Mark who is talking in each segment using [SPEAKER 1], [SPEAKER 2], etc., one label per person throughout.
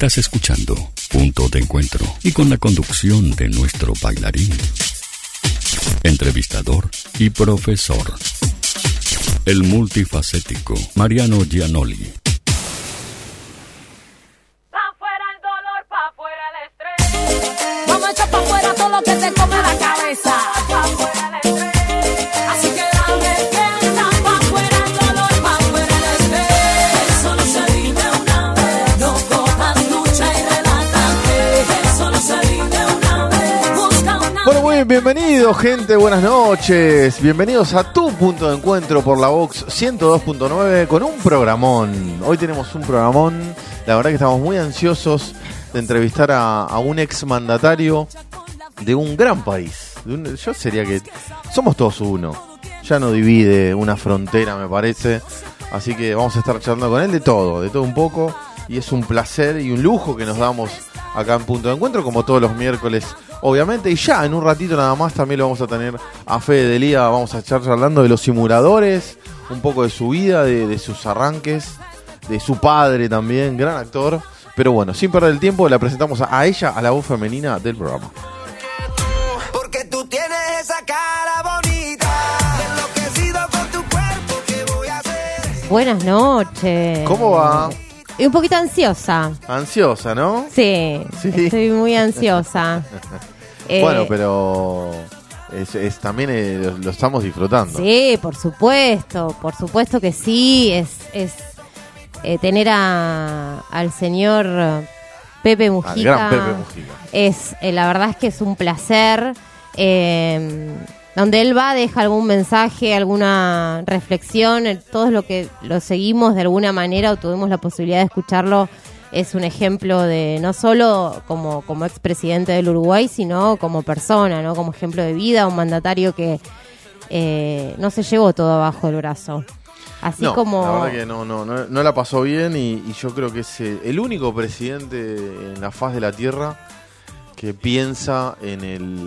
[SPEAKER 1] Estás escuchando Punto de Encuentro y con la conducción de nuestro bailarín, entrevistador y profesor, el multifacético Mariano Gianoli.
[SPEAKER 2] Pa' fuera el dolor, pa' fuera el estrés. Vamos a echar pa' fuera todo lo que te come la cabeza. Pa' fuera el estrés. Así que dame pierna, pa' fuera el dolor, pa' fuera el estrés. Eso no se vive una vez. No cojas lucha y relájate. Eso no se vive una vez. Busca una.
[SPEAKER 3] Bueno, muy bien, bienvenidos, gente, buenas noches. Bienvenidos a tu punto de encuentro por la Vox 102.9 con un programón. Hoy tenemos un programón. La verdad que estamos muy ansiosos de entrevistar a un exmandatario de un gran país. Yo sería que somos todos uno. Ya no divide una frontera, me parece. Así que vamos a estar charlando con él de todo un poco. Y es un placer y un lujo que nos damos acá en Punto de Encuentro, como todos los miércoles, obviamente. Y ya en un ratito nada más también lo vamos a tener a Fede Delía. Vamos a estar hablando de los simuladores, un poco de su vida, de sus arranques, de su padre también, gran actor. Pero bueno, sin perder el tiempo, la presentamos a ella, a la voz femenina del programa.
[SPEAKER 4] Porque tú tienes esa cara bonita, enloquecido con tu cuerpo, ¿qué voy a hacer?
[SPEAKER 5] Buenas noches.
[SPEAKER 3] ¿Cómo va?
[SPEAKER 5] Y un poquito ansiosa.
[SPEAKER 3] Ansiosa, ¿no?
[SPEAKER 5] Sí,
[SPEAKER 3] Sí.
[SPEAKER 5] estoy muy ansiosa.
[SPEAKER 3] Bueno, pero es también lo estamos disfrutando.
[SPEAKER 5] Sí, por supuesto que sí. Es tener al señor Pepe Mujica.
[SPEAKER 3] Al gran Pepe Mujica.
[SPEAKER 5] La verdad es que es un placer. Donde él va, deja algún mensaje, alguna reflexión. Todos los que lo seguimos de alguna manera o tuvimos la posibilidad de escucharlo, es un ejemplo de no solo como expresidente del Uruguay, sino como persona, ¿no? Como ejemplo de vida, un mandatario que no se llevó todo abajo del brazo. Así
[SPEAKER 3] no,
[SPEAKER 5] como...
[SPEAKER 3] la verdad que no la pasó bien y yo creo que es el único presidente en la faz de la tierra que piensa en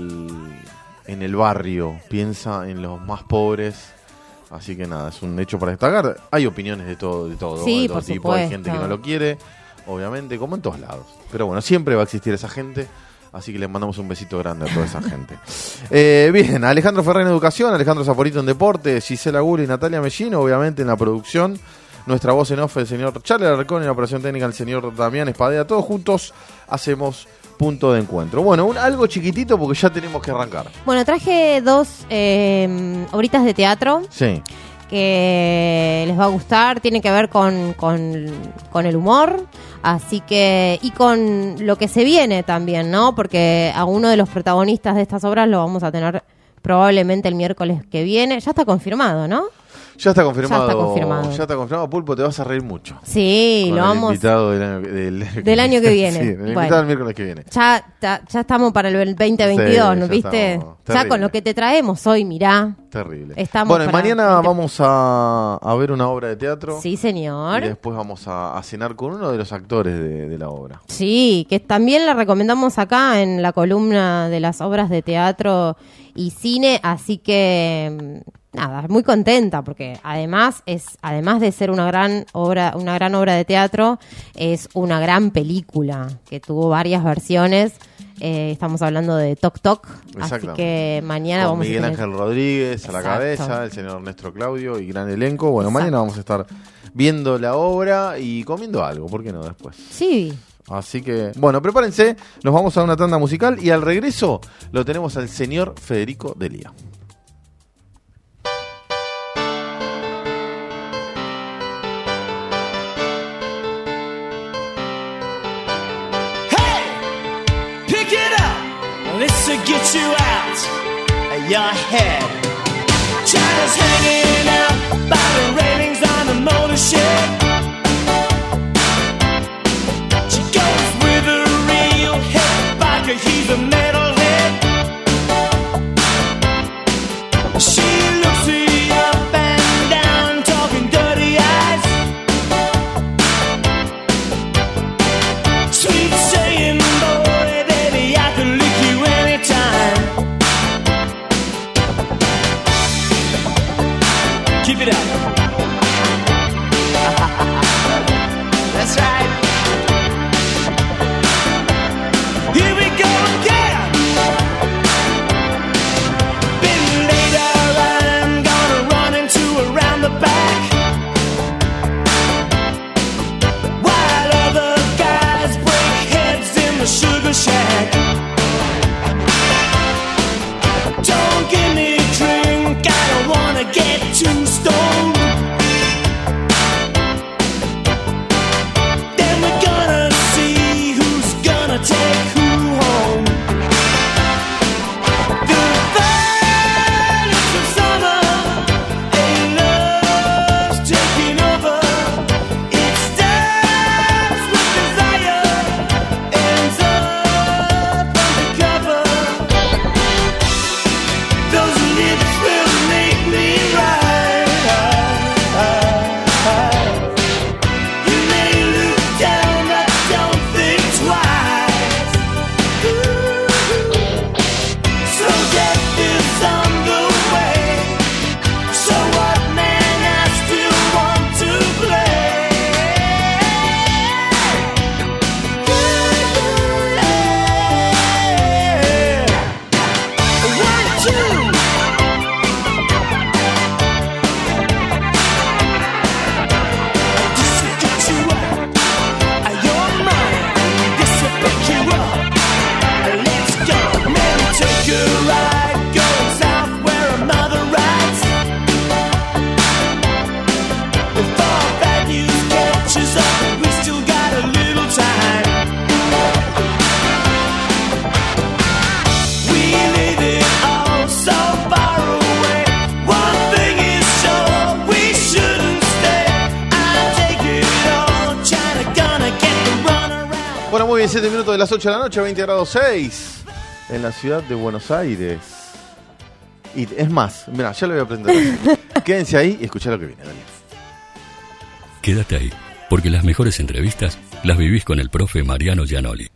[SPEAKER 3] el barrio, piensa en los más pobres. Así que nada, es un hecho para destacar. Hay opiniones de todo,
[SPEAKER 5] Sí,
[SPEAKER 3] de todo
[SPEAKER 5] por
[SPEAKER 3] tipo.
[SPEAKER 5] supuesto.
[SPEAKER 3] Hay gente que no lo quiere, obviamente, como en todos lados. Pero bueno, siempre va a existir esa gente. Así que le mandamos un besito grande a toda esa gente. Bien, Alejandro Ferrer en Educación, Alejandro Zaporito en Deporte, Gisela Gula y Natalia Mellino, obviamente en la producción. Nuestra voz en off, el señor Charlie Alarcón, en la operación técnica, el señor Damián Espadea. Todos juntos hacemos Punto de Encuentro. Bueno, algo chiquitito porque ya tenemos que arrancar.
[SPEAKER 5] Bueno, traje dos obritas de teatro.
[SPEAKER 3] Sí.
[SPEAKER 5] Que les va a gustar, tiene que ver con el humor, así que, y con lo que se viene también, ¿no? Porque a uno de los protagonistas de estas obras lo vamos a tener probablemente el miércoles que viene. Ya está confirmado, ¿no?
[SPEAKER 3] Ya está confirmado.
[SPEAKER 5] Ya está confirmado.
[SPEAKER 3] Pulpo, te vas a reír mucho.
[SPEAKER 5] Sí,
[SPEAKER 3] con
[SPEAKER 5] lo vamos.
[SPEAKER 3] El invitado del
[SPEAKER 5] año que viene.
[SPEAKER 3] Sí, el
[SPEAKER 5] Bueno.
[SPEAKER 3] invitado del miércoles que viene.
[SPEAKER 5] Ya estamos para el 2022,
[SPEAKER 3] Sí,
[SPEAKER 5] ¿no
[SPEAKER 3] ya
[SPEAKER 5] viste?
[SPEAKER 3] estamos.
[SPEAKER 5] Ya
[SPEAKER 3] Terrible.
[SPEAKER 5] con lo que te traemos hoy, mirá.
[SPEAKER 3] Terrible.
[SPEAKER 5] Estamos
[SPEAKER 3] bueno, y
[SPEAKER 5] para
[SPEAKER 3] mañana
[SPEAKER 5] 20.
[SPEAKER 3] vamos a ver una obra de teatro.
[SPEAKER 5] Sí, señor.
[SPEAKER 3] Y después vamos a cenar con uno de los actores de la obra.
[SPEAKER 5] Sí, que también la recomendamos acá en la columna de las obras de teatro y cine, así que nada, muy contenta porque además de ser una gran obra de teatro, es una gran película que tuvo varias versiones. Estamos hablando de Toc Toc, así que mañana
[SPEAKER 3] con
[SPEAKER 5] vamos
[SPEAKER 3] Miguel
[SPEAKER 5] a tener...
[SPEAKER 3] Ángel Rodríguez a la
[SPEAKER 5] Exacto.
[SPEAKER 3] cabeza, el señor Ernesto Claudio y gran elenco. Bueno,
[SPEAKER 5] Exacto.
[SPEAKER 3] mañana vamos a estar viendo la obra y comiendo algo, ¿por qué no después?
[SPEAKER 5] Sí,
[SPEAKER 3] Así que, bueno, prepárense, nos vamos a una tanda musical y al regreso lo tenemos al señor Federico Delía.
[SPEAKER 6] Pick it up, this will get you out of your head. China's hanging out by the railings on the motor shed. She goes with a real head biker, he's a metalhead. She looks me up and down, talking dirty eyes. Sweet saying, boy, baby, I can lick you anytime. Keep it up.
[SPEAKER 3] Bueno, muy bien, 7 minutos de las 8 de la noche, 20 grados 6 en la ciudad de Buenos Aires. Y es más, mira, ya lo voy a aprender. Quédense ahí y escuchá lo que viene, dale.
[SPEAKER 1] Quédate ahí, porque las mejores entrevistas las vivís con el profe Mariano Gianoli.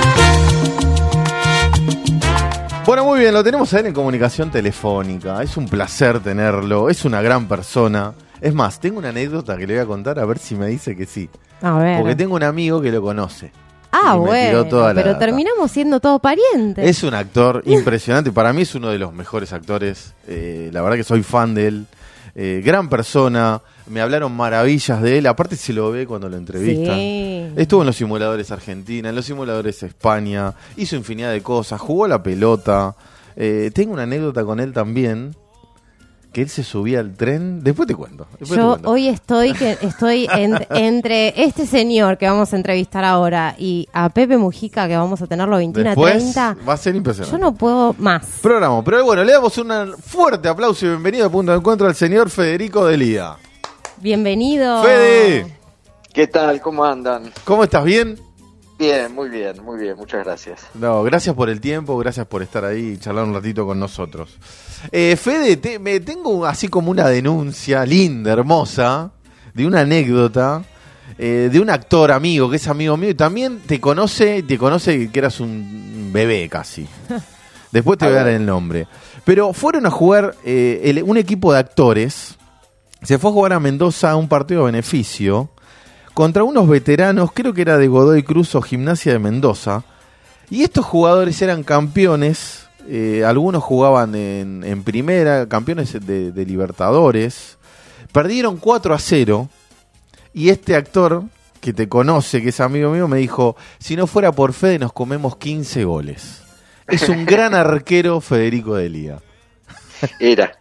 [SPEAKER 3] Bueno, muy bien, lo tenemos a él en comunicación telefónica. Es un placer tenerlo, es una gran persona. Es más, tengo una anécdota que le voy a contar a ver si me dice que sí.
[SPEAKER 5] A ver.
[SPEAKER 3] Porque tengo un amigo que lo conoce.
[SPEAKER 5] Ah,
[SPEAKER 3] y me tiró
[SPEAKER 5] bueno,
[SPEAKER 3] toda la
[SPEAKER 5] pero
[SPEAKER 3] data.
[SPEAKER 5] terminamos siendo todos parientes.
[SPEAKER 3] Es un actor impresionante. Para mí es uno de los mejores actores. La verdad que soy fan de él. Gran persona. Me hablaron maravillas de él. Aparte se lo ve cuando lo entrevistan.
[SPEAKER 5] Sí.
[SPEAKER 3] Estuvo en los simuladores Argentina, en los simuladores España. Hizo infinidad de cosas. Jugó la pelota. Tengo una anécdota con él también. Que él se subía al tren. Después te cuento.
[SPEAKER 5] Yo hoy estoy entre este señor que vamos a entrevistar ahora y a Pepe Mujica, que vamos a tenerlo 21 a
[SPEAKER 3] Después
[SPEAKER 5] 30.
[SPEAKER 3] va a ser impresionante.
[SPEAKER 5] Yo no puedo más.
[SPEAKER 3] Programa. Pero bueno, le damos un fuerte aplauso y bienvenido a Punto de Encuentro al señor Federico Delía.
[SPEAKER 5] Bienvenido.
[SPEAKER 3] Fede,
[SPEAKER 7] ¿Qué tal? ¿Cómo andan?
[SPEAKER 3] ¿cómo estás? ¿Bien?
[SPEAKER 7] Bien, muy bien, muchas gracias.
[SPEAKER 3] No, gracias por el tiempo, gracias por estar ahí y charlar un ratito con nosotros. Fede, me tengo así como una denuncia linda, hermosa, de una anécdota de un actor amigo, que es amigo mío y también te conoce que eras un bebé casi. Después te voy a dar el nombre. Pero fueron a jugar un equipo de actores, se fue a jugar a Mendoza a un partido de beneficio contra unos veteranos, creo que era de Godoy Cruz o Gimnasia de Mendoza, y estos jugadores eran campeones, algunos jugaban en primera, campeones de Libertadores, perdieron 4-0, y este actor, que te conoce, que es amigo mío, me dijo, si no fuera por Fede nos comemos 15 goles. Es un gran arquero Federico Delía.
[SPEAKER 7] Era.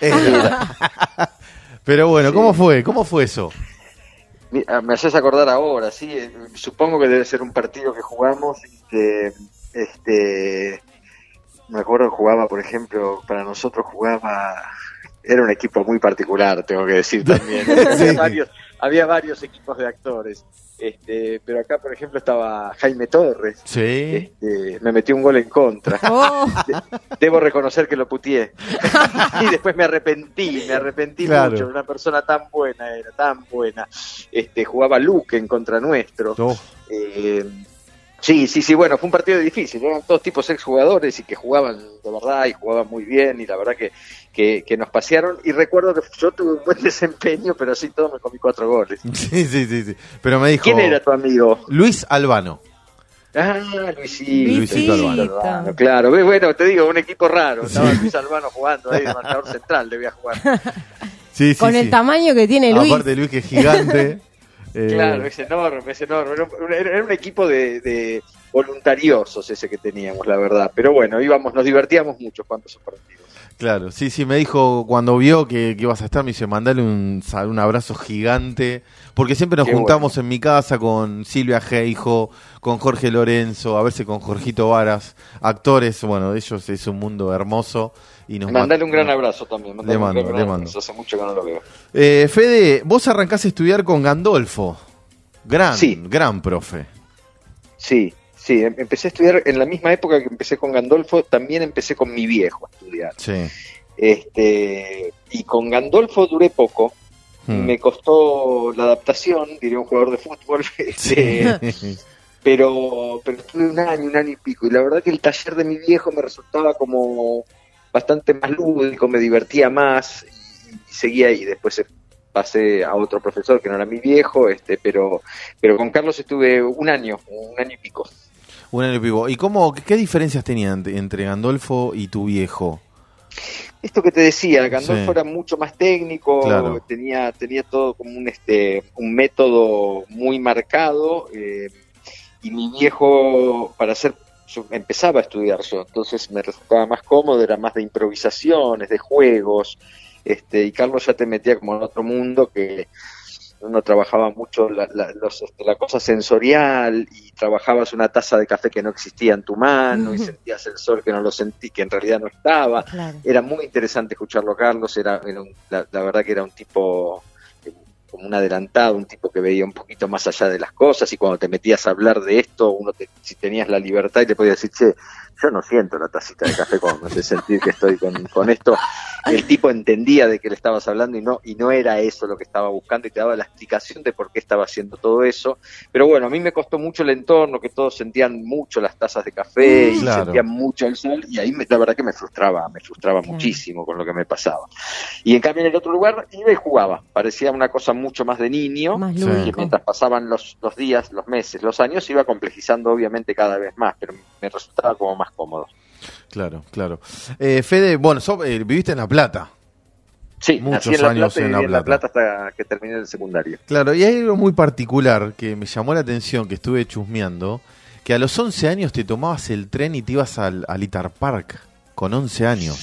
[SPEAKER 3] Pero bueno,
[SPEAKER 7] Sí.
[SPEAKER 3] ¿Cómo fue eso?
[SPEAKER 7] Mira, me haces acordar ahora, sí, supongo que debe ser un partido que jugamos, me acuerdo que jugaba, por ejemplo, para nosotros era un equipo muy particular, tengo que decir también.
[SPEAKER 3] Sí.
[SPEAKER 7] Había varios equipos de actores, pero acá, por ejemplo, estaba Jaime Torres.
[SPEAKER 3] Sí.
[SPEAKER 7] Me metió un gol en contra.
[SPEAKER 5] Oh.
[SPEAKER 7] Debo reconocer que lo puteé. Y después me arrepentí
[SPEAKER 3] Claro.
[SPEAKER 7] mucho. Una persona tan buena era, tan buena. Jugaba Luque en contra nuestro.
[SPEAKER 3] Oh.
[SPEAKER 7] Sí, bueno, fue un partido difícil. Eran todos tipos exjugadores y que jugaban de verdad y jugaban muy bien. Y la verdad que nos pasearon. Y recuerdo que yo tuve un buen desempeño, pero así todo me comí 4 goles.
[SPEAKER 3] Sí. Pero me dijo...
[SPEAKER 7] ¿Quién era tu amigo?
[SPEAKER 3] Luis Albano.
[SPEAKER 7] Ah,
[SPEAKER 3] Luisito
[SPEAKER 5] Albano.
[SPEAKER 7] Claro, bueno, te digo, un equipo raro. Estaba Luis Albano jugando ahí, de marcador central, debía jugar.
[SPEAKER 3] Sí,
[SPEAKER 5] Con el tamaño que tiene Luis.
[SPEAKER 3] Aparte Luis, que es gigante.
[SPEAKER 7] Claro, es enorme. Era un equipo de voluntariosos ese que teníamos, la verdad. Pero bueno, nos divertíamos mucho jugando esos partidos.
[SPEAKER 3] Claro, sí, me dijo cuando vio que ibas a estar, me dice, mandale un abrazo gigante, porque siempre nos
[SPEAKER 7] Qué
[SPEAKER 3] juntamos
[SPEAKER 7] bueno.
[SPEAKER 3] en mi casa con Silvia Geijo, con Jorge Lorenzo, a veces con Jorgito Varas, actores, bueno, ellos es un mundo hermoso. Y
[SPEAKER 7] Mandale un gran abrazo también.
[SPEAKER 3] Le mando.
[SPEAKER 7] Hace mucho que no lo veo.
[SPEAKER 3] Fede, vos arrancás a estudiar con Gandolfo,
[SPEAKER 7] Sí.
[SPEAKER 3] gran profe.
[SPEAKER 7] Sí, empecé a estudiar en la misma época que empecé con Gandolfo, también empecé con mi viejo a estudiar.
[SPEAKER 3] Sí.
[SPEAKER 7] Y con Gandolfo duré poco.
[SPEAKER 3] Hmm.
[SPEAKER 7] Me costó la adaptación, diría un jugador de fútbol.
[SPEAKER 3] Sí.
[SPEAKER 7] Pero estuve un año y pico, y la verdad que el taller de mi viejo me resultaba como bastante más lúdico, me divertía más, y seguía ahí. Después pasé a otro profesor que no era mi viejo, pero con Carlos estuve un año y pico.
[SPEAKER 3] Un año y pico. ¿Y qué diferencias tenían entre Gandolfo y tu viejo?
[SPEAKER 7] Esto que te decía, Gandolfo
[SPEAKER 3] Sí.
[SPEAKER 7] era mucho más técnico,
[SPEAKER 3] Claro.
[SPEAKER 7] tenía todo como un método muy marcado, y mi viejo, yo empezaba a estudiar yo, entonces me resultaba más cómodo, era más de improvisaciones, de juegos, y Carlos ya te metía como en otro mundo, que uno trabajaba mucho la cosa sensorial, y trabajabas una taza de café que no existía en tu mano, y sentías el sol que no lo sentí, que en realidad no estaba.
[SPEAKER 5] Claro.
[SPEAKER 7] Era muy interesante escucharlo a Carlos, la verdad que era un tipo como un adelantado, un tipo que veía un poquito más allá de las cosas, y cuando te metías a hablar de esto, si tenías la libertad y te podías decir, che, yo no siento la tacita de café cuando me hace sentir que estoy con esto. El tipo entendía de qué le estabas hablando y no era eso lo que estaba buscando, y te daba la explicación de por qué estaba haciendo todo eso. Pero bueno, a mí me costó mucho el entorno, que todos sentían mucho las tazas de café y
[SPEAKER 3] Claro.
[SPEAKER 7] sentían mucho el sol, y ahí la verdad que me frustraba muchísimo con lo que me pasaba. Y en cambio en el otro lugar iba y jugaba, parecía una cosa mucho más de niño,
[SPEAKER 5] Más
[SPEAKER 3] Sí.
[SPEAKER 7] y
[SPEAKER 5] lúdico.
[SPEAKER 7] mientras pasaban los días, los meses, los años, iba complejizando obviamente cada vez más, pero me resultaba como más cómodo.
[SPEAKER 3] Claro. Fede, bueno, viviste en La Plata.
[SPEAKER 7] Sí,
[SPEAKER 3] Muchos
[SPEAKER 7] nací en La
[SPEAKER 3] años
[SPEAKER 7] Plata y
[SPEAKER 3] en La
[SPEAKER 7] viví en La
[SPEAKER 3] Plata.
[SPEAKER 7] Plata hasta que terminé el secundario.
[SPEAKER 3] Claro, y hay algo muy particular que me llamó la atención, que estuve chusmeando, que a los 11 años te tomabas el tren y te ibas al Itar Park, con 11 años.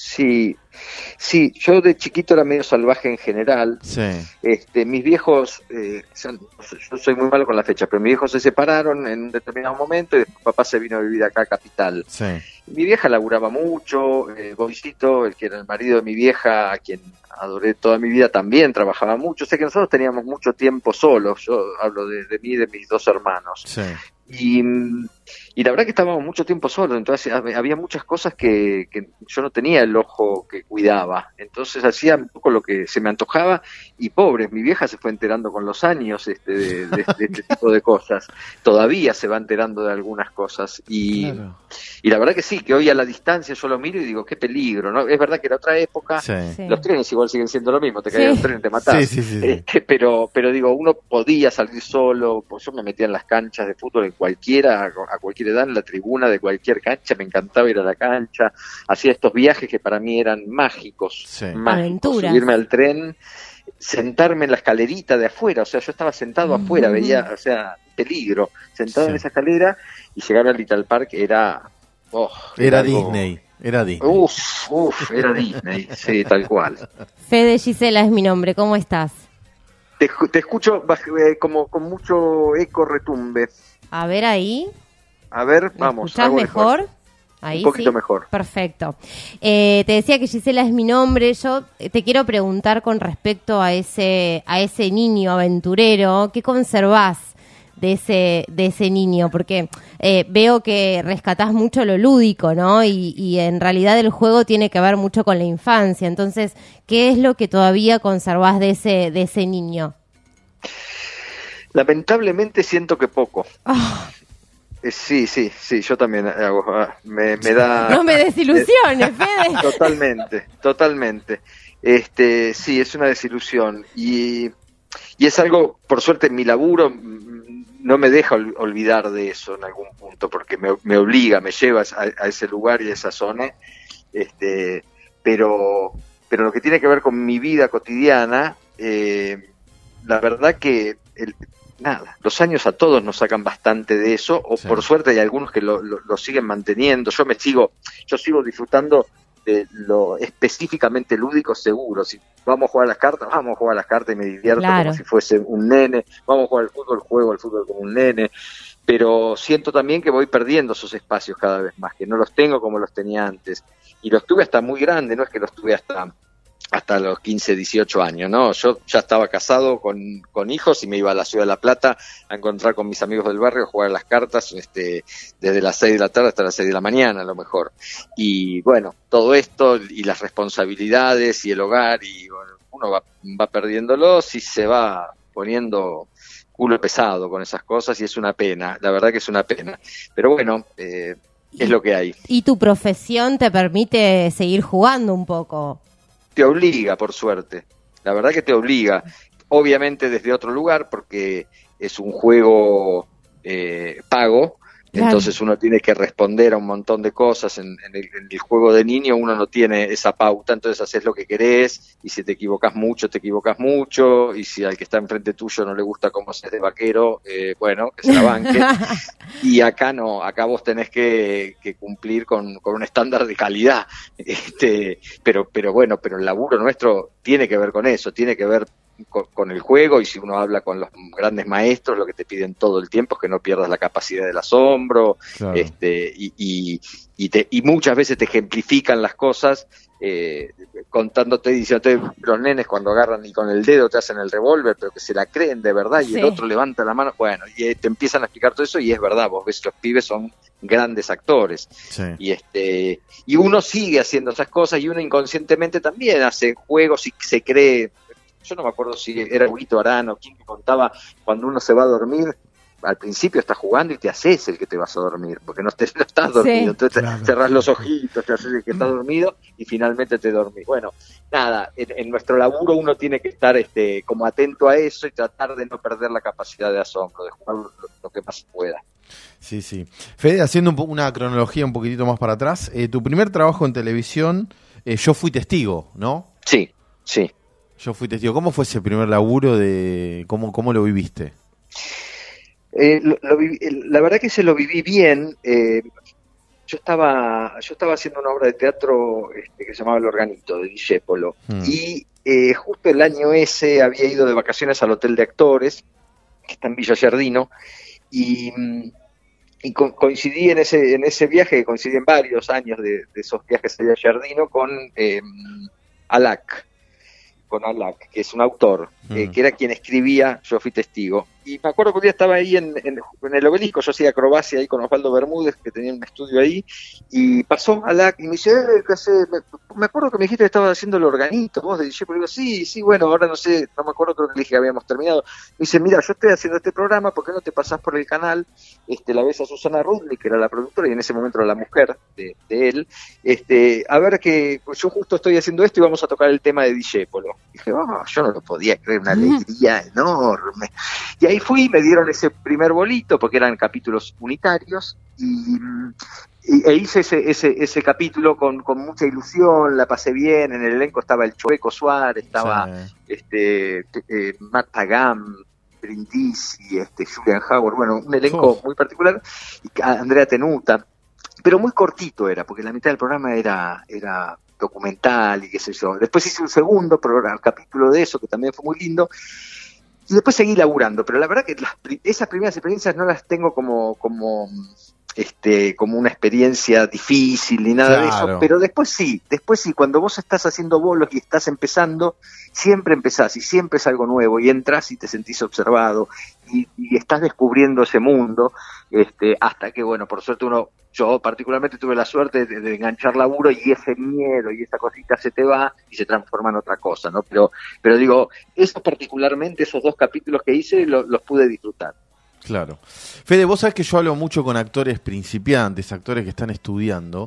[SPEAKER 7] Sí, yo de chiquito era medio salvaje en general.
[SPEAKER 3] Sí,
[SPEAKER 7] Mis viejos, yo soy muy malo con la fecha, pero mis viejos se separaron en un determinado momento y después papá se vino a vivir acá a Capital.
[SPEAKER 3] sí.
[SPEAKER 7] Mi vieja laburaba mucho, Boisito, el que era el marido de mi vieja, a quien adoré toda mi vida, también trabajaba mucho. O sea que nosotros teníamos mucho tiempo solos. Yo hablo de mí y de mis dos hermanos.
[SPEAKER 3] Sí.
[SPEAKER 7] Y la verdad que estábamos mucho tiempo solos, entonces había muchas cosas que yo no tenía el ojo que cuidaba, entonces hacía un poco lo que se me antojaba, y pobre, mi vieja se fue enterando con los años de este tipo de cosas, todavía se va enterando de algunas cosas,
[SPEAKER 3] Claro.
[SPEAKER 7] y la verdad que sí, que hoy a la distancia yo lo miro y digo, qué peligro, ¿no? Es verdad que era otra época,
[SPEAKER 3] Sí.
[SPEAKER 5] Sí.
[SPEAKER 7] los trenes igual siguen siendo lo mismo, te caía
[SPEAKER 5] Sí.
[SPEAKER 7] un tren y te matás.
[SPEAKER 3] Sí.
[SPEAKER 7] Pero digo, uno podía salir solo, pues yo me metía en las canchas de fútbol en cualquiera, a cualquier edad, en la tribuna de cualquier cancha, me encantaba ir a la cancha, hacía estos viajes que para mí eran mágicos,
[SPEAKER 3] Sí.
[SPEAKER 5] Aventuras.
[SPEAKER 7] subirme al tren, sentarme en la escalerita de afuera, o sea, yo estaba sentado afuera, veía, o sea, peligro, sentado
[SPEAKER 3] Sí.
[SPEAKER 7] en esa escalera, y llegar al Little Park era algo-
[SPEAKER 3] Disney. Era Disney.
[SPEAKER 7] Era Disney, sí, tal cual.
[SPEAKER 5] Fede Gisela es mi nombre, ¿cómo estás?
[SPEAKER 7] Te escucho como con mucho eco retumbe.
[SPEAKER 5] A ver ahí.
[SPEAKER 7] A ver,
[SPEAKER 5] ¿Me
[SPEAKER 7] vamos.
[SPEAKER 5] escuchás
[SPEAKER 7] hago el
[SPEAKER 5] mejor?
[SPEAKER 7] esfuerzo.
[SPEAKER 5] Ahí
[SPEAKER 7] Un poquito
[SPEAKER 5] sí.
[SPEAKER 7] mejor.
[SPEAKER 5] Perfecto. Te decía que Gisela es mi nombre. Yo te quiero preguntar con respecto a ese niño aventurero, ¿qué conservás de ese niño? Porque veo que rescatás mucho lo lúdico, ¿no? Y en realidad el juego tiene que ver mucho con la infancia. Entonces, ¿qué es lo que todavía conservás de ese niño?
[SPEAKER 7] Lamentablemente siento que poco.
[SPEAKER 5] Ah,
[SPEAKER 7] Sí, yo también hago. Me da.
[SPEAKER 5] no me desilusiones, Fede.
[SPEAKER 7] Totalmente. Sí, es una desilusión. Y es algo, por suerte, mi laburo no me deja olvidar de eso en algún punto, porque me obliga, me lleva a ese lugar y a esa zona. Pero lo que tiene que ver con mi vida cotidiana, la verdad que los años a todos nos sacan bastante de eso, o
[SPEAKER 3] Sí.
[SPEAKER 7] por suerte hay algunos que lo siguen manteniendo. Yo sigo disfrutando de lo específicamente lúdico, seguro. Si vamos a jugar a las cartas y me divierto
[SPEAKER 5] Claro.
[SPEAKER 7] como si fuese un nene. Vamos a jugar al fútbol, juego al fútbol como un nene. Pero siento también que voy perdiendo esos espacios cada vez más, que no los tengo como los tenía antes. Y los tuve hasta muy grande, no es que los tuve hasta los 15, 18 años, ¿no? Yo ya estaba casado con hijos y me iba a la ciudad de La Plata a encontrar con mis amigos del barrio, a jugar a las cartas, desde las 6 de la tarde hasta las 6 de la mañana, a lo mejor. Y bueno, todo esto y las responsabilidades y el hogar, y bueno, uno va perdiéndolos y se va poniendo culo pesado con esas cosas, y es una pena, la verdad que es una pena. Pero bueno, es lo que hay.
[SPEAKER 5] ¿Y tu profesión te permite seguir jugando un poco?
[SPEAKER 7] Te obliga, por suerte. La verdad que te obliga. Obviamente desde otro lugar, porque es un juego pago.
[SPEAKER 5] Claro.
[SPEAKER 7] Entonces uno tiene que responder a un montón de cosas. En el juego de niño uno no tiene esa pauta, entonces haces lo que querés, y si te equivocas mucho, y si al que está enfrente tuyo no le gusta cómo haces de vaquero, bueno, que se la banque. Y acá no, acá vos tenés que cumplir con un estándar de calidad. Pero bueno, pero el laburo nuestro tiene que ver con eso, tiene que ver con el juego, y si uno habla con los grandes maestros, lo que te piden todo el tiempo es que no pierdas la capacidad del asombro,
[SPEAKER 3] Claro.
[SPEAKER 7] y muchas veces te ejemplifican las cosas contándote, diciéndote, los nenes cuando agarran y con el dedo te hacen el revólver, pero que se la creen de verdad, y
[SPEAKER 5] Sí.
[SPEAKER 7] el otro levanta la mano, bueno, y te empiezan a explicar todo eso, y es verdad, vos ves, los pibes son grandes actores,
[SPEAKER 3] Sí.
[SPEAKER 7] y uno sigue haciendo esas cosas, y uno inconscientemente también hace juegos y se cree. Yo no me acuerdo si era Huguito Arano quien me contaba, cuando uno se va a dormir, al principio estás jugando y te haces el que te vas a dormir, porque no estás dormido,
[SPEAKER 5] Sí.
[SPEAKER 7] entonces
[SPEAKER 3] Claro.
[SPEAKER 7] cerrás los ojitos, te haces el que estás dormido y finalmente te dormís. Bueno, nada, en nuestro laburo uno tiene que estar como atento a eso y tratar de no perder la capacidad de asombro, de jugar lo que más pueda.
[SPEAKER 3] Sí, sí. Fede, haciendo una cronología un poquitito más para atrás, tu primer trabajo en televisión, Yo fui testigo, ¿no?
[SPEAKER 7] Sí, sí.
[SPEAKER 3] Yo fui testigo. ¿Cómo fue ese primer laburo cómo lo viviste?
[SPEAKER 7] La verdad que se lo viví bien. Yo estaba haciendo una obra de teatro que se llamaba El Organito, de Discépolo, y justo el año ese había ido de vacaciones al Hotel de Actores, que está en Villa Giardino, y coincidí en ese viaje, que coincidí en varios años de esos viajes a Villa Giardino, con Alac, que es un autor, que era quien escribía Yo fui testigo. Y me acuerdo que un día estaba ahí en el Obelisco, yo hacía acrobacia ahí con Osvaldo Bermúdez, que tenía un estudio ahí, y pasó Alac y me dice, ¿qué haces? Me acuerdo que me dijiste que estabas haciendo El Organito, vos de DJ, pero digo, sí, bueno, ahora no sé, no me acuerdo, creo que le dije que habíamos terminado. Me dice, mira, yo estoy haciendo este programa, ¿por qué no te pasás por el canal? La ves a Susana Rudley, que era la productora, y en ese momento era la mujer de él, a ver que pues yo justo estoy haciendo esto y vamos a tocar el tema de Discépolo. Dije, yo no lo podía creer, una alegría enorme. Y ahí fui, me dieron ese primer bolito, porque eran capítulos unitarios, e hice ese capítulo con mucha ilusión, la pasé bien. En el elenco estaba el Chueco Suárez, estaba Marta Gam, Brindisi, Julian Howard, bueno, un elenco muy particular, y Andrea Tenuta, pero muy cortito era, porque la mitad del programa era documental y qué sé yo. Después hice un segundo capítulo de eso, que también fue muy lindo, y después seguí laburando, pero la verdad que esas primeras experiencias no las tengo como una experiencia difícil ni nada de eso, pero después sí, cuando vos estás haciendo bolos y estás empezando, siempre empezás y siempre es algo nuevo, y entras y te sentís observado y estás descubriendo ese mundo, hasta que, bueno, por suerte yo particularmente tuve la suerte de enganchar laburo, y ese miedo y esa cosita se te va y se transforma en otra cosa, ¿no? Pero digo, particularmente esos 2 capítulos que hice los pude disfrutar.
[SPEAKER 3] Claro. Fede, vos sabés que yo hablo mucho con actores principiantes, actores que están estudiando,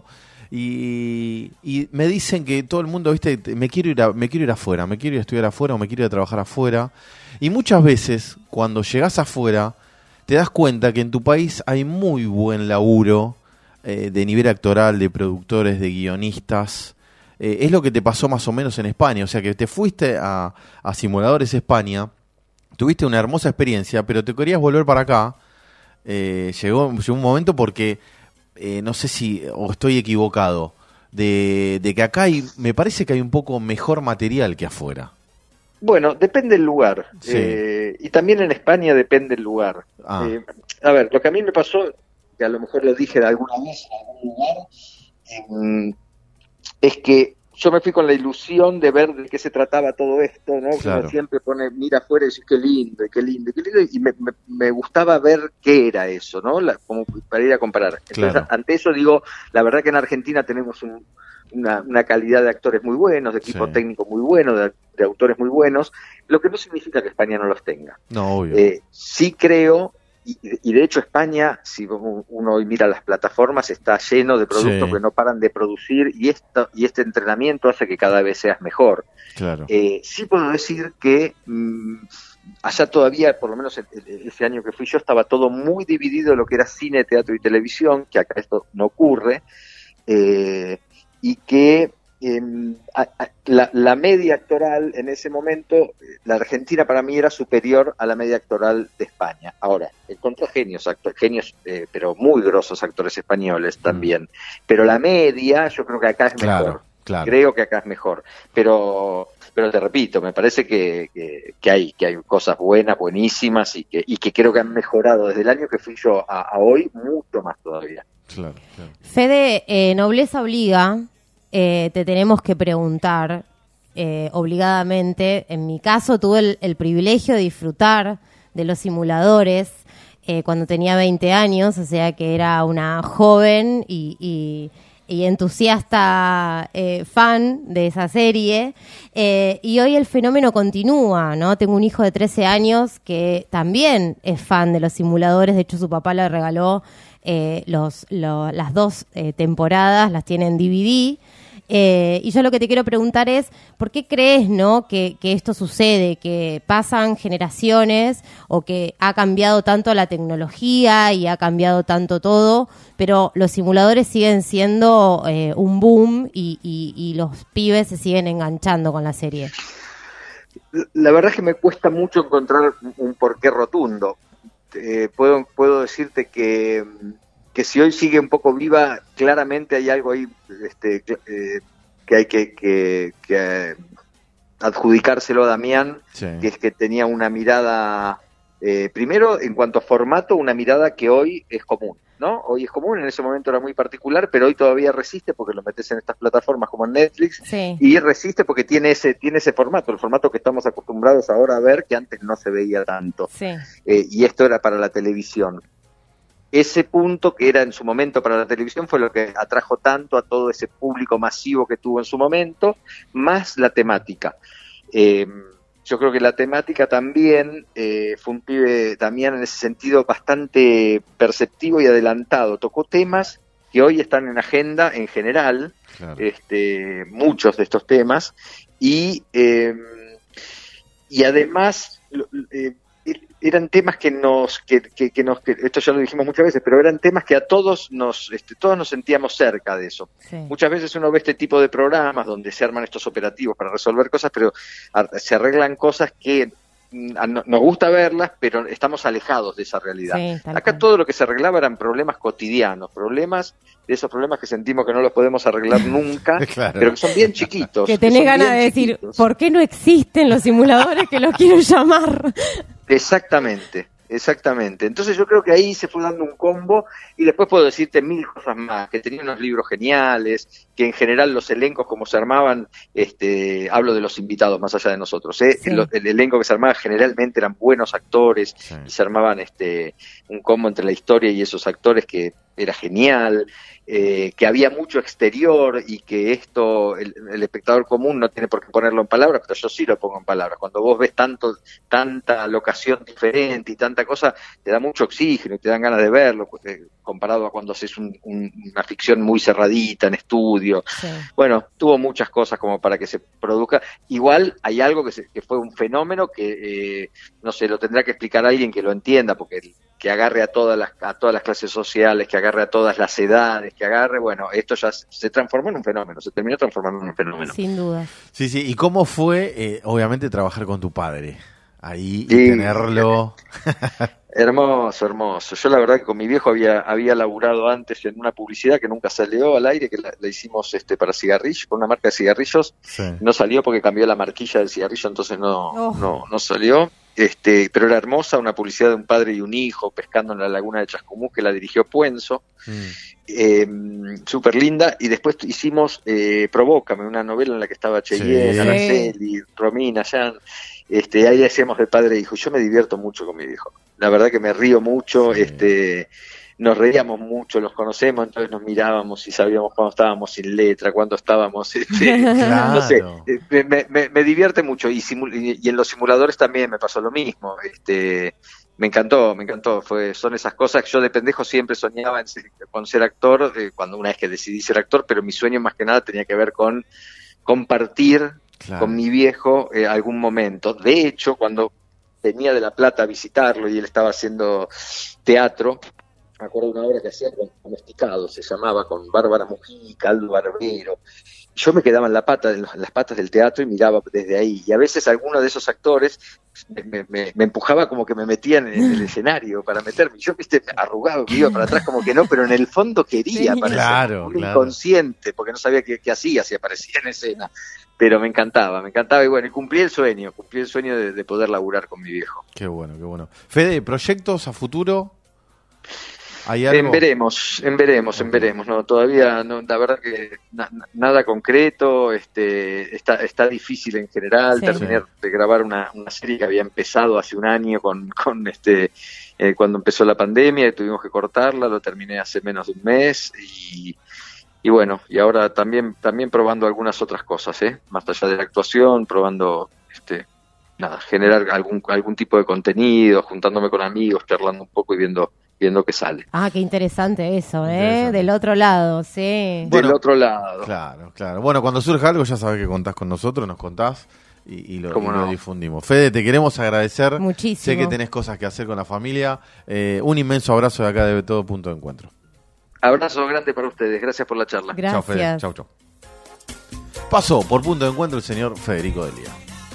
[SPEAKER 3] y me dicen que todo el mundo, viste, me quiero ir afuera, me quiero ir a estudiar afuera, o me quiero ir a trabajar afuera, y muchas veces cuando llegás afuera te das cuenta que en tu país hay muy buen laburo de nivel actoral, de productores, de guionistas. Es lo que te pasó más o menos en España, o sea que te fuiste a Simuladores España, tuviste una hermosa experiencia, pero te querías volver para acá. Llegó un momento porque, no sé si o estoy equivocado, de que acá me parece que hay un poco mejor material que afuera.
[SPEAKER 7] Bueno, depende del lugar.
[SPEAKER 3] Sí.
[SPEAKER 7] Y también en España depende el lugar.
[SPEAKER 3] Ah.
[SPEAKER 7] A ver, lo que a mí me pasó, que a lo mejor lo dije alguna vez en algún lugar, es que yo me fui con la ilusión de ver de qué se trataba todo esto, ¿no?
[SPEAKER 3] Claro.
[SPEAKER 7] Uno siempre mira afuera y dice, qué lindo, y me gustaba ver qué era eso, ¿no? Como para ir a comparar. Entonces,
[SPEAKER 3] Claro.
[SPEAKER 7] ante eso digo, la verdad que en Argentina tenemos una calidad de actores muy buenos, de equipo
[SPEAKER 3] Sí.
[SPEAKER 7] técnico muy bueno, de autores muy buenos, lo que no significa que España no los tenga.
[SPEAKER 3] No, obvio.
[SPEAKER 7] Sí creo, y de hecho España, si uno hoy mira las plataformas, está lleno de productos
[SPEAKER 3] Sí.
[SPEAKER 7] que no paran de producir, y este entrenamiento hace que cada vez seas mejor.
[SPEAKER 3] Claro.
[SPEAKER 7] Sí puedo decir que allá todavía, por lo menos ese año que fui yo, estaba todo muy dividido en lo que era cine, teatro y televisión, que acá esto no ocurre, y que la media actoral en ese momento, la Argentina para mí era superior a la media actoral de España. Ahora, encontré genios, pero muy grosos actores españoles también, pero la media yo creo que acá es mejor.
[SPEAKER 3] Claro.
[SPEAKER 7] Creo que acá es mejor. Pero te repito, me parece que hay cosas buenas, buenísimas, y que creo que han mejorado desde el año que fui yo a hoy, mucho más todavía.
[SPEAKER 3] Claro.
[SPEAKER 5] Fede, Nobleza Obliga, te tenemos que preguntar obligadamente. En mi caso tuve el privilegio de disfrutar de los simuladores cuando tenía 20 años, o sea que era una joven y entusiasta fan de esa serie, y hoy el fenómeno continúa, ¿no? Tengo un hijo de 13 años que también es fan de los simuladores. De hecho, su papá le regaló las 2 temporadas, las tiene en DVD. Y yo lo que te quiero preguntar es, ¿por qué crees, no, que esto sucede? Que pasan generaciones, o que ha cambiado tanto la tecnología y ha cambiado tanto todo, pero los simuladores siguen siendo un boom y los pibes se siguen enganchando con la serie.
[SPEAKER 7] La verdad es que me cuesta mucho encontrar un porqué rotundo. Puedo decirte que si hoy sigue un poco viva, claramente hay algo ahí que hay que adjudicárselo a Damián,
[SPEAKER 3] Sí.
[SPEAKER 7] que es que tenía una mirada, primero en cuanto a formato, una mirada que hoy es común, ¿no? Hoy es común, en ese momento era muy particular, pero hoy todavía resiste porque lo metes en estas plataformas como en Netflix,
[SPEAKER 5] Sí.
[SPEAKER 7] y resiste porque tiene ese formato, el formato que estamos acostumbrados ahora a ver, que antes no se veía tanto.
[SPEAKER 5] Sí.
[SPEAKER 7] Y esto era para la televisión. Ese punto que era en su momento para la televisión fue lo que atrajo tanto a todo ese público masivo que tuvo en su momento, más la temática. Yo creo que la temática también fue un pibe, Damián, en ese sentido bastante perceptivo y adelantado. Tocó temas que hoy están en agenda en general,
[SPEAKER 3] Claro.
[SPEAKER 7] muchos de estos temas, y además eran temas que esto ya lo dijimos muchas veces, pero eran temas que a todos nos sentíamos cerca de eso.
[SPEAKER 5] Sí.
[SPEAKER 7] Muchas veces uno ve este tipo de programas donde se arman estos operativos para resolver cosas, pero se arreglan cosas que nos gusta verlas, pero estamos alejados de esa realidad.
[SPEAKER 5] Sí, tal
[SPEAKER 7] Acá
[SPEAKER 5] cual.
[SPEAKER 7] todo lo que se arreglaba eran problemas cotidianos, de esos problemas que sentimos que no los podemos arreglar nunca,
[SPEAKER 3] Claro.
[SPEAKER 7] pero que son bien chiquitos.
[SPEAKER 5] Que tenés
[SPEAKER 7] son
[SPEAKER 5] ganas
[SPEAKER 7] bien
[SPEAKER 5] de decir,
[SPEAKER 7] chiquitos.
[SPEAKER 5] ¿por qué no existen los simuladores que los quiero llamar?
[SPEAKER 7] Exactamente. Entonces yo creo que ahí se fue dando un combo, y después puedo decirte 1000 cosas más, que tenía unos libros geniales, que en general los elencos como se armaban, hablo de los invitados más allá de nosotros,
[SPEAKER 5] Sí.
[SPEAKER 7] el elenco que se armaba generalmente eran buenos actores,
[SPEAKER 3] Sí.
[SPEAKER 7] y se armaban un combo entre la historia y esos actores que era genial, que había mucho exterior, y que esto el espectador común no tiene por qué ponerlo en palabras, pero yo sí lo pongo en palabras. Cuando vos ves tanta locación diferente y tanta cosa, te da mucho oxígeno y te dan ganas de verlo, comparado a cuando haces una ficción muy cerradita en estudio.
[SPEAKER 5] Sí.
[SPEAKER 7] Bueno, tuvo muchas cosas como para que se produzca. Igual hay algo que fue un fenómeno que, no sé, lo tendrá que explicar alguien que lo entienda, porque que agarre a todas las clases sociales, que agarre a todas las edades, que agarre, bueno, esto ya se transformó en un fenómeno, se terminó transformando en un fenómeno.
[SPEAKER 5] Sin duda.
[SPEAKER 3] Sí. ¿Y cómo fue, obviamente, trabajar con tu padre? Ahí, y
[SPEAKER 7] Sí.
[SPEAKER 3] tenerlo...
[SPEAKER 7] Hermoso. Yo la verdad que con mi viejo había laburado antes en una publicidad que nunca salió al aire, que la hicimos para cigarrillos, con una marca de cigarrillos.
[SPEAKER 3] Sí.
[SPEAKER 7] No salió porque cambió la marquilla del cigarrillo, entonces
[SPEAKER 5] Oh.
[SPEAKER 7] no salió. Pero era hermosa, una publicidad de un padre y un hijo pescando en la laguna de Chascomús, que la dirigió Puenzo. Súper linda. Y después hicimos Provócame, una novela en la que estaba Cheyenne,
[SPEAKER 3] Sí.
[SPEAKER 7] Araceli, Romina, Jan. Ahí hacíamos de padre e hijo. Yo me divierto mucho con mi viejo. La verdad que me río mucho.
[SPEAKER 3] Sí.
[SPEAKER 7] Nos reíamos mucho, los conocemos, entonces nos mirábamos y sabíamos cuándo estábamos sin letra, cuándo estábamos...
[SPEAKER 3] Claro.
[SPEAKER 7] No sé, me divierte mucho, y en los simuladores también me pasó lo mismo. Me encantó, son esas cosas que yo de pendejo siempre soñaba con ser actor, una vez que decidí ser actor, pero mi sueño más que nada tenía que ver con compartir
[SPEAKER 3] Claro.
[SPEAKER 7] con mi viejo algún momento. De hecho, cuando venía de La Plata a visitarlo y él estaba haciendo teatro, me acuerdo de una obra que hacía con Domesticados, se llamaba, con Bárbara Mujica, Aldo Barbero, yo me quedaba en las patas del teatro y miraba desde ahí. Y a veces alguno de esos actores me empujaba como que me metían en el escenario para meterme. Yo, viste, me arrugaba, me iba para atrás como que no, pero en el fondo quería aparecer.
[SPEAKER 3] Claro,
[SPEAKER 7] Muy
[SPEAKER 3] claro.
[SPEAKER 7] inconsciente, porque no sabía qué hacía, si aparecía en escena. Pero me encantaba. Y bueno, y cumplí el sueño de poder laburar con mi viejo.
[SPEAKER 3] Qué bueno, qué bueno. Fede, ¿proyectos a futuro? ¿Hay algo?
[SPEAKER 7] Veremos. No, todavía no, la verdad que nada concreto. Está difícil en general.
[SPEAKER 5] Sí.
[SPEAKER 7] Terminé de grabar una serie que había empezado hace un año con cuando empezó la pandemia y tuvimos que cortarla. Lo terminé hace menos de un mes y bueno, y ahora también probando algunas otras cosas, más allá de la actuación, probando generar algún tipo de contenido, juntándome con amigos, charlando un poco y viendo qué sale.
[SPEAKER 5] Ah, qué interesante eso,
[SPEAKER 3] Interesante.
[SPEAKER 5] Del otro lado, sí.
[SPEAKER 3] Bueno,
[SPEAKER 7] del otro lado.
[SPEAKER 3] Claro. Bueno, cuando surja algo ya sabes que contás con nosotros, nos contás y lo
[SPEAKER 7] ¿Cómo no?
[SPEAKER 3] difundimos. Fede, te queremos agradecer.
[SPEAKER 5] Muchísimo.
[SPEAKER 3] Sé que tenés cosas que hacer con la familia. Un inmenso abrazo de acá de todo Punto de Encuentro.
[SPEAKER 7] Abrazo grande para ustedes, gracias por la charla.
[SPEAKER 3] Chao, Fede.
[SPEAKER 5] Gracias.
[SPEAKER 3] Chau. Pasó por Punto de Encuentro el señor Federico Delia.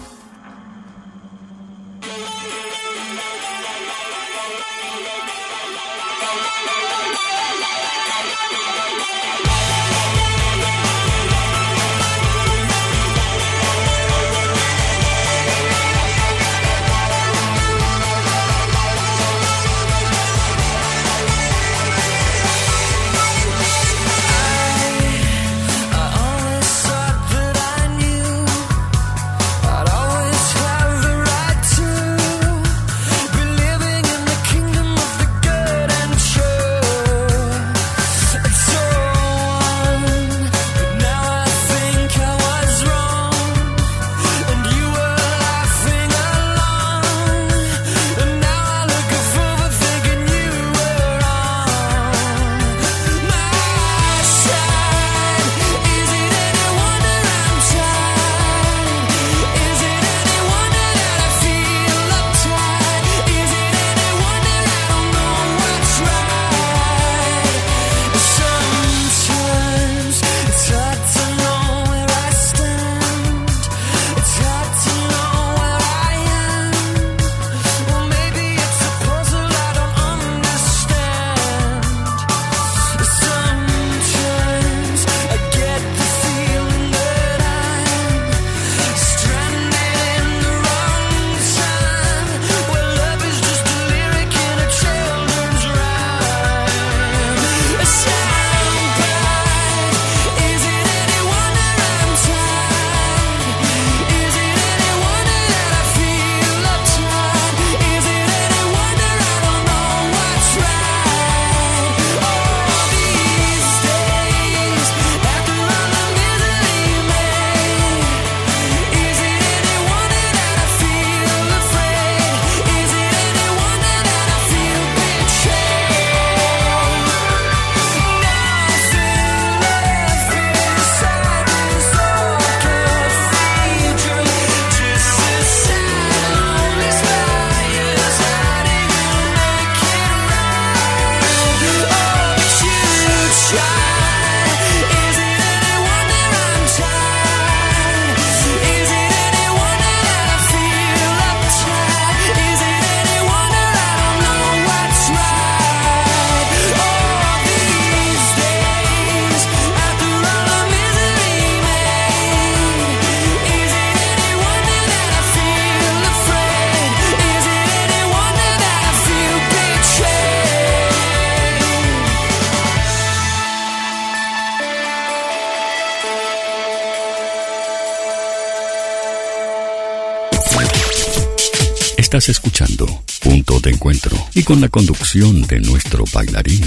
[SPEAKER 1] Estás escuchando Punto de Encuentro y con la conducción de nuestro bailarín,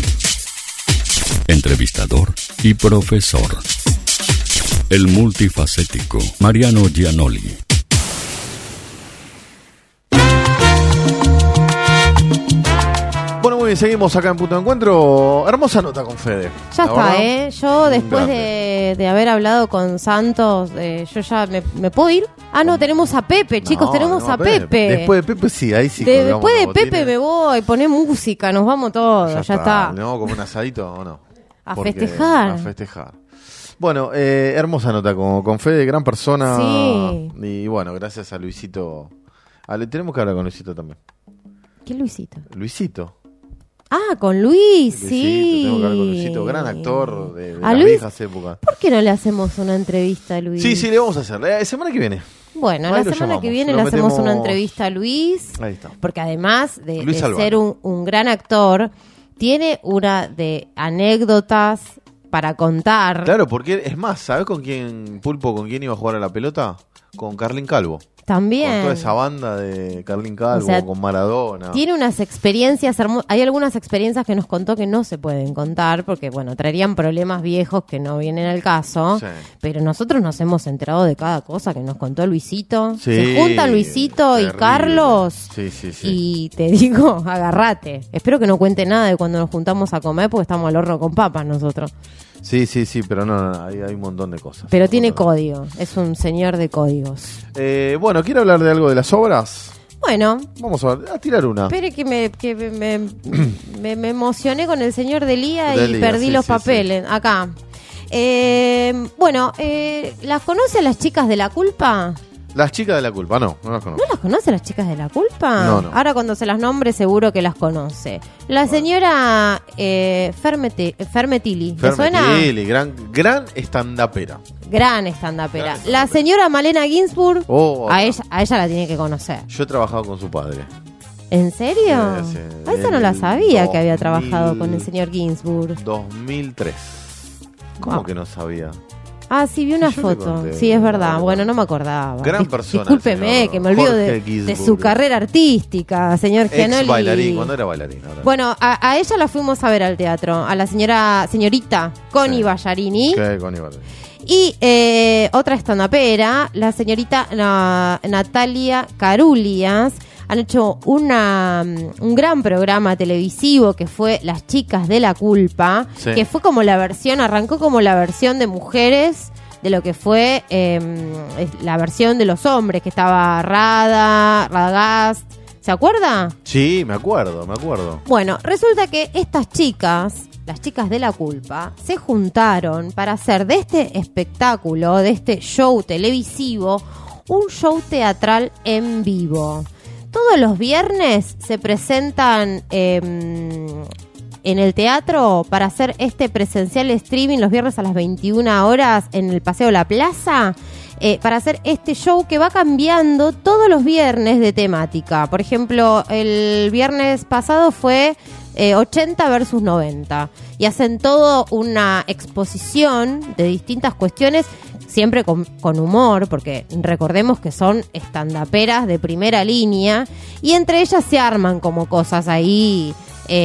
[SPEAKER 1] entrevistador y profesor, el multifacético Mariano Gianoli.
[SPEAKER 3] Bueno, muy bien, seguimos acá en Punto de Encuentro. Hermosa nota con Fede.
[SPEAKER 5] Ya
[SPEAKER 3] La
[SPEAKER 5] está,
[SPEAKER 3] verdad,
[SPEAKER 5] Yo después
[SPEAKER 3] grande.
[SPEAKER 5] de haber hablado con Santos, yo ya me puedo ir. Ah, no, tenemos a Pepe, chicos,
[SPEAKER 3] No,
[SPEAKER 5] tenemos
[SPEAKER 3] no,
[SPEAKER 5] a Pepe.
[SPEAKER 3] Después de Pepe, sí, ahí sí. colgamos
[SPEAKER 5] Después de
[SPEAKER 3] los
[SPEAKER 5] Pepe
[SPEAKER 3] botines.
[SPEAKER 5] me voy, poné música, nos vamos todos, ya está.
[SPEAKER 3] ¿No? ¿Como un asadito o no?
[SPEAKER 5] A
[SPEAKER 3] Porque-
[SPEAKER 5] festejar.
[SPEAKER 3] A festejar. Bueno, hermosa nota con Fede, gran persona.
[SPEAKER 5] Sí.
[SPEAKER 3] Y bueno, gracias a Luisito. Tenemos que hablar con Luisito también.
[SPEAKER 5] ¿Qué Luisito?
[SPEAKER 3] Luisito.
[SPEAKER 5] Ah, con Luis,
[SPEAKER 3] Luisito,
[SPEAKER 5] sí.
[SPEAKER 3] tengo que hablar con Luisito, gran actor de
[SPEAKER 5] ¿A
[SPEAKER 3] las
[SPEAKER 5] Luis?
[SPEAKER 3] viejas épocas.
[SPEAKER 5] ¿Por qué no le hacemos una entrevista a Luis?
[SPEAKER 3] Sí, le vamos a hacer. La semana que viene.
[SPEAKER 5] Bueno,
[SPEAKER 3] Ahí
[SPEAKER 5] la
[SPEAKER 3] lo
[SPEAKER 5] semana
[SPEAKER 3] llamamos.
[SPEAKER 5] que viene
[SPEAKER 3] Lo
[SPEAKER 5] le hacemos
[SPEAKER 3] metemos-
[SPEAKER 5] una entrevista a Luis.
[SPEAKER 3] Ahí está.
[SPEAKER 5] Porque además de
[SPEAKER 3] Luis Albano.
[SPEAKER 5] ser un gran actor, tiene una de anécdotas para contar.
[SPEAKER 3] Claro, porque es más, ¿sabes con quién iba a jugar a la pelota? Con Carlín Calvo.
[SPEAKER 5] También.
[SPEAKER 3] Con toda esa banda de Carlín Calvo,
[SPEAKER 5] O sea,
[SPEAKER 3] con Maradona.
[SPEAKER 5] Tiene unas experiencias hay algunas experiencias que nos contó que no se pueden contar porque, bueno, traerían problemas viejos que no vienen al caso.
[SPEAKER 3] Sí.
[SPEAKER 5] Pero nosotros nos hemos enterado de cada cosa que nos contó Luisito.
[SPEAKER 3] Sí,
[SPEAKER 5] Se juntan Luisito y
[SPEAKER 3] terrible.
[SPEAKER 5] Carlos.
[SPEAKER 3] Sí.
[SPEAKER 5] Y te digo, agárrate. Espero que no cuente nada de cuando nos juntamos a comer porque estamos al horno con papas nosotros.
[SPEAKER 3] Sí, pero no, hay un montón de cosas.
[SPEAKER 5] Pero tiene código. Es un señor de códigos.
[SPEAKER 3] Bueno, ¿quiere hablar de algo de las obras?
[SPEAKER 5] Bueno,
[SPEAKER 3] Vamos a tirar una.
[SPEAKER 5] espere que me emocioné con el señor Delía y
[SPEAKER 3] Delía,
[SPEAKER 5] perdí
[SPEAKER 3] sí,
[SPEAKER 5] los
[SPEAKER 3] sí,
[SPEAKER 5] papeles. Acá. ¿Las conoce a las chicas de la culpa?
[SPEAKER 3] Las chicas de la culpa, no las conozco.
[SPEAKER 5] ¿No las conoce las chicas de la culpa?
[SPEAKER 3] No.
[SPEAKER 5] Ahora cuando se las nombre seguro que las conoce. La señora Fermetilli, ¿te suena?
[SPEAKER 3] Fermetilli, gran estandapera.
[SPEAKER 5] Gran estandapera.
[SPEAKER 3] Gran
[SPEAKER 5] La
[SPEAKER 3] estandapera.
[SPEAKER 5] señora Malena Ginsburg,
[SPEAKER 3] Oh,
[SPEAKER 5] a ella la tiene que conocer.
[SPEAKER 3] Yo he trabajado con su padre.
[SPEAKER 5] ¿En serio?
[SPEAKER 3] Sí,
[SPEAKER 5] Esa no
[SPEAKER 3] en
[SPEAKER 5] la
[SPEAKER 3] el
[SPEAKER 5] sabía que había
[SPEAKER 3] 2000.
[SPEAKER 5] trabajado con el señor Ginsburg.
[SPEAKER 3] 2003. ¿Cómo
[SPEAKER 5] Ah.
[SPEAKER 3] que no sabía?
[SPEAKER 5] Ah, sí, vi una
[SPEAKER 3] Sí, yo le
[SPEAKER 5] foto.
[SPEAKER 3] conté.
[SPEAKER 5] Sí, es verdad.
[SPEAKER 3] No,
[SPEAKER 5] Bueno, no me acordaba.
[SPEAKER 3] Gran persona,
[SPEAKER 5] Discúlpeme,
[SPEAKER 3] señor
[SPEAKER 5] que me olvido
[SPEAKER 3] Jorge
[SPEAKER 5] de
[SPEAKER 3] Ginsburg.
[SPEAKER 5] su carrera artística, señor Gianoli.
[SPEAKER 3] Ex bailarín, cuando era bailarín. ahora.
[SPEAKER 5] Bueno, a ella la fuimos a ver al teatro, a la señorita Connie
[SPEAKER 3] Sí.
[SPEAKER 5] Ballarini.
[SPEAKER 3] ¿Qué con Ibarra?
[SPEAKER 5] Y otra estandapera, la señorita Natalia Carulias. Han hecho un gran programa televisivo que fue Las Chicas de la Culpa,
[SPEAKER 3] Sí.
[SPEAKER 5] que fue como arrancó como la versión de mujeres de lo que fue la versión de los hombres, que estaba Radagast. ¿Se acuerda?
[SPEAKER 3] Sí, me acuerdo.
[SPEAKER 5] Bueno, resulta que estas chicas, las chicas de la culpa, se juntaron para hacer de este espectáculo, de este show televisivo, un show teatral en vivo. Todos los viernes se presentan en el teatro para hacer este presencial streaming los viernes a las 21 horas en el Paseo La Plaza. Para hacer este show que va cambiando todos los viernes de temática. Por ejemplo, el viernes pasado fue 80 versus 90. Y hacen todo una exposición de distintas cuestiones, siempre con humor, porque recordemos que son estandaperas de primera línea. Y entre ellas se arman como cosas ahí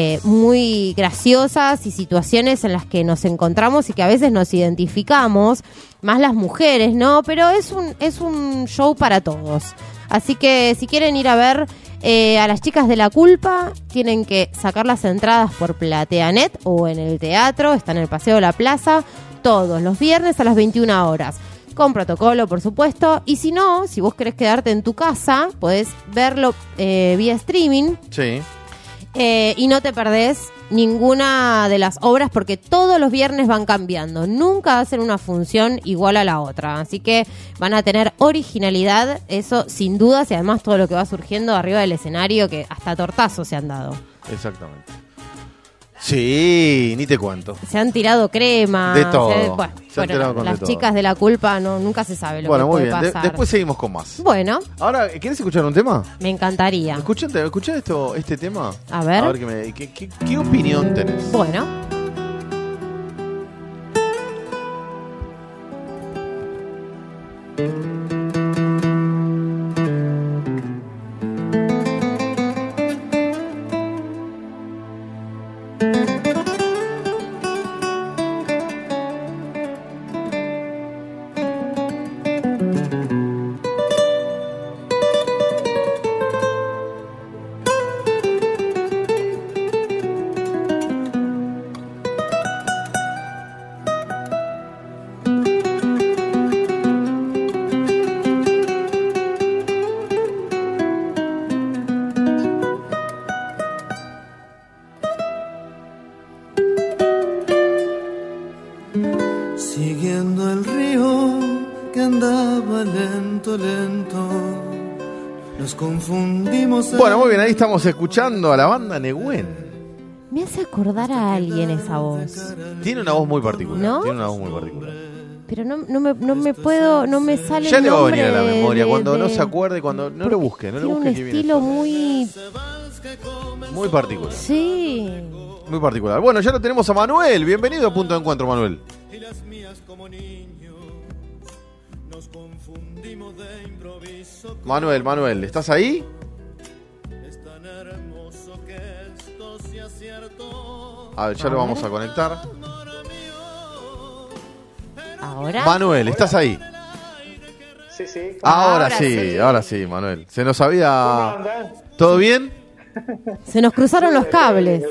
[SPEAKER 5] muy graciosas y situaciones en las que nos encontramos y que a veces nos identificamos, más las mujeres, ¿no? Pero es un show para todos. Así que si quieren ir a ver a las chicas de la culpa, tienen que sacar las entradas por Plateanet o en el teatro, está en el Paseo de la Plaza, todos los viernes a las 21 horas. Con protocolo, por supuesto. Y si no, si vos querés quedarte en tu casa, podés verlo vía streaming.
[SPEAKER 3] Sí.
[SPEAKER 5] Y no te perdés ninguna de las obras porque todos los viernes van cambiando. Nunca hacen una función igual a la otra. Así que van a tener originalidad, eso sin dudas. Y además todo lo que va surgiendo arriba del escenario, que hasta tortazos se han dado.
[SPEAKER 3] Exactamente. Sí, ni te cuento.
[SPEAKER 5] Se han tirado crema.
[SPEAKER 3] De todo. Se han
[SPEAKER 5] Bueno,
[SPEAKER 3] tirado con
[SPEAKER 5] las
[SPEAKER 3] de todo.
[SPEAKER 5] chicas de la culpa nunca se sabe lo
[SPEAKER 3] Bueno,
[SPEAKER 5] que
[SPEAKER 3] muy
[SPEAKER 5] puede
[SPEAKER 3] bien.
[SPEAKER 5] pasar.
[SPEAKER 3] Después seguimos con más.
[SPEAKER 5] Bueno,
[SPEAKER 3] Ahora, ¿quieres escuchar un tema?
[SPEAKER 5] me encantaría.
[SPEAKER 3] Escuchá este tema.
[SPEAKER 5] A ver.
[SPEAKER 3] ¿Qué opinión tenés?
[SPEAKER 5] Bueno.
[SPEAKER 6] Siguiendo
[SPEAKER 8] andaba lento, lento. Nos confundimos.
[SPEAKER 3] Bueno, muy bien, ahí estamos escuchando a la banda Nehuen.
[SPEAKER 5] Me hace acordar a alguien esa voz.
[SPEAKER 3] Tiene una voz muy particular.
[SPEAKER 5] ¿No?
[SPEAKER 3] Tiene una voz muy particular.
[SPEAKER 5] Pero no me sale
[SPEAKER 3] Ya
[SPEAKER 5] el
[SPEAKER 3] le va a
[SPEAKER 5] nombre
[SPEAKER 3] venir a la memoria
[SPEAKER 5] de-
[SPEAKER 3] cuando no
[SPEAKER 5] de-
[SPEAKER 3] se acuerde, cuando no lo busque, no lo
[SPEAKER 5] Tiene un
[SPEAKER 3] busque que viene.
[SPEAKER 5] estilo muy...
[SPEAKER 3] Muy particular.
[SPEAKER 5] Sí.
[SPEAKER 3] Muy particular. Bueno, ya lo tenemos a Manuel. Bienvenido a Punto de Encuentro, Manuel. Manuel, ¿estás ahí? A ver, ya lo vamos a conectar.
[SPEAKER 5] Ahora.
[SPEAKER 3] Manuel, ¿estás ahí?
[SPEAKER 9] Sí, sí.
[SPEAKER 3] Ahora sí, Manuel. Se nos
[SPEAKER 9] ¿Cómo
[SPEAKER 3] había...
[SPEAKER 9] andan?
[SPEAKER 3] ¿Todo bien?
[SPEAKER 5] Se nos cruzaron los cables.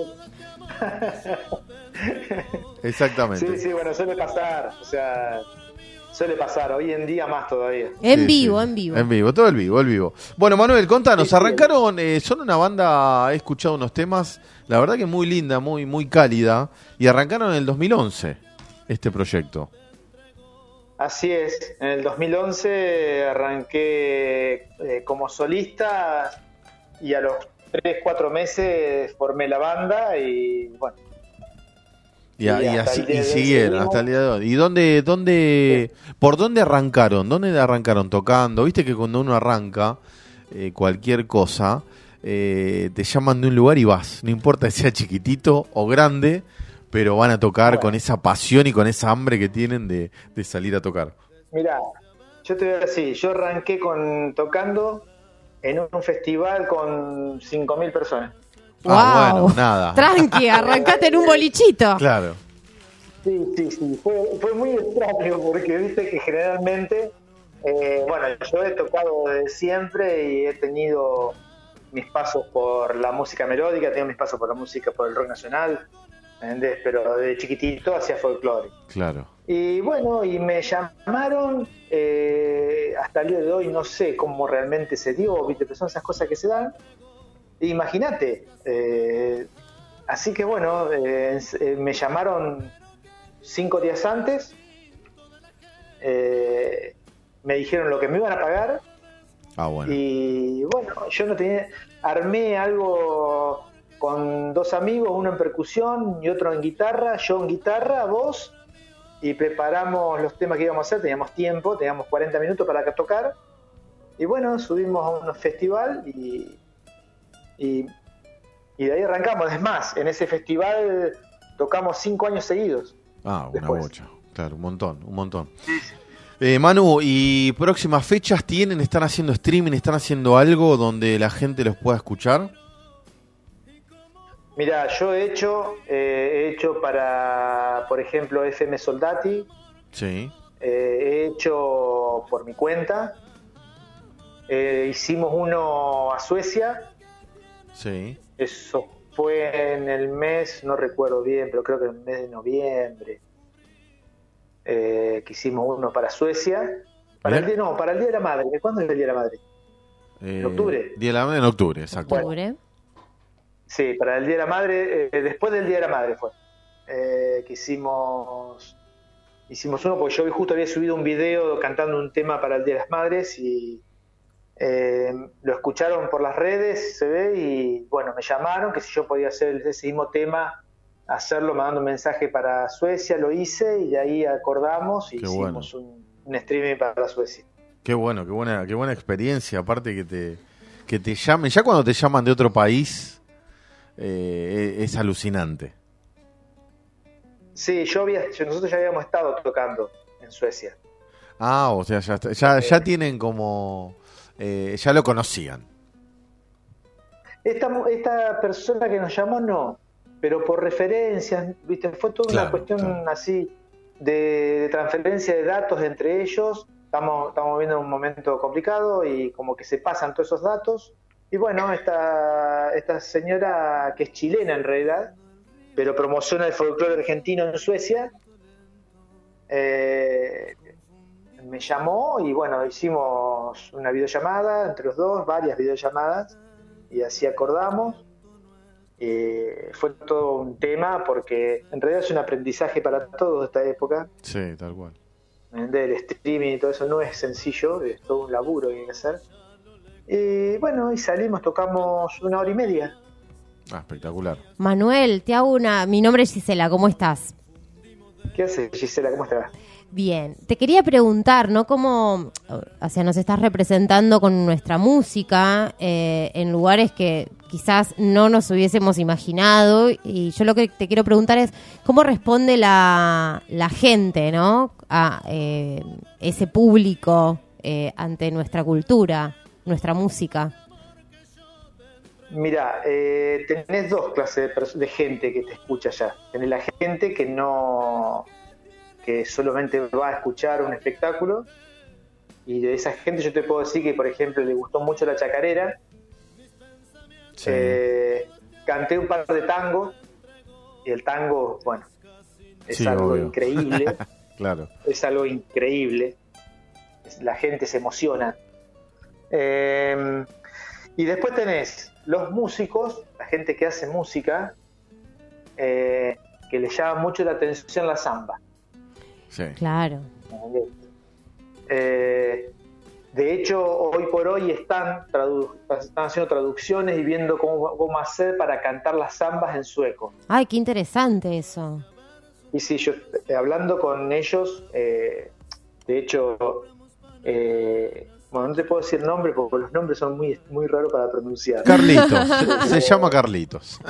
[SPEAKER 3] Exactamente.
[SPEAKER 9] Sí, bueno, suele pasar. O sea, suele pasar. Hoy en día más todavía.
[SPEAKER 5] En
[SPEAKER 3] Sí,
[SPEAKER 5] vivo,
[SPEAKER 3] sí.
[SPEAKER 5] en vivo.
[SPEAKER 3] En vivo, todo el vivo. Bueno, Manuel, contanos,
[SPEAKER 9] Sí, sí.
[SPEAKER 3] arrancaron, son una banda, he escuchado unos temas, la verdad que muy linda, muy cálida, y arrancaron en el 2011 este proyecto.
[SPEAKER 9] Así es. En el 2011 arranqué como solista y a los 3-4 meses formé la banda y bueno.
[SPEAKER 3] Y
[SPEAKER 9] hasta
[SPEAKER 3] así
[SPEAKER 9] el día
[SPEAKER 3] y
[SPEAKER 9] de hoy
[SPEAKER 3] siguieron
[SPEAKER 9] seguimos.
[SPEAKER 3] hasta el día de hoy. ¿Y por dónde arrancaron? ¿Dónde arrancaron tocando? Viste que cuando uno arranca cualquier cosa, te llaman de un lugar y vas. No importa que sea chiquitito o grande, pero van a tocar
[SPEAKER 9] Bueno.
[SPEAKER 3] con esa pasión y con esa hambre que tienen de salir a tocar.
[SPEAKER 9] Mirá, yo te voy a decir, yo arranqué tocando en un festival con 5.000 personas.
[SPEAKER 3] Ah,
[SPEAKER 5] Wow.
[SPEAKER 3] bueno, nada.
[SPEAKER 5] Tranqui, arrancate en un bolichito.
[SPEAKER 3] Claro.
[SPEAKER 9] Sí. Fue muy extraño porque viste que generalmente, bueno, yo he tocado desde siempre y he tenido mis pasos por la música melódica, tengo mis pasos por la música, por el rock nacional, ¿entendés? Pero de chiquitito hacía folclore.
[SPEAKER 3] Claro.
[SPEAKER 9] Y bueno, y me llamaron, hasta el día de hoy no sé cómo realmente se dio, viste, pero son esas cosas que se dan. Imagínate, así que bueno, me llamaron 5 días antes, me dijeron lo que me iban a pagar
[SPEAKER 3] Ah, bueno.
[SPEAKER 9] y bueno, yo no tenía, armé algo con 2 amigos, uno en percusión y otro en guitarra, yo en guitarra, voz, y preparamos los temas que íbamos a hacer, teníamos tiempo, teníamos 40 minutos para tocar, y bueno, subimos a un festival y de ahí arrancamos. Es más, en ese festival tocamos 5 años seguidos.
[SPEAKER 3] Ah, una
[SPEAKER 9] después.
[SPEAKER 3] bocha. Claro, un montón. Manu, ¿y próximas fechas tienen? ¿Están haciendo streaming? ¿Están haciendo algo donde la gente los pueda escuchar?
[SPEAKER 9] Mira, yo he hecho para, por ejemplo, FM Soldati,
[SPEAKER 3] Sí.
[SPEAKER 9] he hecho por mi cuenta, hicimos uno a Suecia,
[SPEAKER 3] Sí.
[SPEAKER 9] eso fue en el mes, no recuerdo bien, pero creo que en el mes de noviembre, que hicimos uno para Suecia, para el
[SPEAKER 3] Bien.
[SPEAKER 9] para el Día de la Madre. ¿Cuándo es el Día de la Madre? ¿En octubre?
[SPEAKER 3] Día de la Madre en octubre, exacto.
[SPEAKER 5] Octubre.
[SPEAKER 9] Sí, para el Día de la Madre, después del Día de la Madre fue, que hicimos uno, porque yo justo había subido un video cantando un tema para el Día de las Madres y lo escucharon por las redes, se ve, y bueno, me llamaron que si yo podía hacer ese mismo tema, hacerlo mandando un mensaje para Suecia, lo hice y de ahí acordamos y
[SPEAKER 3] Qué
[SPEAKER 9] hicimos un streaming para Suecia.
[SPEAKER 3] Qué buena experiencia, aparte que te llamen, ya cuando te llaman de otro país, es alucinante.
[SPEAKER 9] Sí, nosotros ya habíamos estado tocando en Suecia.
[SPEAKER 3] Ah, o sea, ya tienen como, ya lo conocían.
[SPEAKER 9] Esta persona que nos llamó no, pero por referencias, ¿viste? Fue toda
[SPEAKER 3] Claro,
[SPEAKER 9] una cuestión
[SPEAKER 3] claro.
[SPEAKER 9] así de transferencia de datos entre ellos. Estamos viviendo un momento complicado y como que se pasan todos esos datos. Y bueno, esta señora que es chilena en realidad, pero promociona el folclore argentino en Suecia, me llamó y bueno, hicimos una videollamada entre los dos, varias videollamadas, y así acordamos. Fue todo un tema porque en realidad es un aprendizaje para todos esta época.
[SPEAKER 3] Sí, tal cual.
[SPEAKER 9] El streaming y todo eso no es sencillo, es todo un laburo que hay que hacer. Bueno, y salimos, tocamos 1 hora y media.
[SPEAKER 3] Espectacular.
[SPEAKER 5] Manuel, te hago mi nombre es Gisela, ¿cómo estás?
[SPEAKER 9] ¿Qué haces, Gisela? ¿Cómo estás?
[SPEAKER 5] Bien, te quería preguntar, ¿no? ¿Cómo, o sea, nos estás representando con nuestra música en lugares que quizás no nos hubiésemos imaginado? Y yo lo que te quiero preguntar es, ¿cómo responde la gente, ¿no? A ese público ante nuestra cultura, nuestra música.
[SPEAKER 9] Mira, tenés dos clases de gente que te escucha ya. Tenés la gente que solamente va a escuchar un espectáculo, y de esa gente yo te puedo decir que, por ejemplo, le gustó mucho la chacarera.
[SPEAKER 3] Sí.
[SPEAKER 9] Canté un par de tangos, y el tango, bueno, es algo
[SPEAKER 3] obvio.
[SPEAKER 9] increíble.
[SPEAKER 3] Claro.
[SPEAKER 9] Es algo increíble. La gente se emociona. Y después tenés los músicos, la gente que hace música, que le llama mucho la atención la samba.
[SPEAKER 3] Sí.
[SPEAKER 5] Claro.
[SPEAKER 9] De hecho, hoy por hoy están haciendo traducciones y viendo cómo hacer para cantar las zambas en sueco.
[SPEAKER 5] Ay, qué interesante eso.
[SPEAKER 9] Y sí, yo hablando con ellos, de hecho, bueno, no te puedo decir el nombre porque los nombres son muy raros para pronunciar.
[SPEAKER 3] Carlitos. Se llama Carlitos.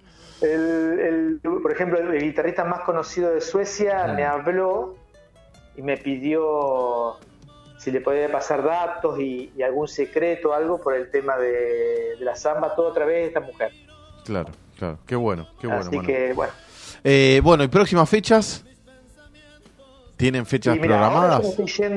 [SPEAKER 9] Por ejemplo, el guitarrista más conocido de Suecia me habló y me pidió si le podía pasar datos y algún secreto, algo por el tema de la samba, todo a través de esta mujer.
[SPEAKER 3] Claro. Qué bueno.
[SPEAKER 9] Así que, bueno.
[SPEAKER 3] Bueno, ¿y próximas fechas? ¿Tienen fechas
[SPEAKER 9] Y mira,
[SPEAKER 3] programadas?
[SPEAKER 9] ahora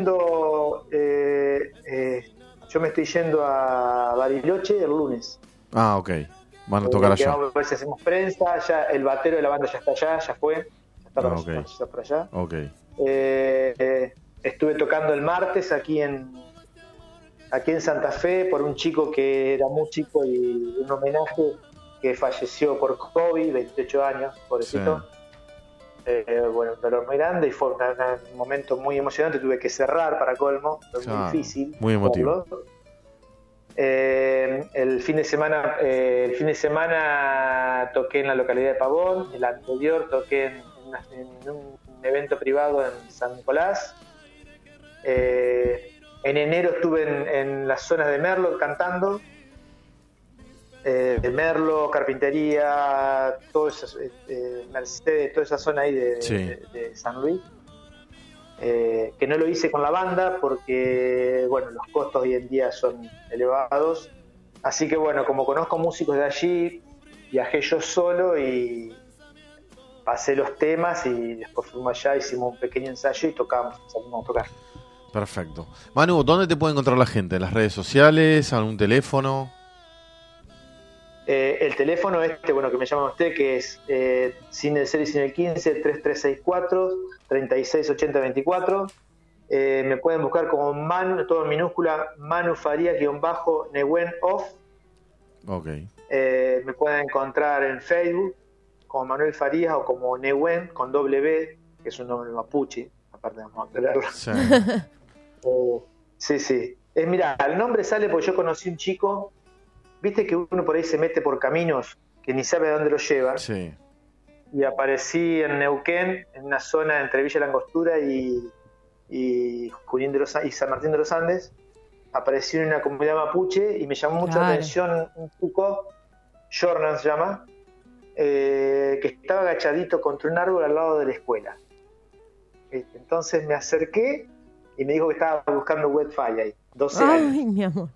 [SPEAKER 9] yo me estoy yendo a Bariloche el lunes.
[SPEAKER 3] Ok. Van a tocar allá.
[SPEAKER 9] Vamos a ver si hacemos prensa. Ya el batero de la banda ya está allá, ya fue. Ya está por allá.
[SPEAKER 3] Ok.
[SPEAKER 9] Estuve tocando el martes aquí en Santa Fe por un chico que era músico y un homenaje que falleció por COVID, 28 años, pobrecito. Sí. Bueno, un dolor muy grande y fue un momento muy emocionante. Tuve que cerrar para colmo, fue muy difícil.
[SPEAKER 3] Muy emotivo.
[SPEAKER 9] El fin de semana toqué en la localidad de Pavón. El anterior toqué en un evento privado en San Nicolás. En enero estuve en las zonas de Merlo cantando. De Merlo, Carpintería, Mercedes, toda esa zona ahí de San Luis. Que no lo hice con la banda porque, bueno, los costos hoy en día son elevados. Así que, bueno, como conozco músicos de allí, viajé yo solo y pasé los temas y después fuimos allá, hicimos un pequeño ensayo y salimos a tocar.
[SPEAKER 3] Perfecto. Manu, ¿dónde te puede encontrar la gente? ¿En las redes sociales? ¿Algún teléfono?
[SPEAKER 9] El teléfono bueno, que me llama usted, que es sin el 0 y sin el 15, 3364 368024. Me pueden buscar como Manu, todo en minúscula, Manu Farías-Newen Off.
[SPEAKER 3] Ok.
[SPEAKER 9] Me pueden encontrar en Facebook como Manuel Farías o como Newen con W, que es un nombre mapuche, aparte vamos a aclararlo. Sí. Mira, el nombre sale porque yo conocí un chico. Viste que uno por ahí se mete por caminos que ni sabe a dónde lo lleva.
[SPEAKER 3] Sí.
[SPEAKER 9] Y aparecí en Neuquén, en una zona entre Villa Langostura y Junín de y San Martín de los Andes. Aparecí en una comunidad mapuche y me llamó mucho la atención un chico, Jornan se llama, que estaba agachadito contra un árbol al lado de la escuela. Entonces me acerqué y me dijo que estaba buscando Wi-Fi ahí, 12 años.
[SPEAKER 5] Ay, mi amor.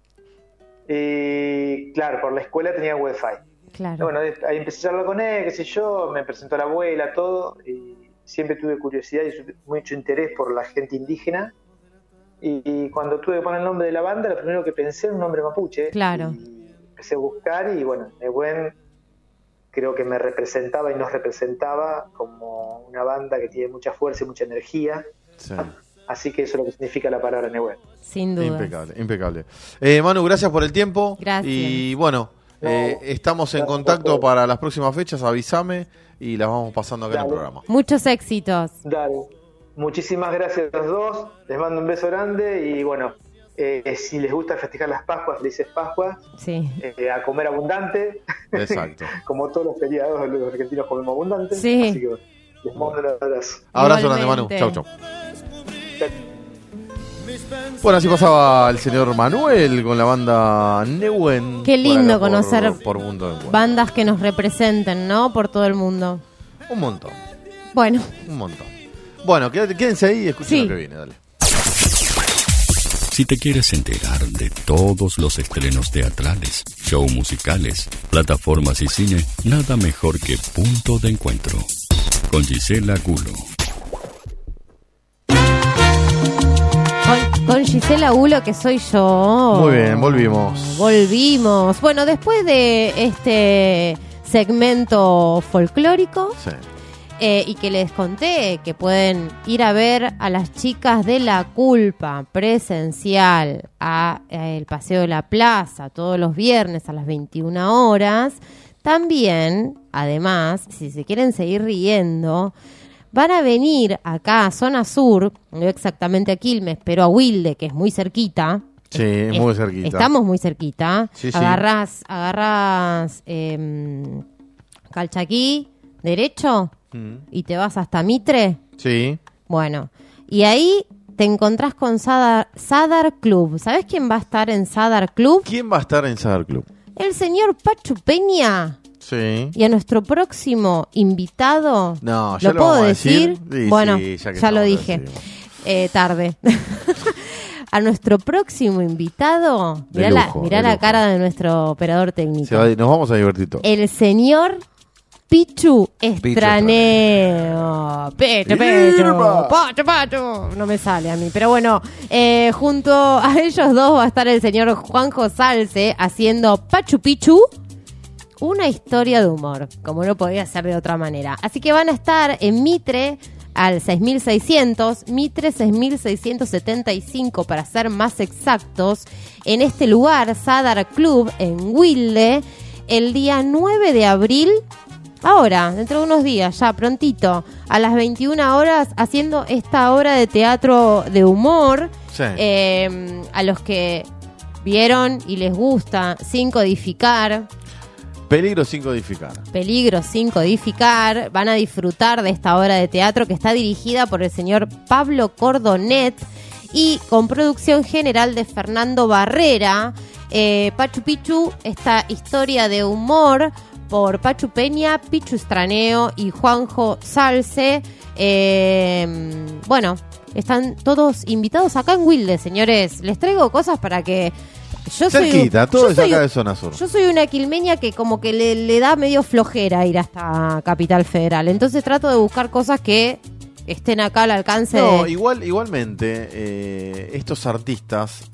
[SPEAKER 9] Y claro, por la escuela tenía Wi-Fi.
[SPEAKER 5] Claro.
[SPEAKER 9] Bueno, ahí empecé a charlar con él, qué sé yo, me presentó a la abuela, todo, y siempre tuve curiosidad y mucho interés por la gente indígena. Y cuando tuve que poner el nombre de la banda, lo primero que pensé era un nombre mapuche.
[SPEAKER 5] Claro.
[SPEAKER 9] Y empecé a buscar y bueno, Newen creo que me representaba y nos representaba como una banda que tiene mucha fuerza y mucha energía.
[SPEAKER 3] Sí.
[SPEAKER 9] Así que eso es lo que significa la palabra Newen.
[SPEAKER 5] Sin duda.
[SPEAKER 3] Impecable. Manu, gracias por el tiempo.
[SPEAKER 5] Gracias.
[SPEAKER 3] Y bueno, estamos en contacto para las próximas fechas, avísame y las vamos pasando acá en el programa.
[SPEAKER 5] Muchos éxitos.
[SPEAKER 9] Dale. muchísimas gracias a los dos, les mando un beso grande y bueno, si les gusta festejar las Pascuas, felices Pascuas,
[SPEAKER 5] Sí.
[SPEAKER 9] A comer abundante,
[SPEAKER 3] Exacto.
[SPEAKER 9] como todos los feriados los argentinos comemos abundante,
[SPEAKER 5] Sí.
[SPEAKER 9] así que bueno, les mando un abrazo.
[SPEAKER 3] Abrazo grande, Manu.
[SPEAKER 5] Igualmente.
[SPEAKER 3] Chau, chau. Bueno, así pasaba el señor Manuel con la banda Neuen.
[SPEAKER 5] Qué lindo
[SPEAKER 3] por acá,
[SPEAKER 5] conocer
[SPEAKER 3] por Mundo de Encuentro.
[SPEAKER 5] bandas que nos representen, ¿no? Por todo el mundo.
[SPEAKER 3] Un montón,
[SPEAKER 5] Bueno,
[SPEAKER 3] un montón. Bueno, quédense ahí y escuchen
[SPEAKER 5] Sí.
[SPEAKER 3] lo que viene, dale.
[SPEAKER 1] Si te quieres enterar de todos los estrenos teatrales, show musicales, plataformas y cine, nada mejor que Punto de Encuentro. Con Gisela Gulo.
[SPEAKER 5] con Gisela Gulo, que soy yo.
[SPEAKER 3] Muy bien, volvimos.
[SPEAKER 5] Volvimos. Bueno, después de este segmento folclórico,
[SPEAKER 3] Sí.
[SPEAKER 5] y que les conté que pueden ir a ver a las chicas de La Culpa presencial a el Paseo de la Plaza todos los viernes a las 21 horas. También, además, si se quieren seguir riendo, van a venir acá a Zona Sur, no exactamente a Quilmes, pero a Wilde, que es muy cerquita.
[SPEAKER 3] Sí, muy cerquita.
[SPEAKER 5] Estamos muy cerquita.
[SPEAKER 3] Sí, sí.
[SPEAKER 5] Agarrás Calchaquí, derecho, y te vas hasta Mitre.
[SPEAKER 3] Sí.
[SPEAKER 5] Bueno, y ahí te encontrás con Sadar Club. ¿Sabés quién va a estar en Sadar Club?
[SPEAKER 3] ¿Quién va a estar en Sadar Club?
[SPEAKER 5] El señor Pachu Peña.
[SPEAKER 3] Sí.
[SPEAKER 5] Y a nuestro próximo invitado,
[SPEAKER 3] No, ya
[SPEAKER 5] ¿lo
[SPEAKER 3] lo
[SPEAKER 5] puedo
[SPEAKER 3] vamos a
[SPEAKER 5] decir?
[SPEAKER 3] decir. Sí,
[SPEAKER 5] Bueno,
[SPEAKER 3] sí, ya que
[SPEAKER 5] ya lo
[SPEAKER 3] estamos,
[SPEAKER 5] dije.
[SPEAKER 3] decimos.
[SPEAKER 5] Tarde. A nuestro próximo invitado,
[SPEAKER 3] De
[SPEAKER 5] mirá,
[SPEAKER 3] lujo,
[SPEAKER 5] mirá
[SPEAKER 3] de
[SPEAKER 5] la
[SPEAKER 3] lujo.
[SPEAKER 5] cara de nuestro operador técnico.
[SPEAKER 3] Nos vamos a divertir todos.
[SPEAKER 5] El señor Pichu Estraneo. Pecho,
[SPEAKER 3] Irma.
[SPEAKER 5] Pacho. No me sale a mí. Pero bueno, junto a ellos dos va a estar el señor Juanjo Salce haciendo Pachu Pichu. Una historia de humor, como no podía ser de otra manera. Así que van a estar en Mitre al 6600, Mitre 6675 para ser más exactos, en este lugar, Sadar Club, en Wilde, el día 9 de abril, ahora, dentro de unos días, ya prontito, a las 21 horas, haciendo esta obra de teatro de humor,
[SPEAKER 3] Sí.
[SPEAKER 5] a los que vieron y les gusta, sin codificar,
[SPEAKER 3] Peligro sin codificar.
[SPEAKER 5] Peligro sin codificar, van a disfrutar de esta obra de teatro que está dirigida por el señor Pablo Cordonet y con producción general de Fernando Barrera. Pachu Pichu, esta historia de humor por Pachu Peña, Pichu Estraneo y Juanjo Salce. Bueno, están todos invitados acá en Wilde, señores. Les traigo cosas para que...
[SPEAKER 3] Cerquita, todo es acá de Zona Sur.
[SPEAKER 5] Yo soy una quilmeña que como que le da medio flojera ir hasta Capital Federal. Entonces trato de buscar cosas que estén acá al alcance
[SPEAKER 3] No,
[SPEAKER 5] de...
[SPEAKER 3] igualmente, estos artistas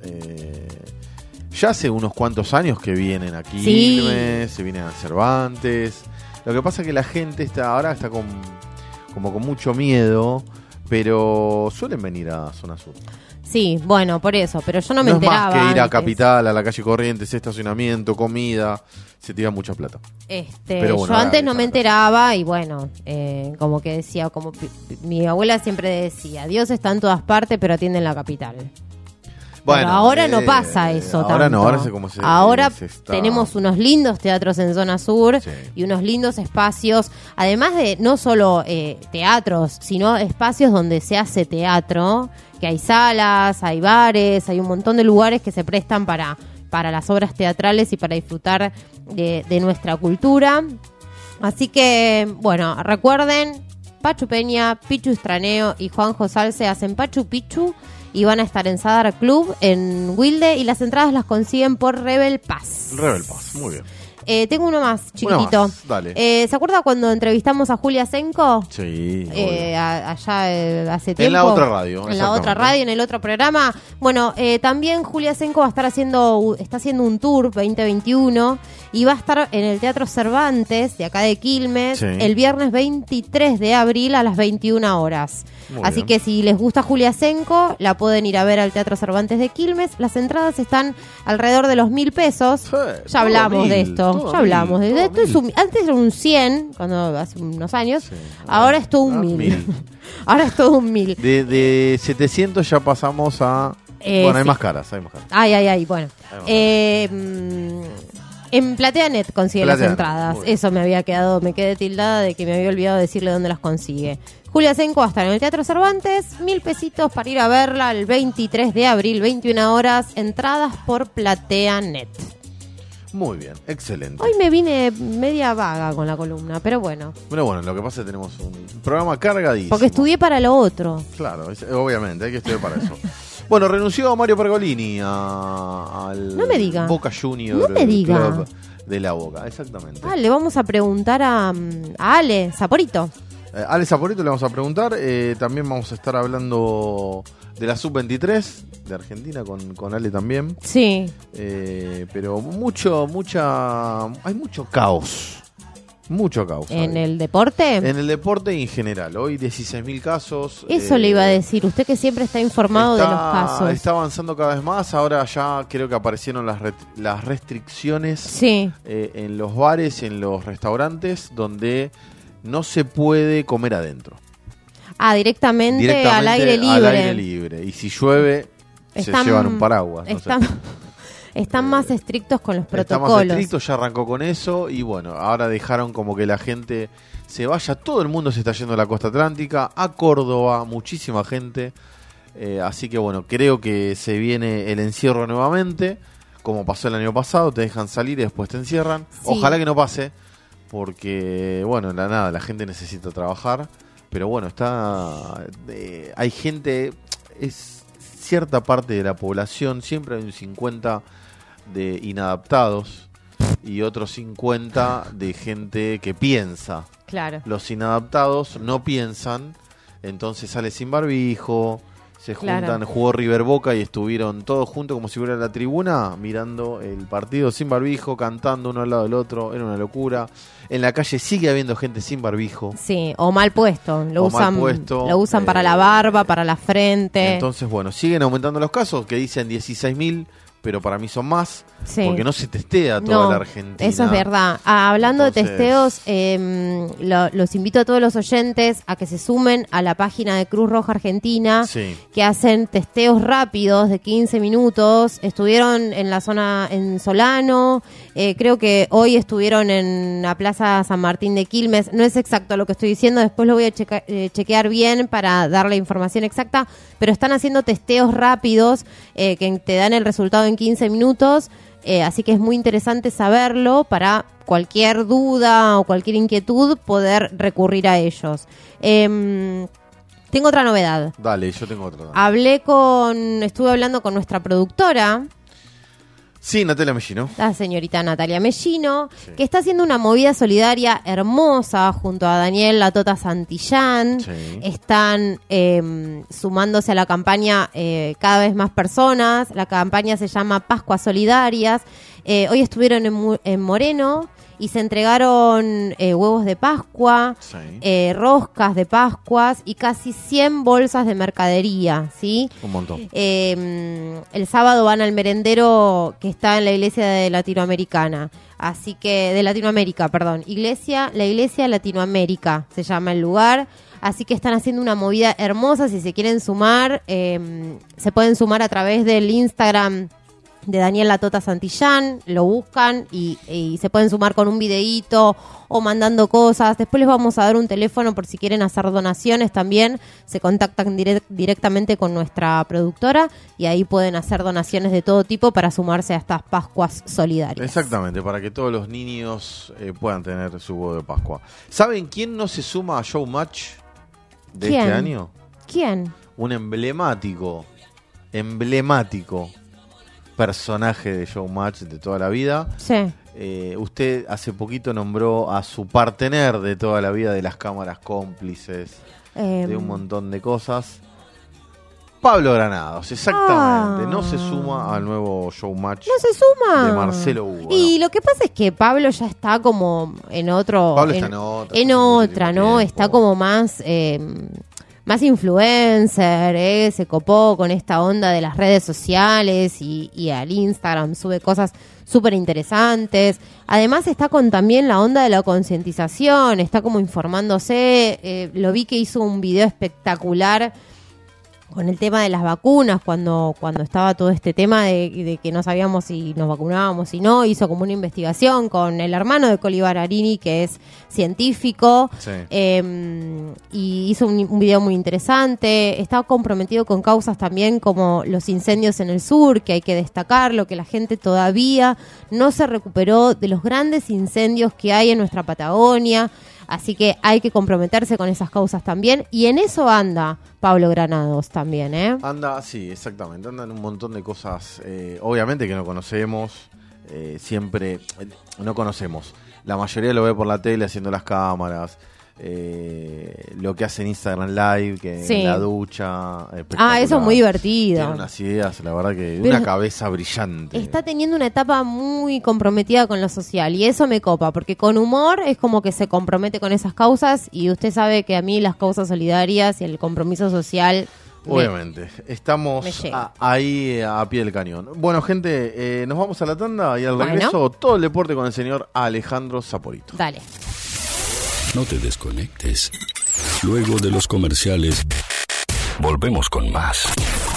[SPEAKER 3] ya hace unos cuantos años que vienen aquí,
[SPEAKER 5] Sí.
[SPEAKER 3] se vienen a Cervantes. Lo que pasa es que la gente ahora está como con mucho miedo, pero suelen venir a Zona Sur.
[SPEAKER 5] Sí, bueno, por eso. Pero yo no me
[SPEAKER 3] es
[SPEAKER 5] enteraba
[SPEAKER 3] más que ir a
[SPEAKER 5] antes.
[SPEAKER 3] Capital, a la calle Corrientes, estacionamiento, comida, se tira mucha plata. Pero bueno,
[SPEAKER 5] yo antes
[SPEAKER 3] ahora
[SPEAKER 5] no me
[SPEAKER 3] está.
[SPEAKER 5] enteraba y bueno, como que decía, mi abuela siempre decía, Dios está en todas partes, pero atiende en la capital. Pero ahora no pasa eso
[SPEAKER 3] ahora
[SPEAKER 5] tanto.
[SPEAKER 3] no, ahora se como se
[SPEAKER 5] Ahora
[SPEAKER 3] se está-
[SPEAKER 5] tenemos unos lindos teatros en Zona Sur
[SPEAKER 3] Sí.
[SPEAKER 5] y unos lindos espacios, además de no solo teatros, sino espacios donde se hace teatro, que hay salas, hay bares, hay un montón de lugares que se prestan para las obras teatrales y para disfrutar de nuestra cultura. Así que, bueno, recuerden, Pachu Peña, Pichu Estraneo y Juanjo Salce hacen Pachu Pichu y van a estar en Sadar Club en Wilde y las entradas las consiguen por Rebel Pass.
[SPEAKER 3] Rebel Pass, muy bien.
[SPEAKER 5] Tengo uno más,
[SPEAKER 3] Una
[SPEAKER 5] chiquitito.
[SPEAKER 3] más, dale.
[SPEAKER 5] ¿Se acuerda cuando entrevistamos a Julia Senko?
[SPEAKER 3] Sí, obvio.
[SPEAKER 5] Allá hace tiempo.
[SPEAKER 3] En la otra radio,
[SPEAKER 5] En la otra
[SPEAKER 3] exactamente.
[SPEAKER 5] radio, en el otro programa. Bueno, también Julia Senko va a estar está haciendo un tour 2021 y va a estar en el Teatro Cervantes de acá de Quilmes
[SPEAKER 3] Sí.
[SPEAKER 5] el viernes 23 de abril a las 21 horas.
[SPEAKER 3] Muy
[SPEAKER 5] Así
[SPEAKER 3] bien.
[SPEAKER 5] que si les gusta Julia Senko, la pueden ir a ver al Teatro Cervantes de Quilmes. Las entradas están alrededor de los 1.000 pesos.
[SPEAKER 3] Sí,
[SPEAKER 5] Ya hablamos de esto.
[SPEAKER 3] Todo
[SPEAKER 5] ya hablamos de
[SPEAKER 3] todo
[SPEAKER 5] esto. Antes era un 100, cuando hace unos años.
[SPEAKER 3] Sí.
[SPEAKER 5] Ahora es todo un 1000. Ahora es todo un 1000.
[SPEAKER 3] De 700 ya pasamos a... bueno, hay
[SPEAKER 5] sí.
[SPEAKER 3] más caras, hay más caras.
[SPEAKER 5] Ay, bueno.
[SPEAKER 3] Hay más
[SPEAKER 5] En PlateaNet consigue
[SPEAKER 3] PlateaNet,
[SPEAKER 5] las entradas.
[SPEAKER 3] muy bien.
[SPEAKER 5] Eso me quedé tildada de que me había olvidado decirle dónde las consigue. Julia Senko va a estar en el Teatro Cervantes, 1.000 pesitos para ir a verla el 23 de abril, 21 horas, entradas por PlateaNet.
[SPEAKER 3] Muy bien, excelente.
[SPEAKER 5] Hoy me vine media vaga con la columna, pero bueno,
[SPEAKER 3] Pero bueno, lo que pasa es que tenemos un programa cargadísimo.
[SPEAKER 5] porque estudié para lo otro.
[SPEAKER 3] Claro, obviamente, hay que estudiar para eso. Bueno, renunció Mario Pergolini al
[SPEAKER 5] No me diga.
[SPEAKER 3] Boca Junior
[SPEAKER 5] No me diga.
[SPEAKER 3] Club de la Boca, exactamente.
[SPEAKER 5] Le vamos a preguntar a Ale Saporito.
[SPEAKER 3] Ale Saporito le vamos a preguntar. También vamos a estar hablando de la Sub-23 de Argentina con Ale también.
[SPEAKER 5] Sí.
[SPEAKER 3] Pero hay mucho caos. Mucho caos.
[SPEAKER 5] ¿En
[SPEAKER 3] hay.
[SPEAKER 5] el deporte?
[SPEAKER 3] En el deporte en general. Hoy 16.000 casos.
[SPEAKER 5] Eso le iba a decir. Usted que siempre está informado de los casos.
[SPEAKER 3] Está avanzando cada vez más. Ahora ya creo que aparecieron las restricciones
[SPEAKER 5] Sí.
[SPEAKER 3] en los bares, en los restaurantes, donde no se puede comer adentro.
[SPEAKER 5] Directamente al aire libre.
[SPEAKER 3] Al aire libre. Y si llueve, se llevan un paraguas. no sé.
[SPEAKER 5] Están más estrictos con los
[SPEAKER 3] Está más
[SPEAKER 5] protocolos.
[SPEAKER 3] estricto, ya arrancó con eso. Y bueno, ahora dejaron como que la gente se vaya. Todo el mundo se está yendo a la costa atlántica, a Córdoba, muchísima gente. Así que bueno, creo que se viene el encierro nuevamente. Como pasó el año pasado, te dejan salir y después te encierran.
[SPEAKER 5] Sí.
[SPEAKER 3] Ojalá que no pase. Porque, bueno, la gente necesita trabajar. Pero bueno, hay gente, es cierta parte de la población, siempre hay un 50 de inadaptados y otros 50 de gente que piensa.
[SPEAKER 5] Claro.
[SPEAKER 3] Los inadaptados no piensan, entonces sale sin barbijo, se
[SPEAKER 5] Claro.
[SPEAKER 3] juntan, jugó River Boca y estuvieron todos juntos como si fuera la tribuna, mirando el partido sin barbijo, cantando uno al lado del otro, era una locura. En la calle sigue habiendo gente sin barbijo.
[SPEAKER 5] Sí, o mal puesto. Lo
[SPEAKER 3] O mal
[SPEAKER 5] usan,
[SPEAKER 3] puesto,
[SPEAKER 5] lo usan para la barba, para la frente.
[SPEAKER 3] Entonces, bueno, siguen aumentando los casos, que dicen 16.000, pero para mí son más,
[SPEAKER 5] Sí.
[SPEAKER 3] porque no se testea toda la Argentina.
[SPEAKER 5] Eso es verdad. Hablando
[SPEAKER 3] Entonces-
[SPEAKER 5] de testeos, los invito a todos los oyentes a que se sumen a la página de Cruz Roja Argentina,
[SPEAKER 3] Sí.
[SPEAKER 5] que hacen testeos rápidos de 15 minutos. Estuvieron en la zona en Solano, creo que hoy estuvieron en la Plaza San Martín de Quilmes. No es exacto lo que estoy diciendo, después lo voy a chequear bien para dar la información exacta, pero están haciendo testeos rápidos que te dan el resultado en 15 minutos. Así que es muy interesante saberlo para cualquier duda o cualquier inquietud poder recurrir a ellos. Tengo otra novedad.
[SPEAKER 3] Dale, yo tengo otra.
[SPEAKER 5] Estuve hablando con nuestra productora,
[SPEAKER 3] Sí, Natalia Mellino.
[SPEAKER 5] la señorita Natalia Mellino,
[SPEAKER 3] Sí.
[SPEAKER 5] que está haciendo una movida solidaria hermosa junto a Daniel La Tota Santillán.
[SPEAKER 3] Sí.
[SPEAKER 5] Están sumándose a la campaña cada vez más personas. La campaña se llama Pascuas Solidarias. Hoy estuvieron en Moreno y se entregaron huevos de Pascua,
[SPEAKER 3] Sí.
[SPEAKER 5] roscas de Pascuas y casi 100 bolsas de mercadería, ¿sí?
[SPEAKER 3] Un montón.
[SPEAKER 5] El sábado van al merendero que está en la iglesia de Latinoamericana. Así que, de Latinoamérica, perdón. La iglesia Latinoamérica se llama el lugar. Así que están haciendo una movida hermosa. Si se quieren sumar, se pueden sumar a través del Instagram de Daniel La Tota Santillán, lo buscan y se pueden sumar con un videíto o mandando cosas. Después les vamos a dar un teléfono por si quieren hacer donaciones también. Se contactan directamente con nuestra productora y ahí pueden hacer donaciones de todo tipo para sumarse a estas Pascuas solidarias.
[SPEAKER 3] Exactamente, para que todos los niños puedan tener su huevo de Pascua. ¿Saben quién no se suma a Showmatch de
[SPEAKER 5] ¿Quién?
[SPEAKER 3] este año?
[SPEAKER 5] ¿Quién?
[SPEAKER 3] Un emblemático personaje de Showmatch de toda la vida.
[SPEAKER 5] Sí.
[SPEAKER 3] Usted hace poquito nombró a su partener de toda la vida, de las cámaras cómplices, de un montón de cosas. Pablo Granados, exactamente. No se suma al nuevo Showmatch
[SPEAKER 5] No se suma.
[SPEAKER 3] de Marcelo Hugo.
[SPEAKER 5] Y lo que pasa es que Pablo ya está como en otro.
[SPEAKER 3] Pablo está en otra.
[SPEAKER 5] En
[SPEAKER 3] hace
[SPEAKER 5] otra,
[SPEAKER 3] muchísimo
[SPEAKER 5] ¿no?
[SPEAKER 3] tiempo.
[SPEAKER 5] Está como más más influencer, se copó con esta onda de las redes sociales y al Instagram sube cosas súper interesantes. Además está con también la onda de la concientización, está como informándose. Lo vi que hizo un video espectacular con el tema de las vacunas, cuando estaba todo este tema de que no sabíamos si nos vacunábamos o no, hizo como una investigación con el hermano de Coli Bararini, que es científico,
[SPEAKER 3] Sí.
[SPEAKER 5] Y hizo un video muy interesante. Está comprometido con causas también como los incendios en el sur, que hay que destacarlo, que la gente todavía no se recuperó de los grandes incendios que hay en nuestra Patagonia. Así que hay que comprometerse con esas causas también. Y en eso anda Pablo Granados también, ¿eh?
[SPEAKER 3] Anda, sí, exactamente. Andan un montón de cosas, obviamente que no conocemos, siempre no conocemos. La mayoría lo ve por la tele haciendo las cámaras, lo que hace en Instagram Live, que
[SPEAKER 5] Sí.
[SPEAKER 3] en la ducha.
[SPEAKER 5] Eso es muy divertido.
[SPEAKER 3] Tiene unas ideas, la verdad que
[SPEAKER 5] Pero
[SPEAKER 3] una cabeza brillante.
[SPEAKER 5] Está teniendo una etapa muy comprometida con lo social y eso me copa, porque con humor es como que se compromete con esas causas y usted sabe que a mí las causas solidarias y el compromiso social...
[SPEAKER 3] Obviamente, estamos
[SPEAKER 5] me llega.
[SPEAKER 3] ahí a pie del cañón. Bueno, gente, nos vamos a la tanda y al
[SPEAKER 5] Bueno.
[SPEAKER 3] regreso todo el deporte con el señor Alejandro Saporito.
[SPEAKER 5] Dale.
[SPEAKER 1] No te desconectes. Luego de los comerciales, volvemos con más.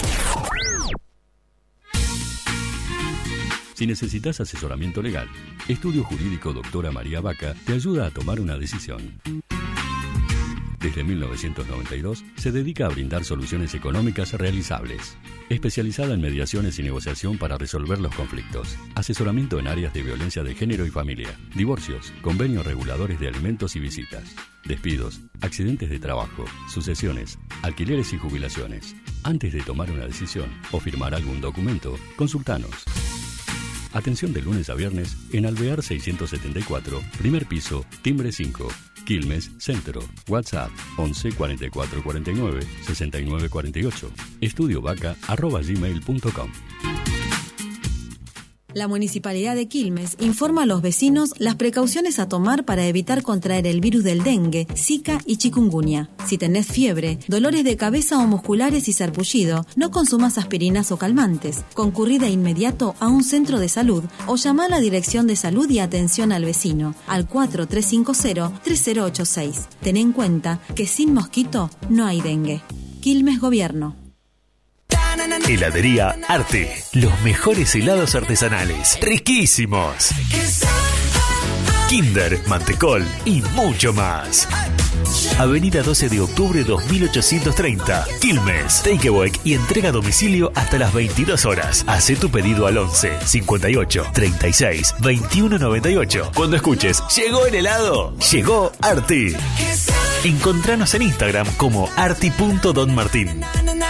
[SPEAKER 1] Si necesitas asesoramiento legal, Estudio Jurídico Doctora María Vaca te ayuda a tomar una decisión. Desde 1992 se dedica a brindar soluciones económicas realizables. Especializada en mediaciones y negociación para resolver los conflictos. Asesoramiento en áreas de violencia de género y familia. Divorcios, convenios reguladores de alimentos y visitas. Despidos, accidentes de trabajo, sucesiones, alquileres y jubilaciones. Antes de tomar una decisión o firmar algún documento, consultanos. Atención de lunes a viernes en Alvear 674, primer piso, timbre 5. Quilmes, Centro. WhatsApp 11 44 49 69 48. estudiovaca@gmail.com.
[SPEAKER 10] La Municipalidad de Quilmes informa a los vecinos las precauciones a tomar para evitar contraer el virus del dengue, zika y chikungunya. Si tenés fiebre, dolores de cabeza o musculares y sarpullido, no consumas aspirinas o calmantes. Concurrí de inmediato a un centro de salud o llama a la Dirección de Salud y Atención al Vecino al 4350-3086. Ten en cuenta que sin mosquito no hay dengue. Quilmes Gobierno.
[SPEAKER 11] Heladería Arte. Los mejores helados artesanales. Riquísimos. Kinder, mantecol y mucho más. Avenida 12 de octubre 2830. Quilmes. Takeaway y entrega a domicilio hasta las 22 horas. Hacé tu pedido al 11 58 36 21 98. Cuando escuches "Llegó el helado", llegó Arti. Encontranos en Instagram como arti.donmartin.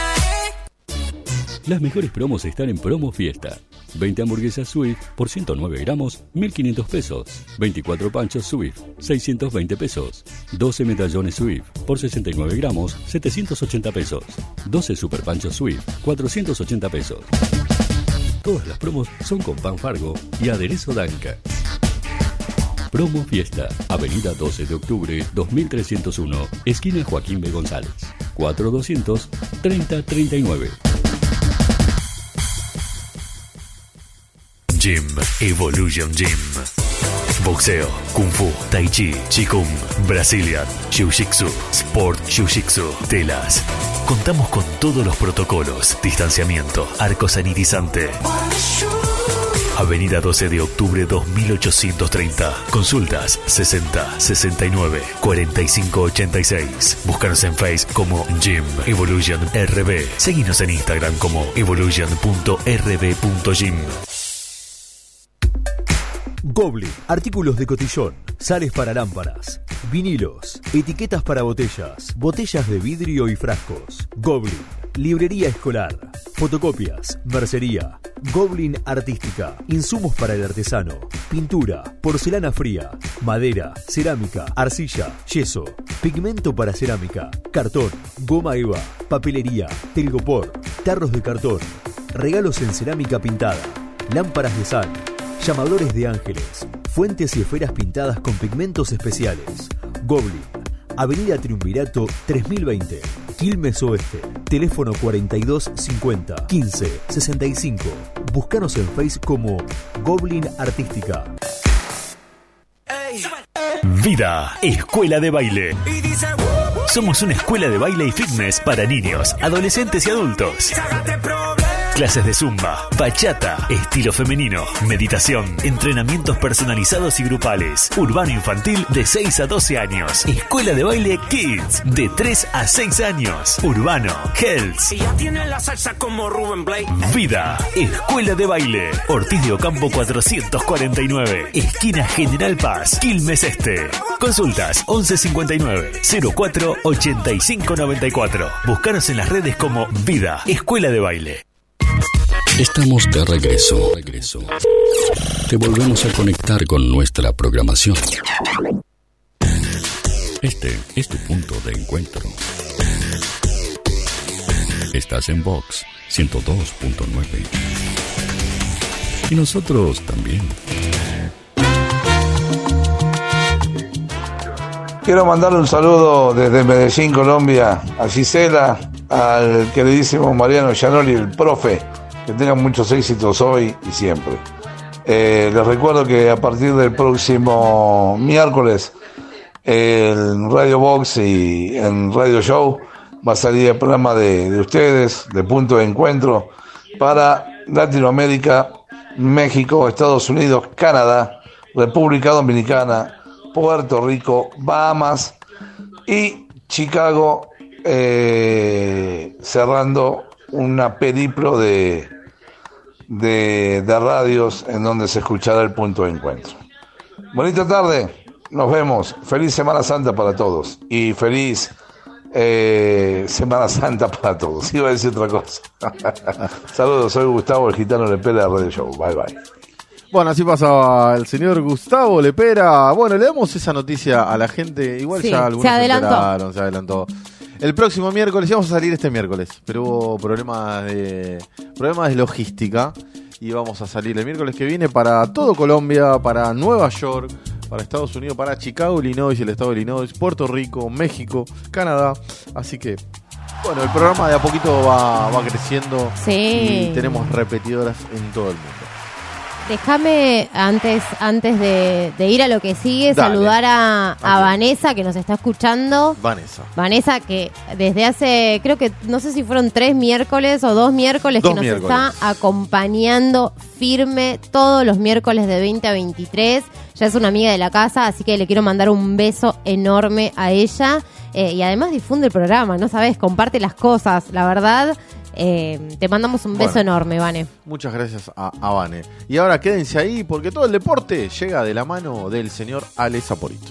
[SPEAKER 1] Las mejores promos están en Promo Fiesta. 20 hamburguesas Swift por 109 gramos, 1.500 pesos. 24 panchos Swift, 620 pesos. 12 medallones Swift por 69 gramos, 780 pesos. 12 super panchos Swift, 480 pesos. Todas las promos son con pan Fargo y aderezo Danca. Promo Fiesta, Avenida 12 de octubre, 2301, esquina Joaquín B. González. 4200 3039.
[SPEAKER 11] Gym, Evolution Gym. Boxeo, Kung Fu, Tai Chi, Qigong, Brazilian, Jiu-Jitsu, Sport Jiu-Jitsu, telas. Contamos con todos los protocolos, distanciamiento, arco sanitizante. Avenida 12 de octubre 2830. Consultas 60 69 45 86. Búscanos en Facebook como Gym Evolution RB. Seguinos en Instagram como evolution.rb.gym.
[SPEAKER 12] Goblin, artículos de cotillón, sales para lámparas, vinilos, etiquetas para botellas, botellas de vidrio y frascos. Goblin, librería escolar, fotocopias, mercería. Goblin Artística, insumos para el artesano, pintura, porcelana fría, madera, cerámica, arcilla, yeso, pigmento para cerámica, cartón, goma eva, papelería, telgopor, tarros de cartón, regalos en cerámica pintada, lámparas de sal, llamadores de ángeles, fuentes y esferas pintadas con pigmentos especiales. Goblin, Avenida Triunvirato 3020, Quilmes Oeste. Teléfono 4250 15 65. Búscanos en Facebook como Goblin Artística.
[SPEAKER 11] Vida, escuela de baile. Somos una escuela de baile y fitness para niños, adolescentes y adultos. Clases de zumba, bachata, estilo femenino, meditación, entrenamientos personalizados y grupales. Urbano infantil de 6 a 12 años. Escuela de baile Kids de 3 a 6 años. Urbano, Hells. Vida, escuela de baile. Ortiz de Ocampo 449. Esquina General Paz, Quilmes Este. Consultas 1159 04 85 94. Búscanos en las redes como Vida, escuela de baile.
[SPEAKER 1] Estamos de regreso. Te volvemos a conectar con nuestra programación. Este es tu punto de encuentro. Estás en Vox 102.9. Y nosotros también.
[SPEAKER 13] Quiero mandarle un saludo desde Medellín, Colombia, a Gisela, al queridísimo Mariano Gianoli, el profe. Que tengan muchos éxitos hoy y siempre. Les recuerdo que a partir del próximo miércoles en Radio Box y en Radio Show va a salir el programa de ustedes, de Punto de Encuentro, para Latinoamérica, México, Estados Unidos, Canadá, República Dominicana, Puerto Rico, Bahamas y Chicago, cerrando una periplo de radios en donde se escuchará el Punto de Encuentro. Bonita tarde, nos vemos. Feliz Semana Santa para todos y feliz Semana Santa para todos. Iba a decir otra cosa. Saludos, soy Gustavo, el gitano Lepera de Radio Show. Bye bye.
[SPEAKER 3] Bueno, así pasaba el señor Gustavo Lepera. Bueno, le damos esa noticia a la gente. Igual sí, ya algunos se adelantó. El próximo miércoles, íbamos a salir este miércoles, pero hubo problemas de logística y vamos a salir el miércoles que viene para todo Colombia, para Nueva York, para Estados Unidos, para Chicago, Illinois, el estado de Illinois, Puerto Rico, México, Canadá. Así que, bueno, el programa de a poquito va creciendo y tenemos repetidoras en todo el mundo.
[SPEAKER 5] Déjame, antes de ir a lo que sigue, saludar a Vanessa, que nos está escuchando. Vanessa, que desde hace, creo que, no sé si fueron 3 miércoles o 2 miércoles que nos está acompañando firme todos los miércoles de 20 a 23. Ya es una amiga de la casa, así que le quiero mandar un beso enorme a ella. Y además difunde el programa, ¿no sabes? Comparte las cosas, la verdad. Te mandamos un beso enorme, Vane. Muchas gracias a Vane. Y ahora quédense ahí porque todo el deporte llega de la mano del señor Ale Saporito.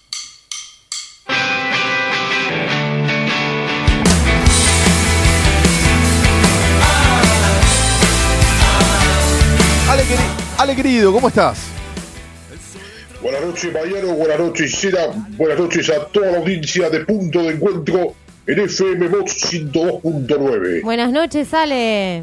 [SPEAKER 5] Ale querido, ¿cómo estás?
[SPEAKER 14] Buenas noches, Mariano, buenas noches, Gisela, buenas noches a toda la audiencia de Punto de Encuentro en FM Box 102.9.
[SPEAKER 5] Buenas noches, Ale.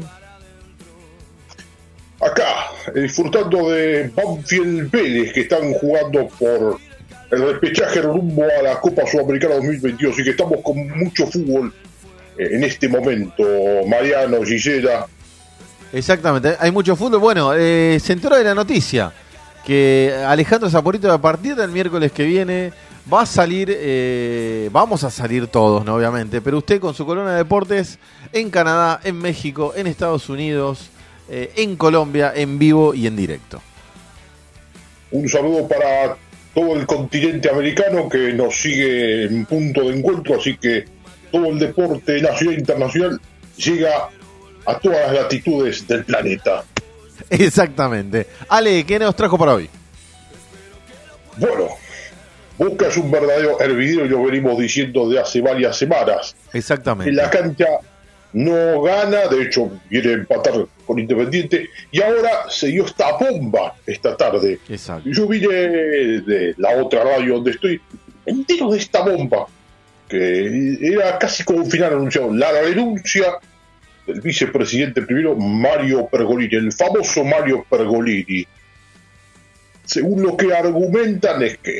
[SPEAKER 14] Acá, disfrutando de Banfield Vélez, que están jugando por el repechaje rumbo a la Copa Sudamericana 2022 y que estamos con mucho fútbol en este momento, Mariano, Gisela. Exactamente, hay mucho fútbol. Bueno, se enteró de la noticia que Alejandro Saporito, a partir del miércoles que viene, va a salir, vamos a salir todos, ¿no? Obviamente, pero usted con su columna de deportes en Canadá, en México, en Estados Unidos, en Colombia, en vivo y en directo. Un saludo para todo el continente americano que nos sigue en Punto de Encuentro, así que todo el deporte nacional e internacional llega a todas las latitudes del planeta. Exactamente. Ale, ¿qué nos trajo para hoy? Bueno, Boca es un verdadero hervidero y lo venimos diciendo de hace varias semanas. Exactamente. En la cancha no gana, de hecho viene a empatar con Independiente y ahora se dio esta bomba esta tarde. Exacto. Yo vine de la otra radio donde estoy entero de esta bomba, que era casi como un final anunciado, la renuncia del vicepresidente primero Mario Pergolini, el famoso Mario Pergolini. Según lo que argumentan es que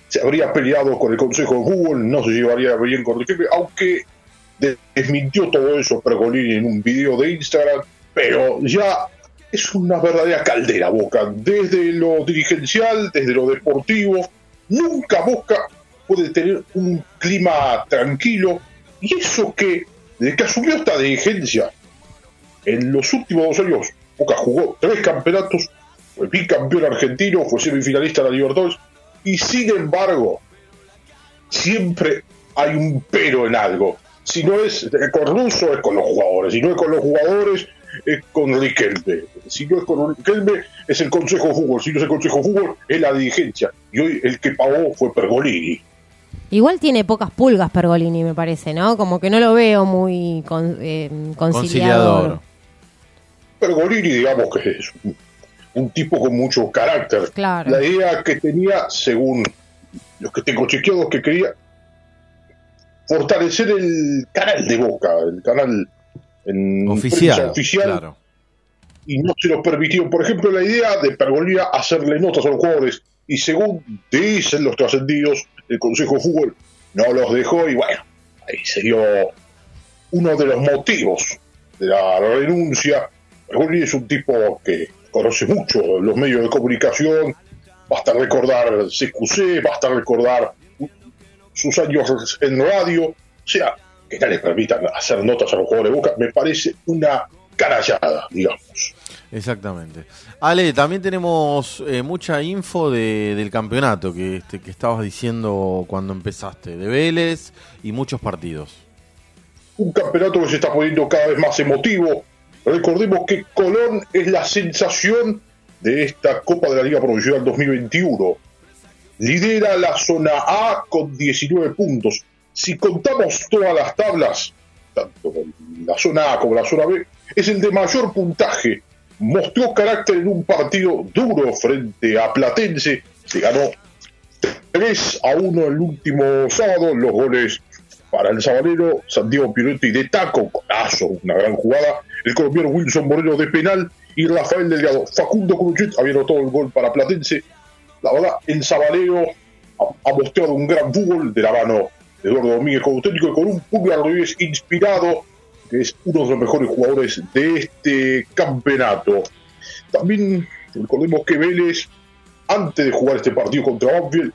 [SPEAKER 14] se habría peleado con el Consejo de Fútbol, no se llevaría bien con Riquelme, aunque desmintió todo eso Pergolini en un video de Instagram, pero ya es una verdadera caldera Boca, desde lo dirigencial, desde lo deportivo, nunca Boca puede tener un clima tranquilo, y eso que desde que asumió esta dirigencia, en los últimos 2 años, Boca jugó 3 campeonatos, fue bicampeón argentino, fue semifinalista de la Libertadores, y sin embargo, siempre hay un pero en algo. Si no es con Russo, es con los jugadores. Si no es con los jugadores, es con Riquelme. Si no es con Riquelme, es el Consejo de Fútbol. Si no es el Consejo de Fútbol, es la dirigencia. Y hoy el que pagó fue Pergolini.
[SPEAKER 5] Igual tiene pocas pulgas Pergolini, me parece, ¿no? Como que no lo veo muy conciliador.
[SPEAKER 14] Pergolini, digamos que es un tipo con mucho carácter.
[SPEAKER 5] Claro.
[SPEAKER 14] La idea que tenía, según los que tengo chequeados, que quería fortalecer el canal de Boca, el canal en
[SPEAKER 3] oficial,
[SPEAKER 14] oficial,
[SPEAKER 3] claro.
[SPEAKER 14] Y no se lo permitió. Por ejemplo, la idea de Pergolini hacerle notas a los jugadores, y según dicen los trascendidos, el Consejo de Fútbol no los dejó, y bueno, ahí se dio uno de los motivos de la renuncia. Pergolini es un tipo que conoce mucho los medios de comunicación, basta recordar CQC, basta recordar sus años en radio, o sea, que no les permitan hacer notas a los jugadores de Boca, me parece una carallada, digamos.
[SPEAKER 3] Exactamente. Ale, también tenemos mucha info del campeonato que estabas diciendo cuando empezaste, de Vélez y muchos partidos.
[SPEAKER 14] Un campeonato que se está poniendo cada vez más emotivo. Recordemos que Colón es la sensación de esta Copa de la Liga Provincial 2021. Lidera la zona A con 19 puntos. Si contamos todas las tablas, tanto la zona A como la zona B, es el de mayor puntaje. Mostró carácter en un partido duro frente a Platense. Se ganó 3-1 el último sábado. Los goles para el sabanero Santiago Pirotti de taco, golazo, una gran jugada. El colombiano Wilson Moreno de penal y Rafael Delgado. Facundo Cruchet había anotado el gol para Platense. La verdad, el sabanero ha mostrado un gran fútbol de la mano de Eduardo Domínguez como técnico, y con un Pulgar Rodríguez inspirado, que es uno de los mejores jugadores de este campeonato. También recordemos que Vélez, antes de jugar este partido contra Banfield,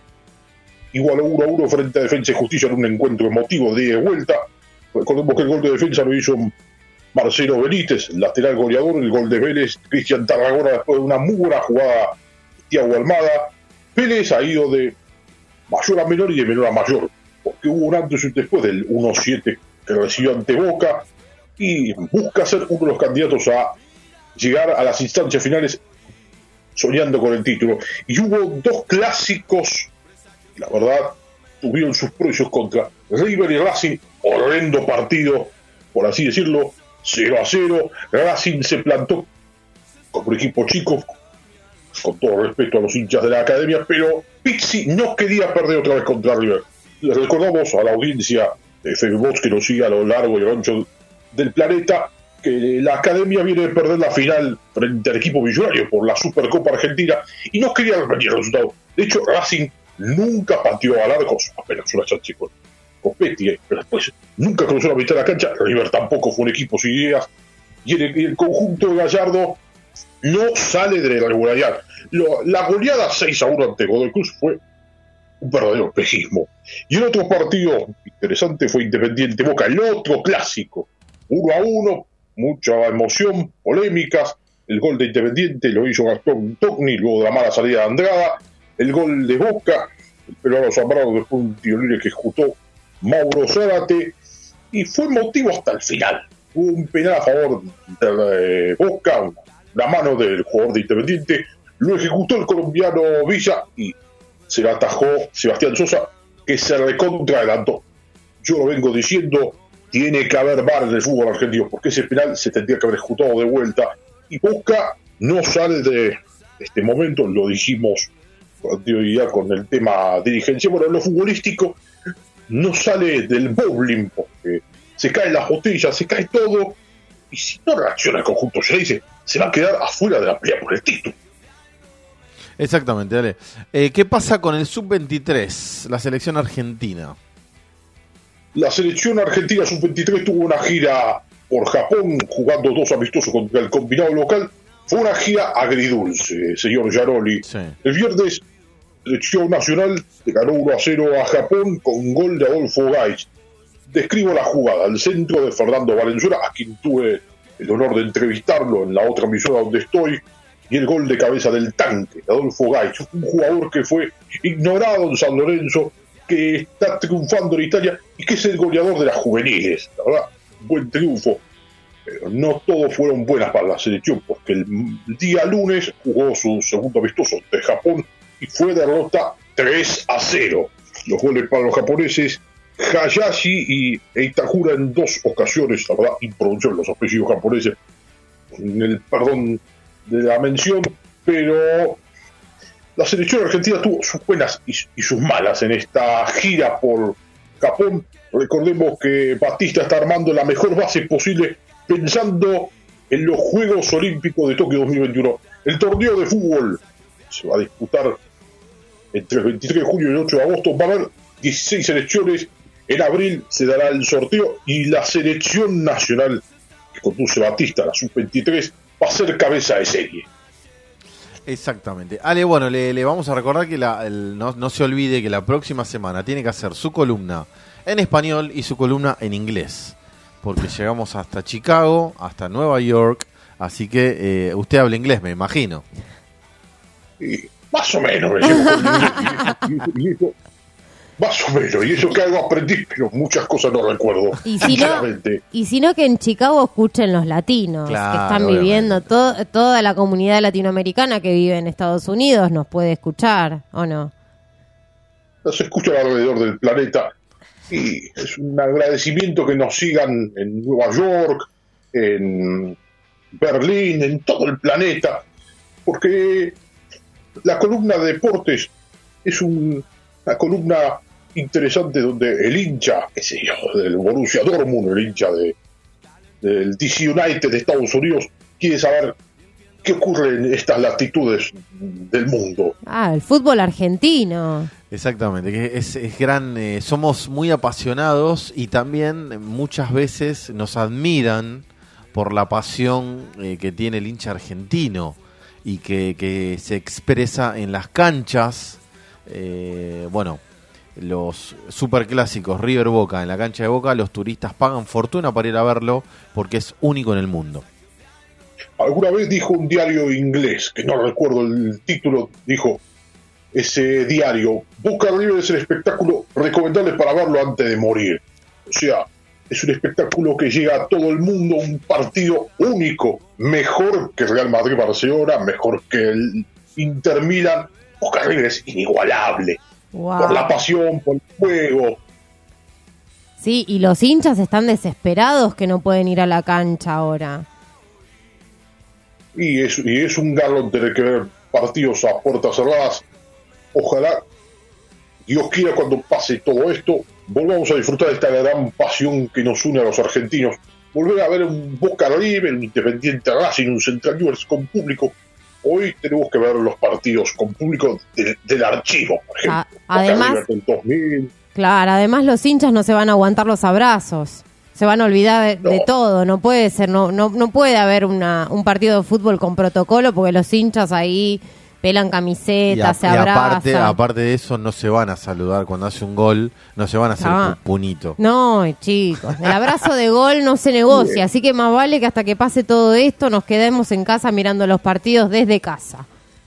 [SPEAKER 14] igualó 1-1 frente a Defensa y Justicia en un encuentro emotivo de vuelta. Recordemos que el gol de Defensa lo hizo Marcelo Benítez, lateral goleador. El gol de Vélez, Cristian Tarragona, después de una muy buena jugada de Thiago Almada. Vélez ha ido de mayor a menor y de menor a mayor, porque hubo un antes y un después del 1-7 que recibió ante Boca, y busca ser uno de los candidatos a llegar a las instancias finales soñando con el título. Y hubo 2 clásicos, la verdad, tuvieron sus precios contra River y Racing. Horrendo partido, por así decirlo, 0-0. Racing se plantó como un equipo chico, con todo respeto a los hinchas de la academia, pero Pizzi no quería perder otra vez contra River. Les recordamos a la audiencia de Facebook que nos sigue a lo largo y a lo ancho del planeta, que la academia viene de perder la final frente al equipo millonario por la Supercopa Argentina y no quería repetir el resultado. De hecho, Racing nunca pateó al arco, apenas una chance con Copetti, pero después nunca cruzó la mitad de la cancha. River tampoco fue un equipo sin ideas, y el conjunto de Gallardo no sale de la regularidad. La goleada 6-1 ante Godoy Cruz fue un verdadero espejismo. Y el otro partido interesante fue Independiente Boca, el otro clásico, 1-1, mucha emoción, polémicas. El gol de Independiente lo hizo Gastón Togni luego de la mala salida de Andrada. El gol de Boca, el peruano Zambrano, después un tiro libre que ejecutó Mauro Zárate, y fue motivo hasta el final. Hubo un penal a favor de Boca, la mano del jugador de Independiente, lo ejecutó el colombiano Villa y se lo atajó Sebastián Sosa, que se recontra adelantó. Yo lo vengo diciendo, tiene que haber VAR en el fútbol argentino, porque ese penal se tendría que haber ejecutado de vuelta, y Boca no sale de este momento, lo dijimos con anterioridad con el tema dirigencia. Bueno, en lo futbolístico no sale del bowling, porque se caen las botellas, se cae todo, y si no reacciona el conjunto, se dice, se va a quedar afuera de la pelea por el título.
[SPEAKER 3] Exactamente, dale. ¿Qué pasa con el Sub-23, la selección argentina?
[SPEAKER 14] La selección argentina sub-23 tuvo una gira por Japón, jugando 2 amistosos contra el combinado local. Fue una gira agridulce, señor Gianoli.
[SPEAKER 3] Sí.
[SPEAKER 14] El viernes, la selección nacional ganó 1-0 a Japón con gol de Adolfo Gais. Describo la jugada: al centro de Fernando Valenzuela, a quien tuve el honor de entrevistarlo en la otra emisora donde estoy, y el gol de cabeza del tanque, de Adolfo Gais, un jugador que fue ignorado en San Lorenzo, que está triunfando en Italia y que es el goleador de las juveniles. La verdad, buen triunfo, pero no todos fueron buenas para la selección, porque el día lunes jugó su segundo amistoso de Japón y fue derrota 3-0. Los goles para los japoneses, Hayashi e Itakura en 2 ocasiones, la verdad, impronunciables los apellidos japoneses, en el perdón de la mención, pero la selección argentina tuvo sus buenas y sus malas en esta gira por Japón. Recordemos que Batista está armando la mejor base posible pensando en los Juegos Olímpicos de Tokio 2021. El torneo de fútbol se va a disputar entre el 23 de junio y el 8 de agosto. Va a haber 16 selecciones. En abril se dará el sorteo y la selección nacional que conduce Batista, la sub-23, va a ser cabeza de serie.
[SPEAKER 3] Exactamente. Ale, bueno, le vamos a recordar que no se olvide que la próxima semana tiene que hacer su columna en español y su columna en inglés, porque llegamos hasta Chicago, hasta Nueva York, así que usted habla inglés, me imagino.
[SPEAKER 14] Más o menos, más o menos, y eso que algo aprendí, pero muchas cosas no recuerdo.
[SPEAKER 5] Y si no, que en Chicago escuchen los latinos,
[SPEAKER 3] claro,
[SPEAKER 5] que están viviendo, toda la comunidad latinoamericana que vive en Estados Unidos nos puede escuchar, ¿o no?
[SPEAKER 14] Se escuchan alrededor del planeta, y es un agradecimiento que nos sigan en Nueva York, en Berlín, en todo el planeta, porque la columna de deportes es una columna interesante donde el hincha, qué sé yo, del Borussia Dortmund, el hincha del DC United de Estados Unidos, quiere saber qué ocurre en estas latitudes del mundo.
[SPEAKER 5] El fútbol argentino.
[SPEAKER 3] Exactamente, que es gran, somos muy apasionados y también muchas veces nos admiran por la pasión que tiene el hincha argentino y que se expresa en las canchas. Bueno, los superclásicos River Boca, en la cancha de Boca, los turistas pagan fortuna para ir a verlo porque es único en el mundo.
[SPEAKER 14] Alguna vez dijo un diario inglés, que no recuerdo el título, dijo ese diario: Boca River es el espectáculo recomendable para verlo antes de morir. O sea, es un espectáculo que llega a todo el mundo, un partido único, mejor que Real Madrid-Barcelona, mejor que el Inter Milan. Boca River es inigualable.
[SPEAKER 5] Wow.
[SPEAKER 14] Por la pasión, por el juego.
[SPEAKER 5] Sí, y los hinchas están desesperados que no pueden ir a la cancha ahora.
[SPEAKER 14] Y es un garrón tener que ver partidos a puertas cerradas. Ojalá, Dios quiera, cuando pase todo esto, volvamos a disfrutar de esta gran pasión que nos une a los argentinos. Volver a ver un Boca River, un Independiente Racing, un Central Newell's con público. Hoy tenemos que ver los partidos con público del archivo, por ejemplo.
[SPEAKER 5] Además,
[SPEAKER 14] del 2000.
[SPEAKER 5] Claro, además los hinchas no se van a aguantar los abrazos. Se van a olvidar de todo. No puede ser, no puede haber un partido de fútbol con protocolo porque los hinchas ahí pelan camisetas, se abrazan.
[SPEAKER 3] Aparte de eso, no se van a saludar cuando hace un gol, no se van a hacer punito.
[SPEAKER 5] No, chicos, el abrazo de gol no se negocia, así que más vale que hasta que pase todo esto nos quedemos en casa mirando los partidos desde casa.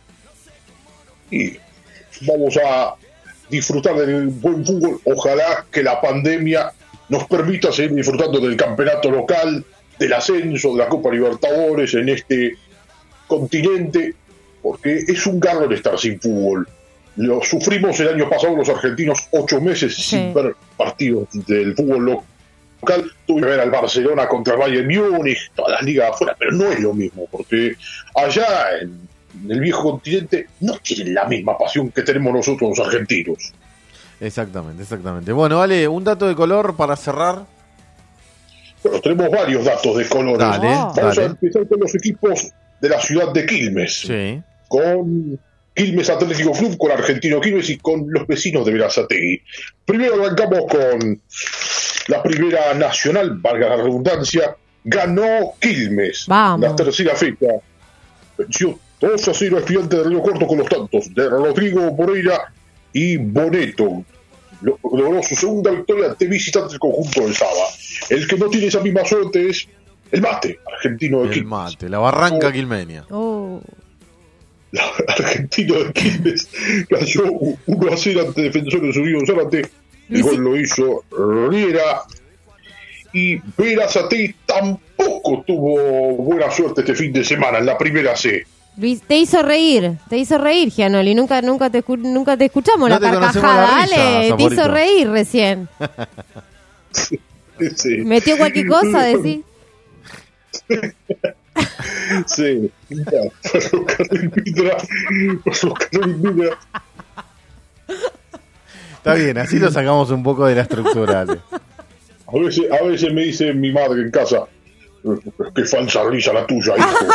[SPEAKER 14] Y vamos a disfrutar del buen fútbol. Ojalá que la pandemia nos permita seguir disfrutando del campeonato local, del ascenso, de la Copa Libertadores en este continente, porque es un garrón estar sin fútbol. Lo sufrimos el año pasado los argentinos 8 meses sin ver partidos del fútbol local. Tuve que ver al Barcelona contra el Bayern Múnich, todas las ligas afuera, pero no es lo mismo, porque allá en el viejo continente no tienen la misma pasión que tenemos nosotros los argentinos.
[SPEAKER 3] Exactamente. Bueno, vale, un dato de color para cerrar.
[SPEAKER 14] Bueno, tenemos varios datos de colores.
[SPEAKER 3] Dale.
[SPEAKER 14] Vamos a empezar con los equipos de la ciudad de Quilmes.
[SPEAKER 3] Sí.
[SPEAKER 14] Con Quilmes Atlético Club con Argentino Quilmes y con los vecinos de Berazategui. Primero arrancamos con la primera nacional, valga la redundancia, ganó Quilmes.
[SPEAKER 5] Vamos.
[SPEAKER 14] La tercera fecha. Venció 2-0 Estudiantes de Río Corto con los tantos de Rodrigo Moreira y Boneto. Logró su segunda victoria ante visitante del conjunto del Saba. El que no tiene esa misma suerte es el Mate, argentino de Quilmes.
[SPEAKER 3] El Mate, la barranca quilmenia.
[SPEAKER 14] Argentino de Quilmes cayó 1-0 ante Defensores Unidos Zárate. El gol lo hizo Riera. Y Berazategui tampoco tuvo buena suerte este fin de semana en la primera C.
[SPEAKER 5] Luis, te hizo reír, Gianoli. Nunca te escuchamos
[SPEAKER 3] No
[SPEAKER 5] la
[SPEAKER 3] te conocemos
[SPEAKER 5] carcajada,
[SPEAKER 3] la risa,
[SPEAKER 5] dale, te
[SPEAKER 3] Saporito.
[SPEAKER 5] hizo reír recién.
[SPEAKER 14] Sí.
[SPEAKER 5] Metió cualquier cosa, decís.
[SPEAKER 14] Sí, Ferrocarril Mitra.
[SPEAKER 3] Está bien, así lo sacamos un poco de la estructura. Ale.
[SPEAKER 14] A veces me dice mi madre en casa, qué falsa risa la tuya, hijo.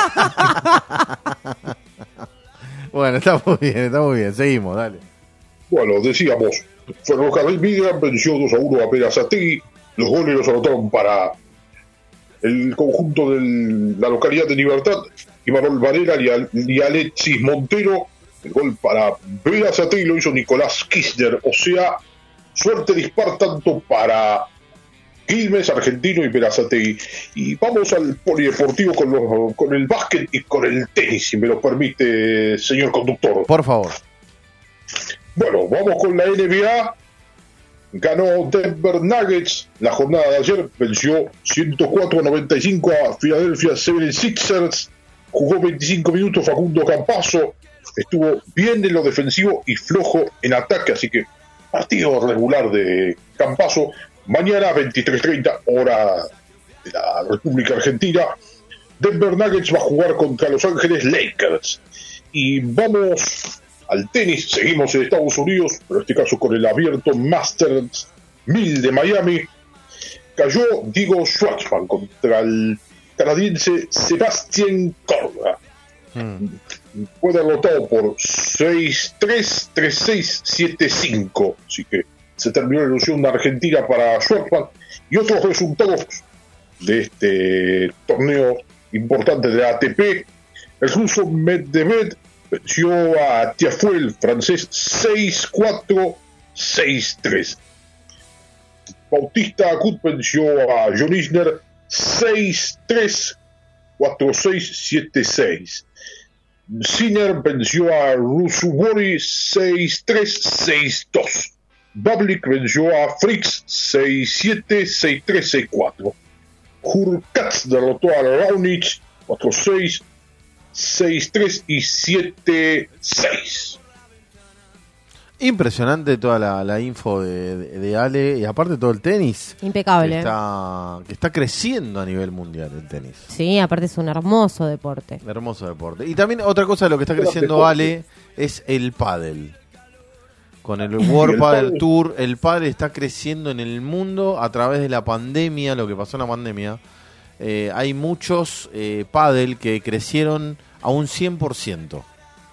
[SPEAKER 3] Bueno, está muy bien, seguimos, dale.
[SPEAKER 14] Bueno, decíamos, Ferrocarril Mitra venció 2-1 a Berazategui. Los goles los anotaron para el conjunto de la localidad de Libertad, Imanol Varela y Alexis Montero. El gol para Berazategui lo hizo Nicolás Kirchner. O sea, suerte dispar tanto para Quilmes, Argentino y Berazategui. Y vamos al polideportivo con el básquet y con el tenis, si me lo permite, señor conductor.
[SPEAKER 3] Por favor.
[SPEAKER 14] Bueno, vamos con la NBA. Ganó Denver Nuggets la jornada de ayer, venció 104-95 a Philadelphia 76ers, jugó 25 minutos Facundo Campazzo, estuvo bien en lo defensivo y flojo en ataque, así que partido regular de Campazzo. Mañana 23:30 hora de la República Argentina, Denver Nuggets va a jugar contra Los Ángeles Lakers. Y vamos al tenis, seguimos en Estados Unidos, pero en este caso con el abierto Masters 1000 de Miami. Cayó Diego Schwartzman contra el canadiense Sebastián Korda. Fue derrotado por 6-3, 3-6, 7-5. Así que se terminó la ilusión de Argentina para Schwartzman. Y otros resultados de este torneo importante de la ATP. El ruso Medvedev venció a Tiafoe, el francés, 6-4, 6-3. Bautista Agut venció a John Isner 6-3, 4-6, 7-6. Sinner venció a Rusubori 6-3, 6-2. Bablik venció a Fricks 6-7, 6-3, 6-4. Hurkacz derrotó a Raonic 4-6, 6-3 y 7-6.
[SPEAKER 3] Impresionante toda la info de Ale y aparte todo el tenis.
[SPEAKER 5] Impecable.
[SPEAKER 3] Que está creciendo a nivel mundial el tenis.
[SPEAKER 5] Sí, aparte es un hermoso deporte.
[SPEAKER 3] Hermoso deporte. Y también otra cosa de lo que está creciendo Ale es el pádel. Con el World Padel Tour, el pádel está creciendo en el mundo a través de la pandemia, lo que pasó en la pandemia. Hay muchos pádel que crecieron a un 100%.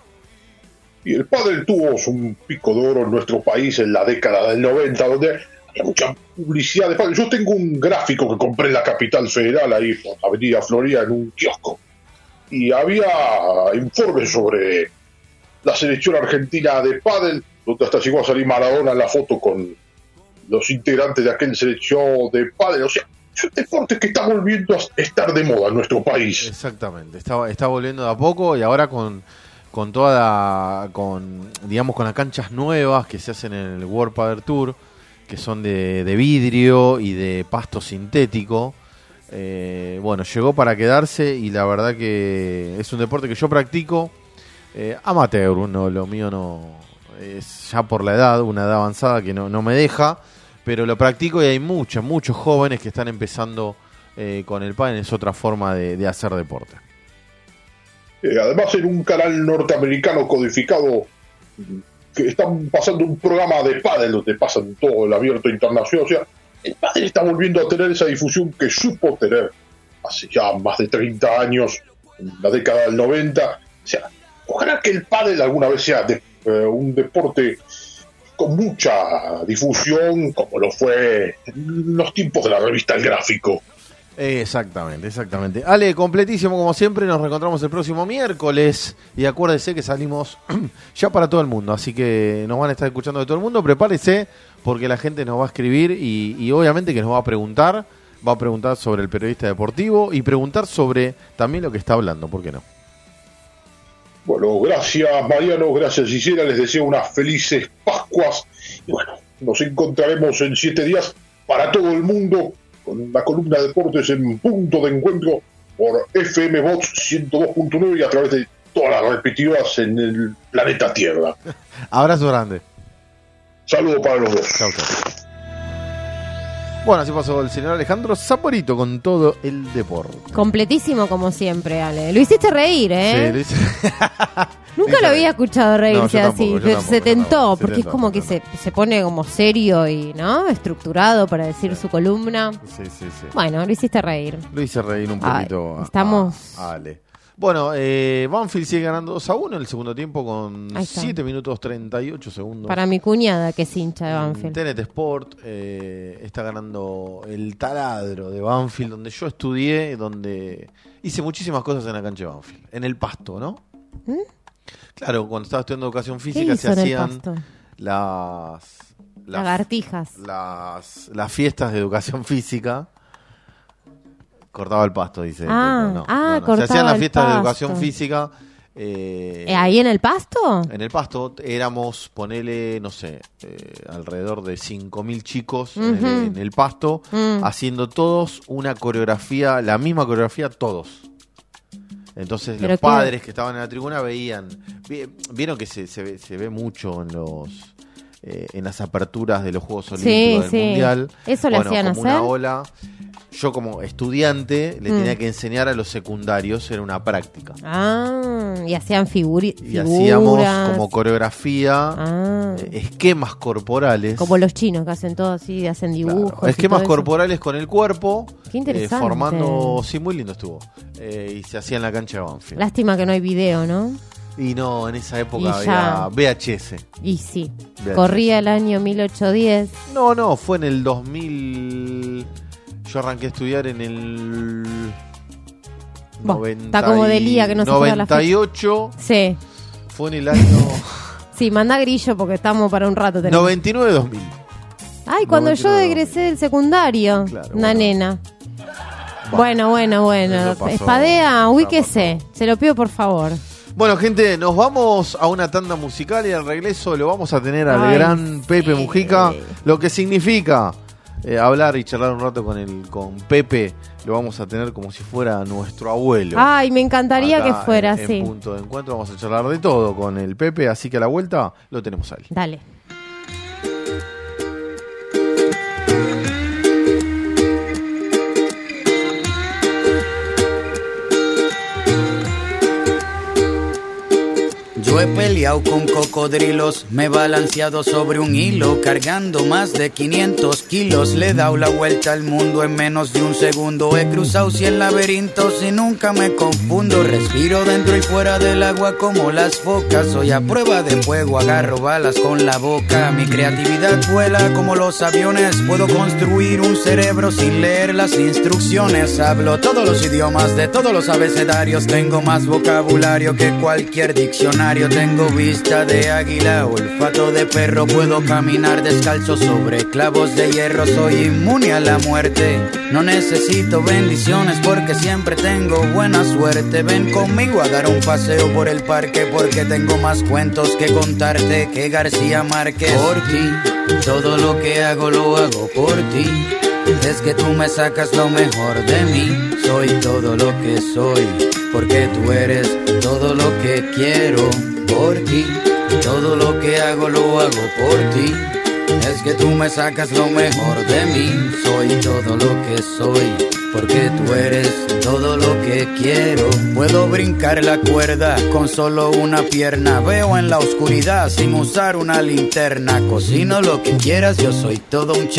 [SPEAKER 14] Y el pádel tuvo un pico de oro en nuestro país en la década del 90, donde había mucha publicidad de pádel. Yo tengo un gráfico que compré en la Capital Federal, ahí por Avenida Florida, en un kiosco. Y había informes sobre la selección argentina de pádel, donde hasta llegó a salir Maradona en la foto con los integrantes de aquel selección de pádel. O sea, es un deporte que está volviendo a estar de moda en nuestro país.
[SPEAKER 3] Exactamente, está volviendo de a poco y ahora con las canchas nuevas que se hacen en el World Padel Tour, que son de vidrio y de pasto sintético. Bueno, llegó para quedarse y la verdad que es un deporte que yo practico amateur, lo mío no es ya por la edad, una edad avanzada que no me deja, pero lo practico y hay muchos jóvenes que están empezando con el pádel, es otra forma de hacer deporte.
[SPEAKER 14] Además, en un canal norteamericano codificado que están pasando un programa de pádel donde pasan todo el abierto internacional. O sea, el pádel está volviendo a tener esa difusión que supo tener hace ya más de 30 años, en la década del 90. O sea, ojalá que el pádel alguna vez sea un deporte con mucha difusión, como lo fue en los tiempos de la revista El Gráfico.
[SPEAKER 3] Exactamente. Ale, completísimo como siempre, nos reencontramos el próximo miércoles y acuérdese que salimos ya para todo el mundo, así que nos van a estar escuchando de todo el mundo, prepárese porque la gente nos va a escribir y obviamente que nos va a preguntar sobre el periodista deportivo y preguntar sobre también lo que está hablando, ¿por qué no?
[SPEAKER 14] Bueno, gracias Mariano, gracias Gisela, les deseo unas felices Pascuas y bueno, nos encontraremos en 7 días para todo el mundo con la columna de deportes en Punto de Encuentro por FM Box 102.9 y a través de todas las repetidas en el planeta Tierra.
[SPEAKER 3] Abrazo grande.
[SPEAKER 14] Saludos para los dos.
[SPEAKER 3] Chau. Bueno, así pasó el señor Alejandro Saporito con todo el deporte.
[SPEAKER 5] Completísimo como siempre, Ale. Lo hiciste reír, ¿eh?
[SPEAKER 3] Sí, lo hice.
[SPEAKER 5] Nunca lo había escuchado reírse así, pero se tentó, porque
[SPEAKER 3] se
[SPEAKER 5] es como que se pone como serio y, ¿no? Estructurado para decir su columna.
[SPEAKER 3] Sí.
[SPEAKER 5] Bueno, lo hiciste reír.
[SPEAKER 3] Lo hice reír un poquito.
[SPEAKER 5] Estamos...
[SPEAKER 3] a Ale. Bueno, Banfield sigue ganando 2-1 en el segundo tiempo con 7 minutos 38 segundos.
[SPEAKER 5] Para mi cuñada, que es hincha de Banfield.
[SPEAKER 3] TNT Sport está ganando el taladro de Banfield, donde yo estudié, donde hice muchísimas cosas en la cancha de Banfield. En el pasto, ¿no? Claro, cuando estaba estudiando educación física se hacían las
[SPEAKER 5] lagartijas.
[SPEAKER 3] Las fiestas de educación física. Cortaba el pasto, dice.
[SPEAKER 5] No.
[SPEAKER 3] Se hacían las fiestas de educación física.
[SPEAKER 5] ¿Ahí en el pasto?
[SPEAKER 3] En el pasto éramos, ponele, no sé, alrededor de 5.000 chicos en el pasto, haciendo todos una coreografía, la misma coreografía todos. Entonces los padres que estaban en la tribuna vieron que se ve mucho en las aperturas de los Juegos Olímpicos del Mundial.
[SPEAKER 5] Eso le hacían
[SPEAKER 3] como
[SPEAKER 5] hacer.
[SPEAKER 3] Una ola. Yo como estudiante le tenía que enseñar a los secundarios, era una práctica.
[SPEAKER 5] Y hacían figuras.
[SPEAKER 3] Y hacíamos como coreografía, esquemas corporales.
[SPEAKER 5] Como los chinos que hacen todo así, hacen dibujos.
[SPEAKER 3] Claro, esquemas corporales con el cuerpo.
[SPEAKER 5] Qué interesante.
[SPEAKER 3] Formando, sí, muy lindo estuvo. Y se hacía en la cancha de Banfield.
[SPEAKER 5] Lástima que no hay video, ¿no?
[SPEAKER 3] Y no, en esa época había VHS.
[SPEAKER 5] Y sí,
[SPEAKER 3] VHS.
[SPEAKER 5] Corría el año 1810.
[SPEAKER 3] No, fue en el 2000... Yo arranqué a estudiar en el 90,
[SPEAKER 5] está como de Lía que no se acuerda la fecha.
[SPEAKER 3] 98.
[SPEAKER 5] Sí.
[SPEAKER 3] Fue en el año...
[SPEAKER 5] Sí, manda grillo porque estamos para un rato.
[SPEAKER 3] 99-2000.
[SPEAKER 5] Ay, cuando 99, yo egresé del secundario. Claro, una nena. Bueno. Espadea, ubíquese. Se lo pido por favor.
[SPEAKER 3] Bueno, gente, nos vamos a una tanda musical y al regreso lo vamos a tener al gran Pepe Mujica, lo que significa... hablar y charlar un rato con Pepe, lo vamos a tener como si fuera nuestro abuelo.
[SPEAKER 5] Ay, me encantaría que fuera así.
[SPEAKER 3] En Punto de Encuentro vamos a charlar de todo con el Pepe, así que a la vuelta lo tenemos ahí.
[SPEAKER 5] Dale.
[SPEAKER 15] Yo he peleado con cocodrilos, me he balanceado sobre un hilo, cargando más de 500 kilos. Le he dado la vuelta al mundo en menos de un segundo. He cruzado 100 laberintos y nunca me confundo. Respiro dentro y fuera del agua como las focas. Soy a prueba de fuego, agarro balas con la boca. Mi creatividad vuela como los aviones. Puedo construir un cerebro sin leer las instrucciones. Hablo todos los idiomas de todos los abecedarios. Tengo más vocabulario que cualquier diccionario. Tengo vista de águila, olfato de perro. Puedo caminar descalzo sobre clavos de hierro. Soy inmune a la muerte. No necesito bendiciones porque siempre tengo buena suerte. Ven conmigo a dar un paseo por el parque porque tengo más cuentos que contarte que García Márquez. Por ti, todo lo que hago lo hago por ti. Es que tú me sacas lo mejor de mí. Soy todo lo que soy porque tú eres todo lo que quiero. Por ti, todo lo que hago lo hago por ti. Es que tú me sacas lo mejor de mí. Soy todo lo que soy porque tú eres todo lo que quiero. Puedo brincar la cuerda con solo una pierna. Veo en la oscuridad sin usar una linterna. Cocino lo que quieras, yo soy todo un chef.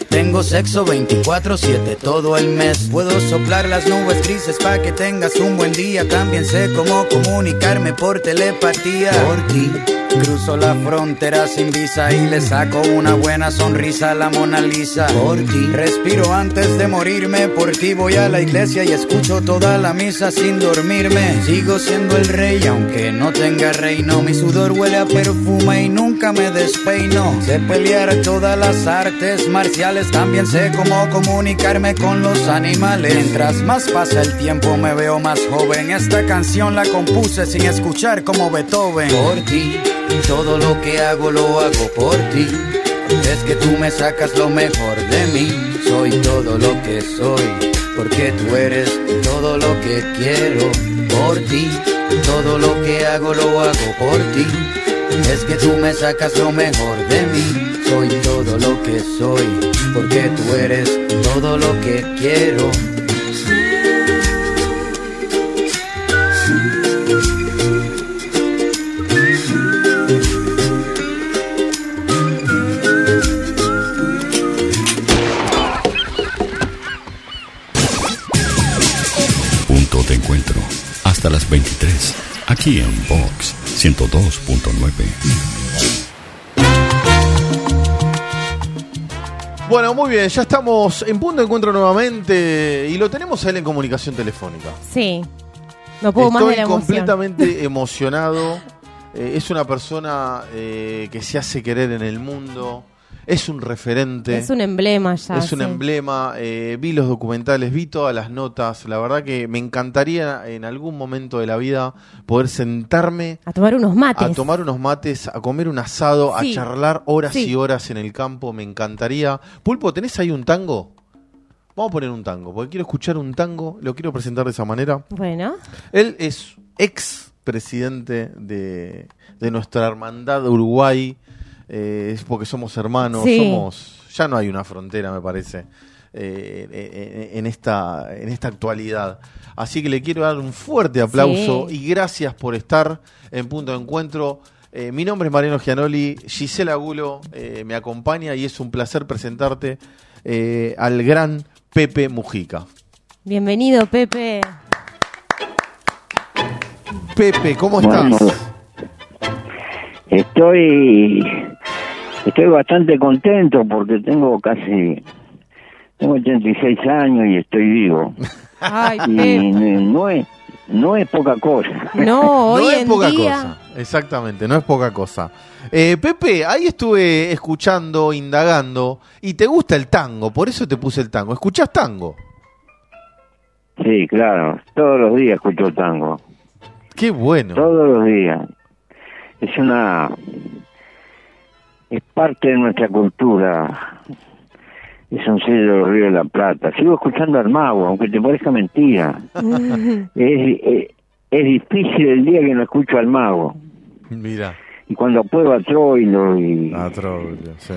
[SPEAKER 15] Tengo sexo 24/7 todo el mes. Puedo soplar las nubes grises pa' que tengas un buen día. También sé cómo comunicarme por telepatía. Por ti cruzo la frontera sin visa y le saco una buena sonrisa a la Mona Lisa. Por ti respiro antes de morirme. Por ti voy a la iglesia y escucho toda la misa sin dormirme. Sigo siendo el rey aunque no tenga reino. Mi sudor huele a perfume y nunca me despeino. Sé pelear todas las artes marciales. También sé cómo comunicarme con los animales. Mientras más pasa el tiempo me veo más joven. Esta canción la compuse sin escuchar como Beethoven. Por ti todo lo que hago lo hago por ti. Es que tú me sacas lo mejor de mí. Soy todo lo que soy, porque tú eres todo lo que quiero. Por ti, todo lo que hago lo hago por ti. Es que tú me sacas lo mejor de mí. Soy todo lo que soy, porque tú eres todo lo que quiero.
[SPEAKER 1] Punto de encuentro. Hasta las 23. Aquí en Vox 102.9.
[SPEAKER 3] Bueno, muy bien, ya estamos en Punto de Encuentro nuevamente y lo tenemos a él en comunicación telefónica.
[SPEAKER 5] Sí, no puedo más de la emoción.
[SPEAKER 3] Estoy completamente emocionado. Es una persona que se hace querer en el mundo. Es un referente.
[SPEAKER 5] Es un emblema ya.
[SPEAKER 3] Es un emblema. Vi los documentales, vi todas las notas. La verdad que me encantaría en algún momento de la vida poder sentarme
[SPEAKER 5] a tomar unos
[SPEAKER 3] mates, a comer un asado,
[SPEAKER 5] Sí.
[SPEAKER 3] a charlar horas
[SPEAKER 5] Sí.
[SPEAKER 3] y horas en el campo. Me encantaría. Pulpo, ¿tenés ahí un tango? Vamos a poner un tango, porque quiero escuchar un tango. Lo quiero presentar de esa manera.
[SPEAKER 5] Bueno.
[SPEAKER 3] Él es ex presidente de nuestra hermandad Uruguay. Es porque somos hermanos,
[SPEAKER 5] Sí.
[SPEAKER 3] ya no hay una frontera, me parece, en esta actualidad. Así que le quiero dar un fuerte aplauso y gracias por estar en Punto de Encuentro. Mi nombre es Mariano Gianoli, Gisela Gulo me acompaña y es un placer presentarte al gran Pepe Mujica.
[SPEAKER 5] Bienvenido, Pepe.
[SPEAKER 3] Pepe, ¿cómo estás?
[SPEAKER 16] Bueno, Estoy bastante contento porque tengo 86 años y estoy vivo.
[SPEAKER 5] Ay,
[SPEAKER 16] y
[SPEAKER 5] Pepe.
[SPEAKER 16] no es poca cosa.
[SPEAKER 5] No, hoy
[SPEAKER 3] no es
[SPEAKER 5] en
[SPEAKER 3] poca
[SPEAKER 5] día...
[SPEAKER 3] cosa, exactamente, no es poca cosa. Pepe, ahí estuve escuchando, indagando, y te gusta el tango, por eso te puse el tango. ¿Escuchás tango?
[SPEAKER 16] Sí, claro, todos los días escucho tango.
[SPEAKER 3] Qué bueno.
[SPEAKER 16] Todos los días. Es parte de nuestra cultura. Es un sello del Río de la Plata. Sigo escuchando al Mago, aunque te parezca mentira. Es difícil el día que no escucho al Mago.
[SPEAKER 3] Mira.
[SPEAKER 16] Y cuando puedo a Troilo
[SPEAKER 3] A Troilo, sí.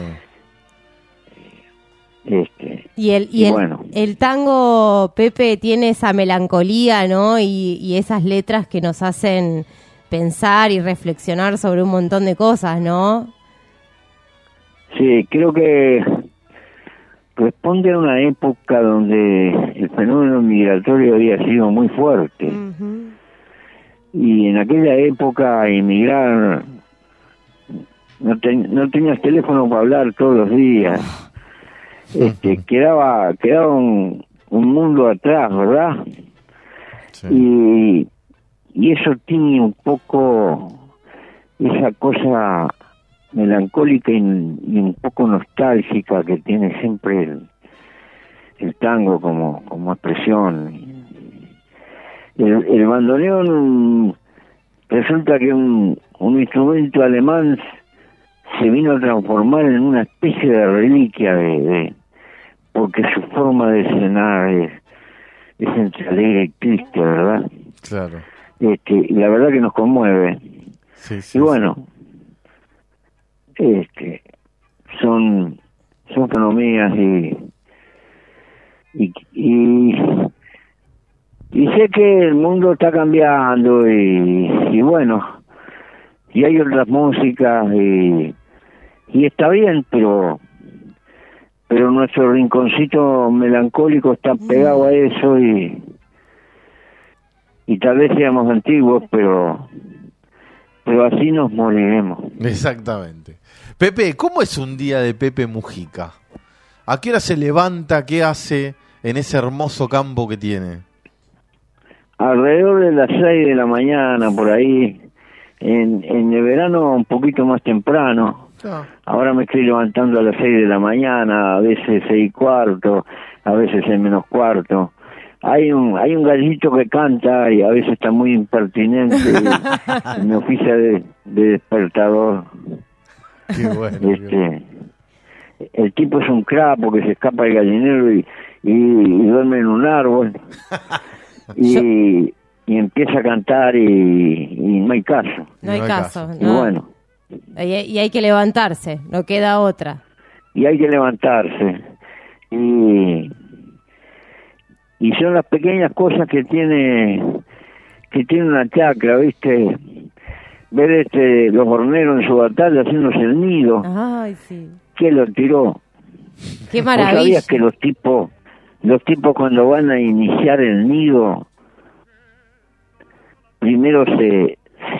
[SPEAKER 16] Bueno.
[SPEAKER 5] El tango, Pepe, tiene esa melancolía, ¿no? Y esas letras que nos hacen pensar y reflexionar sobre un montón de cosas, ¿no?
[SPEAKER 16] Sí, creo que responde a una época donde el fenómeno migratorio había sido muy fuerte. Y en aquella época emigrar, no tenías teléfono para hablar todos los días. Quedaba un mundo atrás, ¿verdad? Sí. Y eso tiene un poco esa cosa melancólica y un poco nostálgica que tiene siempre el tango como expresión. El bandoneón resulta que un instrumento alemán se vino a transformar en una especie de reliquia porque su forma de sonar es entre alegre y triste, ¿verdad?
[SPEAKER 3] Claro.
[SPEAKER 16] Y la verdad que nos conmueve.
[SPEAKER 3] Sí,
[SPEAKER 16] y bueno, son economías y sé que el mundo está cambiando y bueno, y hay otras músicas y está bien, pero pero nuestro rinconcito melancólico está pegado a eso y tal vez seamos antiguos, pero así nos moriremos.
[SPEAKER 3] Exactamente. Pepe, ¿cómo es un día de Pepe Mujica? ¿A qué hora se levanta? ¿Qué hace en ese hermoso campo que tiene?
[SPEAKER 16] Alrededor de las 6 de la mañana, por ahí. En el verano un poquito más temprano. Ahora me estoy levantando a las 6 de la mañana, a veces 6:15, a veces 6:45. Hay un gallito que canta y a veces está muy impertinente y me oficia de despertador.
[SPEAKER 3] Qué bueno.
[SPEAKER 16] El tipo es un crapo que se escapa del gallinero y duerme en un árbol y empieza a cantar y no hay caso.
[SPEAKER 5] No hay caso.
[SPEAKER 16] Y bueno.
[SPEAKER 5] Y hay que levantarse, no queda otra.
[SPEAKER 16] Y hay que levantarse. Y son las pequeñas cosas que tiene una chacra, ¿viste? Ver los horneros en su batalla haciéndose el nido.
[SPEAKER 5] Ay, sí.
[SPEAKER 16] ¿Quién lo tiró?
[SPEAKER 5] Qué maravilla.
[SPEAKER 16] ¿Vos sabías que los tipos cuando van a iniciar el nido, primero se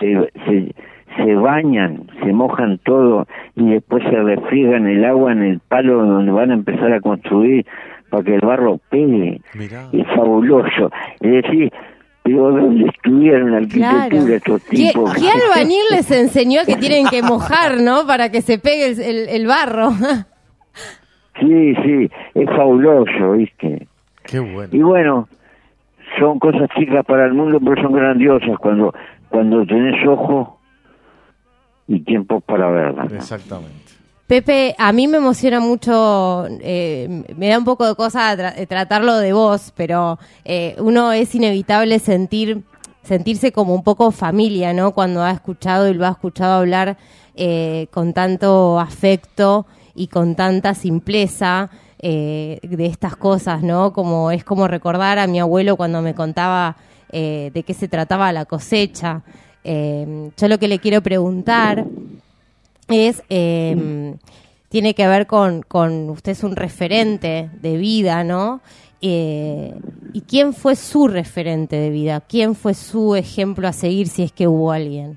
[SPEAKER 16] bañan, se mojan todo y después se refriegan el agua en el palo donde van a empezar a construir para que el barro pegue?
[SPEAKER 3] Mirá.
[SPEAKER 16] Es fabuloso. Es decir, pero ¿dónde estudiaron arquitectura estos tipos?
[SPEAKER 5] ¿Qué albañil les enseñó que tienen que mojar, no? Para que se pegue el barro.
[SPEAKER 16] Sí, es fabuloso, ¿viste?
[SPEAKER 3] Qué bueno.
[SPEAKER 16] Y bueno, son cosas chicas para el mundo, pero son grandiosas cuando tenés ojo y tiempo para verlas.
[SPEAKER 3] Exactamente.
[SPEAKER 5] Pepe, a mí me emociona mucho, me da un poco de cosa tratarlo de vos, pero uno es inevitable sentirse como un poco familia, ¿no? Cuando ha escuchado y lo ha escuchado hablar con tanto afecto y con tanta simpleza de estas cosas, ¿no? Es como recordar a mi abuelo cuando me contaba de qué se trataba la cosecha. Yo lo que le quiero preguntar es, tiene que ver con usted es un referente de vida, ¿no? ¿Y quién fue su referente de vida? ¿Quién fue su ejemplo a seguir, si es que hubo alguien?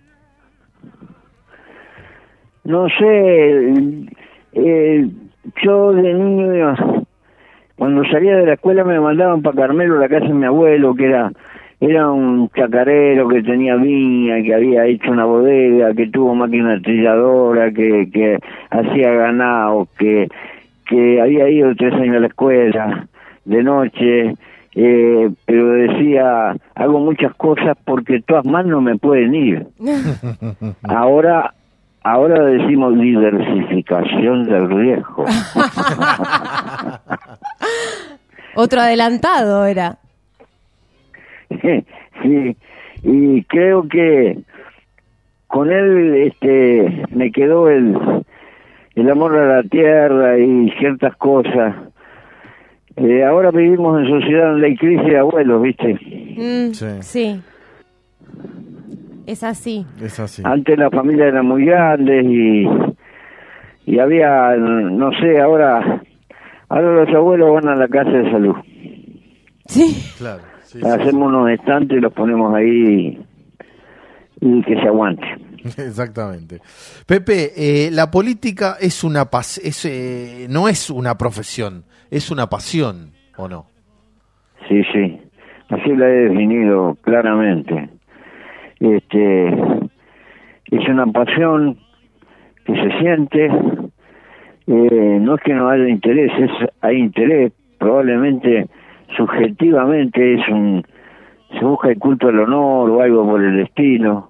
[SPEAKER 16] No sé, yo de niño, cuando salía de la escuela me mandaban para Carmelo, la casa de mi abuelo, que era un chacarero que tenía viña, que había hecho una bodega, que tuvo máquina trilladora, que hacía ganado, que había ido 3 años a la escuela de noche, pero decía, hago muchas cosas porque todas más no me pueden ir. Ahora decimos diversificación del riesgo.
[SPEAKER 5] Otro adelantado era.
[SPEAKER 16] Sí, y creo que con él me quedó el amor a la tierra y ciertas cosas. Ahora vivimos en sociedad donde hay crisis de abuelos, ¿viste?
[SPEAKER 5] Sí. Es así.
[SPEAKER 16] Antes la familia era muy grande y había, no sé, ahora los abuelos van a la casa de salud.
[SPEAKER 5] Sí.
[SPEAKER 3] Claro.
[SPEAKER 16] Hacemos unos estantes y los ponemos ahí y que se aguante.
[SPEAKER 3] Exactamente. Pepe, la política es no es una profesión, es una pasión, ¿o no?
[SPEAKER 16] Sí, así la he definido claramente. Es una pasión que se siente, no es que no haya interés, hay interés, probablemente subjetivamente se busca el culto al honor o algo por el estilo,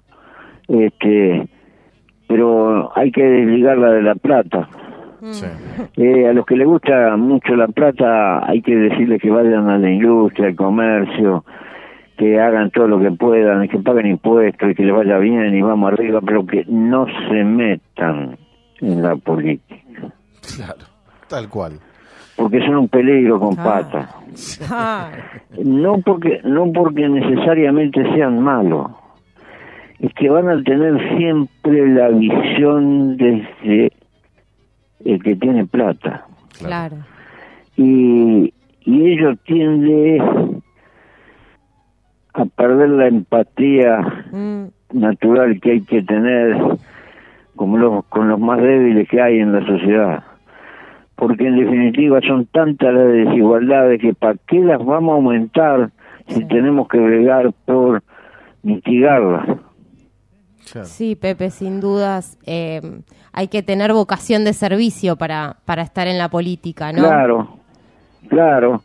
[SPEAKER 16] pero hay que desligarla de la plata. A los que les gusta mucho la plata hay que decirles que vayan a la industria, al comercio, que hagan todo lo que puedan, que paguen impuestos y que les vaya bien y vamos arriba, pero que no se metan en la política.
[SPEAKER 3] Claro, tal cual.
[SPEAKER 16] Porque son un peligro con patas. No porque necesariamente sean malos, es que van a tener siempre la visión desde el que tiene plata.
[SPEAKER 5] Claro.
[SPEAKER 16] y ello tiende a perder la empatía natural que hay que tener con los más débiles que hay en la sociedad, porque en definitiva son tantas las desigualdades que ¿para qué las vamos a aumentar si tenemos que bregar por mitigarlas?
[SPEAKER 5] Sí, Pepe, sin dudas hay que tener vocación de servicio para estar en la política, ¿no?
[SPEAKER 16] Claro,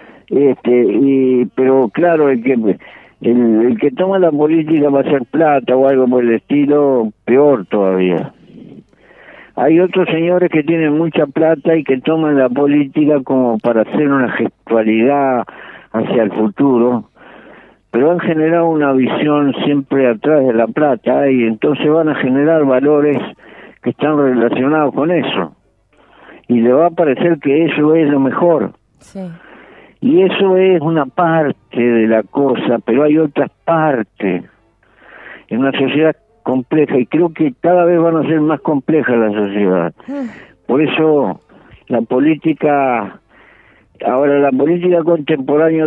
[SPEAKER 16] pero claro, el que toma la política para hacer plata o algo por el estilo, peor todavía. Hay otros señores que tienen mucha plata y que toman la política como para hacer una gestualidad hacia el futuro, pero han generado una visión siempre atrás de la plata y entonces van a generar valores que están relacionados con eso. Y le va a parecer que eso es lo mejor.
[SPEAKER 5] Sí.
[SPEAKER 16] Y eso es una parte de la cosa, pero hay otras partes. En una sociedad compleja, y creo que cada vez van a ser más complejas la sociedad. Por eso la política contemporánea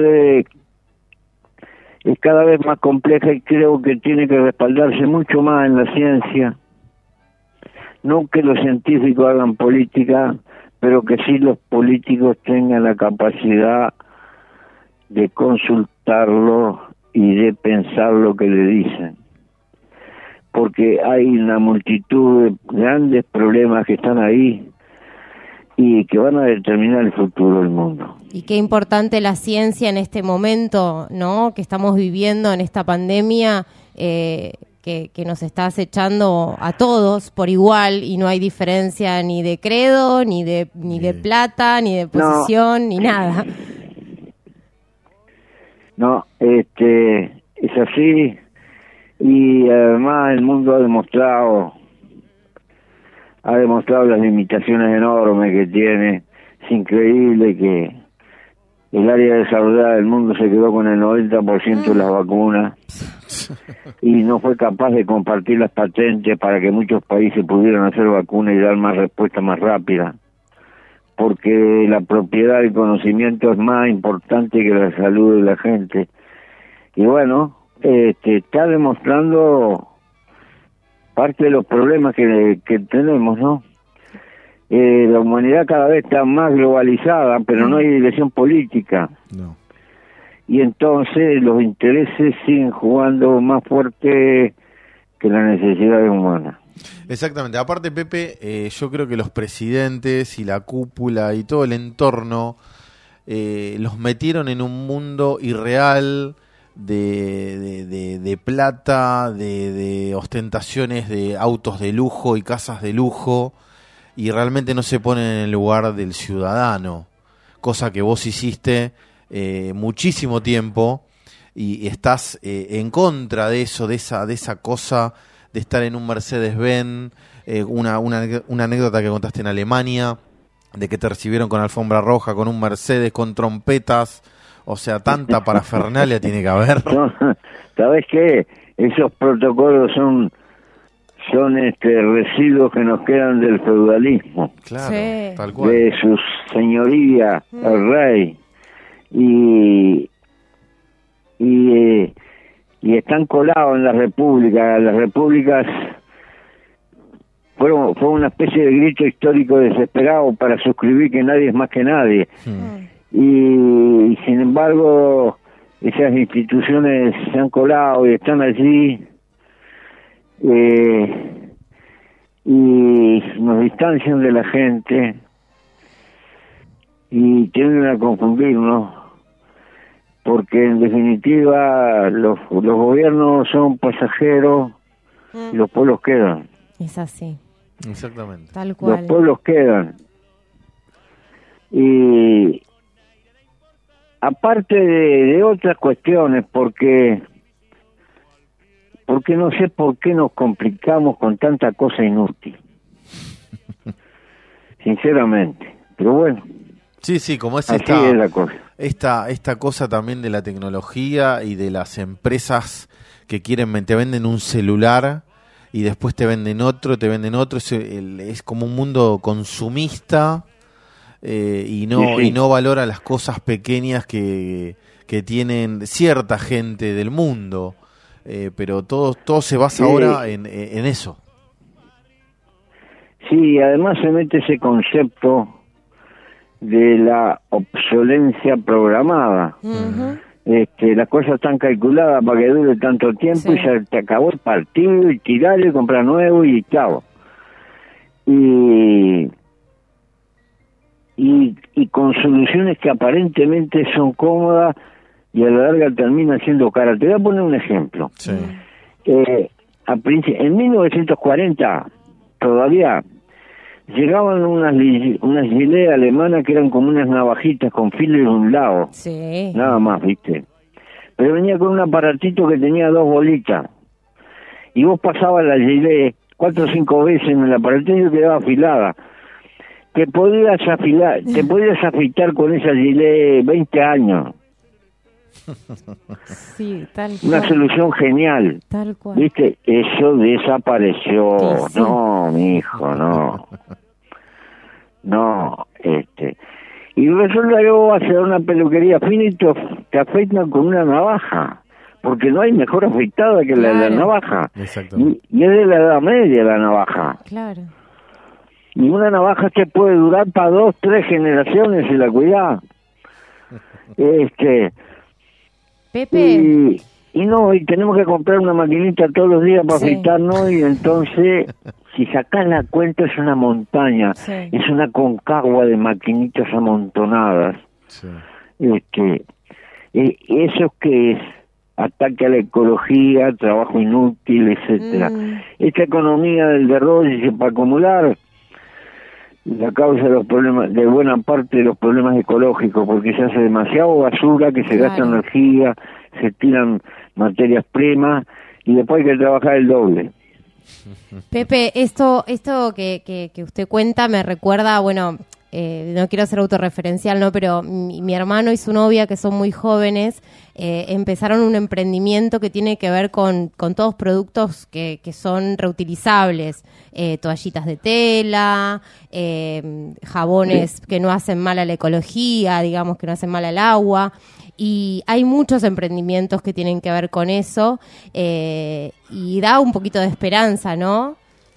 [SPEAKER 16] es cada vez más compleja y creo que tiene que respaldarse mucho más en la ciencia. No que los científicos hagan política, pero que sí los políticos tengan la capacidad de consultarlo y de pensar lo que le dicen. Porque hay una multitud de grandes problemas que están ahí y que van a determinar el futuro del mundo.
[SPEAKER 5] Y qué importante la ciencia en este momento, ¿no? Que estamos viviendo en esta pandemia, que nos está acechando a todos por igual y no hay diferencia ni de credo, ni de plata, ni de posición, ni nada. No, es así, y además el mundo ha demostrado las limitaciones enormes que tiene. Es increíble que el área desarrollada del mundo se quedó con el 90% de las vacunas y no fue capaz de compartir las patentes para que muchos países pudieran hacer vacunas y dar más respuesta más rápida, porque la propiedad del conocimiento es más importante que la salud de la gente. Y bueno, está demostrando parte de los problemas que tenemos, ¿no? La humanidad cada vez está más globalizada, pero no hay dirección política.
[SPEAKER 3] No.
[SPEAKER 16] Y entonces los intereses siguen jugando más fuerte que las necesidades humanas.
[SPEAKER 3] Exactamente. Aparte, Pepe, yo creo que los presidentes y la cúpula y todo el entorno los metieron en un mundo irreal de plata, de ostentaciones, de autos de lujo y casas de lujo, y realmente no se ponen en el lugar del ciudadano, cosa que vos hiciste muchísimo tiempo y estás en contra de eso, de esa cosa de estar en un Mercedes-Benz, una anécdota que contaste en Alemania, de que te recibieron con alfombra roja, con un Mercedes, con trompetas, o sea, tanta parafernalia tiene que haber.
[SPEAKER 16] No, ¿sabés qué? Esos protocolos son residuos que nos quedan del feudalismo.
[SPEAKER 3] Claro, sí. Tal cual.
[SPEAKER 16] De su señoría, el rey. Y están colados en las repúblicas. Las repúblicas fue una especie de grito histórico desesperado para suscribir que nadie es más que nadie. Y sin embargo esas instituciones se han colado y están allí, y nos distancian de la gente y tienden a confundirnos, porque en definitiva los gobiernos son pasajeros y los pueblos quedan.
[SPEAKER 5] Es así.
[SPEAKER 3] Exactamente.
[SPEAKER 5] Tal cual.
[SPEAKER 16] Los pueblos quedan. Y aparte de otras cuestiones, porque no sé por qué nos complicamos con tanta cosa inútil. Sinceramente. Pero bueno.
[SPEAKER 3] Sí, como es
[SPEAKER 16] así es la cosa.
[SPEAKER 3] Esta cosa también de la tecnología y de las empresas que te venden un celular y después te venden otro. Es como un mundo consumista, y no valora las cosas pequeñas que tienen cierta gente del mundo, pero todo se basa ahora en eso.
[SPEAKER 16] Sí, además se mete ese concepto de la obsolencia programada. Las cosas están calculadas para que dure tanto tiempo y se te acabó el partido y tirar y comprar nuevo y chao. Y con soluciones que aparentemente son cómodas y a la larga terminan siendo caras. Te voy a poner un ejemplo. En 1940 todavía llegaban unas gilet alemanas que eran como unas navajitas con filo de un lado, nada más, ¿viste? Pero venía con un aparatito que tenía 2 bolitas y vos pasabas la gilet 4 o 5 veces en el aparatito y quedaba afilada. Te podías afeitar con esa gilet 20 años.
[SPEAKER 5] Sí, tal cual.
[SPEAKER 16] Una solución genial.
[SPEAKER 5] Tal cual.
[SPEAKER 16] ¿Viste? Eso desapareció. Sí. No, mijo, no. No, Y resulta que vos vas a una peluquería fina y te afeitan con una navaja. Porque no hay mejor afeitada que la navaja.
[SPEAKER 3] Exactamente.
[SPEAKER 16] Y es de la Edad Media la navaja.
[SPEAKER 5] Claro.
[SPEAKER 16] Y una navaja te puede durar para 2, 3 generaciones si la cuidás.
[SPEAKER 5] Pepe.
[SPEAKER 16] Y tenemos que comprar una maquinita todos los días para afeitarnos y entonces, si sacás la cuenta es una montaña, es una concagua de maquinitas amontonadas. Eso que es ataque a la ecología, trabajo inútil, etcétera. Esta economía del derroche para acumular la causa de los problemas, de buena parte de los problemas ecológicos, porque se hace demasiado basura, que se gasta energía, se tiran materias primas y después hay que trabajar el doble.
[SPEAKER 5] Pepe, esto que usted cuenta me recuerda, no quiero ser autorreferencial, ¿no? Pero mi hermano y su novia, que son muy jóvenes, empezaron un emprendimiento que tiene que ver con todos productos que son reutilizables, toallitas de tela, jabones que no hacen mal a la ecología, digamos, que no hacen mal al agua. Y hay muchos emprendimientos que tienen que ver con eso, y da un poquito de esperanza, ¿no?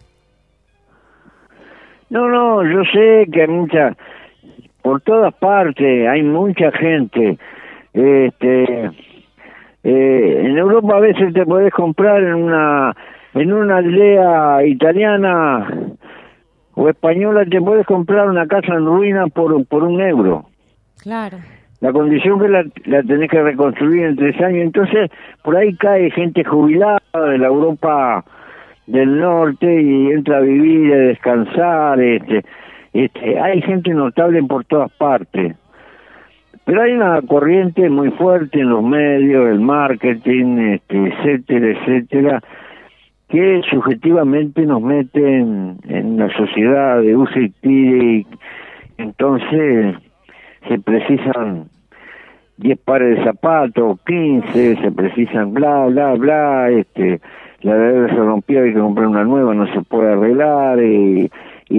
[SPEAKER 16] No, yo sé que hay por todas partes hay mucha gente. En Europa a veces te podés comprar en una aldea italiana o española, te podés comprar una casa en ruina por €1.
[SPEAKER 5] Claro.
[SPEAKER 16] La condición que la tenés que reconstruir en 3 años. Entonces, por ahí cae gente jubilada de la Europa del norte y entra a vivir, a descansar. Hay gente notable por todas partes. Pero hay una corriente muy fuerte en los medios, el marketing, etcétera, que subjetivamente nos meten en la sociedad de uso y tire. Entonces se precisan 10 pares de zapatos, 15, se precisan bla, bla, bla, la de se rompió, hay que comprar una nueva, no se puede arreglar, y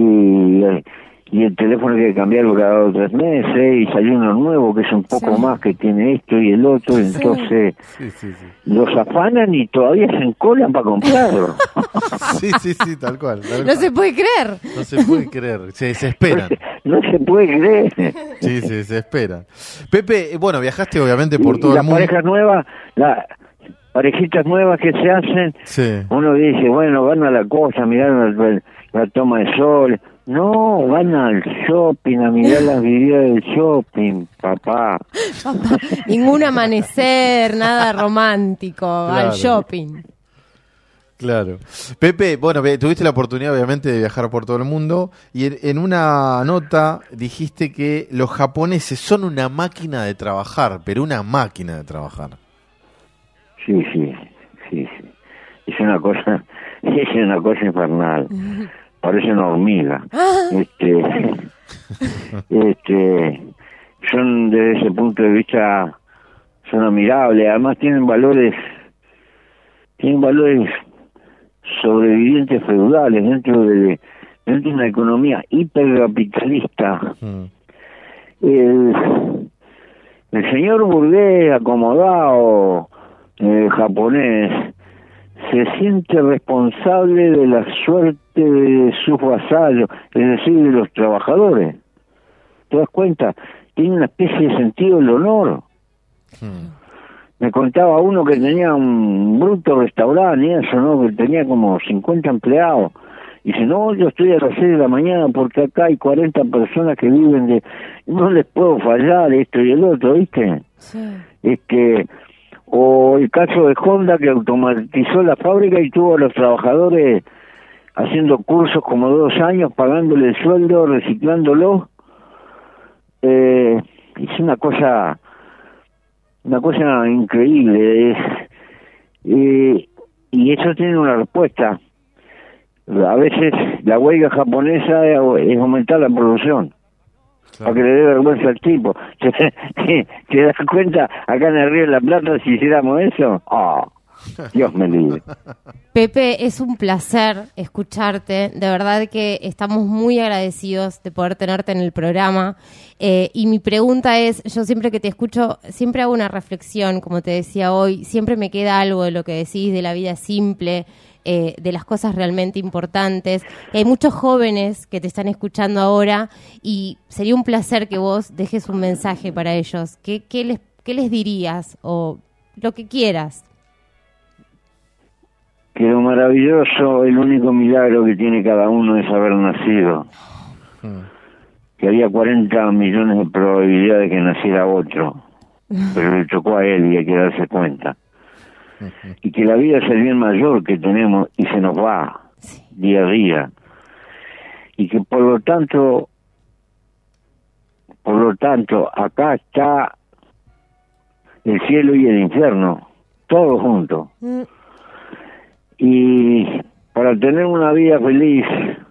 [SPEAKER 16] el teléfono hay que cambiarlo cada 2 o 3 meses, y salió uno nuevo que es un poco más, que tiene esto y el otro, entonces los afanan y todavía se encolan para comprarlo.
[SPEAKER 3] Sí, tal cual.
[SPEAKER 5] No se puede creer.
[SPEAKER 3] No se puede creer, se desesperan.
[SPEAKER 16] No se puede creer.
[SPEAKER 3] Sí, se desesperan. Pepe, viajaste obviamente por todo el mundo.
[SPEAKER 16] Las parejitas nuevas que se hacen, uno dice, van a la cosa, mirar la toma de sol. No, van al shopping a mirar las videos del shopping, papá.
[SPEAKER 5] Ningún amanecer, nada romántico, al shopping.
[SPEAKER 3] Claro. Pepe, tuviste la oportunidad obviamente de viajar por todo el mundo y en una nota dijiste que los japoneses son una máquina de trabajar, pero una máquina de trabajar. Sí.
[SPEAKER 16] Es una cosa infernal. Parece una hormiga. Son desde ese punto de vista son admirables, además tienen valores sobrevivientes feudales dentro de una economía hipercapitalista. el señor burgués acomodado japonés se siente responsable de la suerte de sus vasallos, es decir, de los trabajadores. ¿Te das cuenta? Tiene una especie de sentido del honor. Me contaba uno que tenía un bruto restaurante y eso, ¿no? Que tenía como 50 empleados. Dice, no, yo estoy a las 6 de la mañana porque acá hay 40 personas que viven de... No les puedo fallar esto y el otro, ¿viste? Sí. O el caso de Honda, que automatizó la fábrica y tuvo a los trabajadores haciendo cursos como 2 años, pagándole el sueldo, reciclándolo. Es una cosa increíble. Y eso tiene una respuesta. A veces la huelga japonesa es aumentar la producción. Para que le dé vergüenza al tipo. ¿Te das cuenta? Acá en el Río de la Plata, si hiciéramos eso, Dios me libre.
[SPEAKER 5] Pepe, es un placer escucharte. De verdad que estamos muy agradecidos de poder tenerte en el programa. Y mi pregunta es, yo siempre que te escucho, siempre hago una reflexión, como te decía hoy, siempre me queda algo de lo que decís, de la vida simple, de las cosas realmente importantes. Hay muchos jóvenes que te están escuchando ahora y sería un placer que vos dejes un mensaje para ellos. ¿Qué les dirías? O lo que quieras.
[SPEAKER 16] Que lo maravilloso, el único milagro que tiene cada uno es haber nacido. Que había 40 millones de probabilidades de que naciera otro, pero le tocó a él y hay que darse cuenta. Y que la vida es el bien mayor que tenemos y se nos va día a día. Y que por lo tanto, acá está el cielo y el infierno, todo junto. Y para tener una vida feliz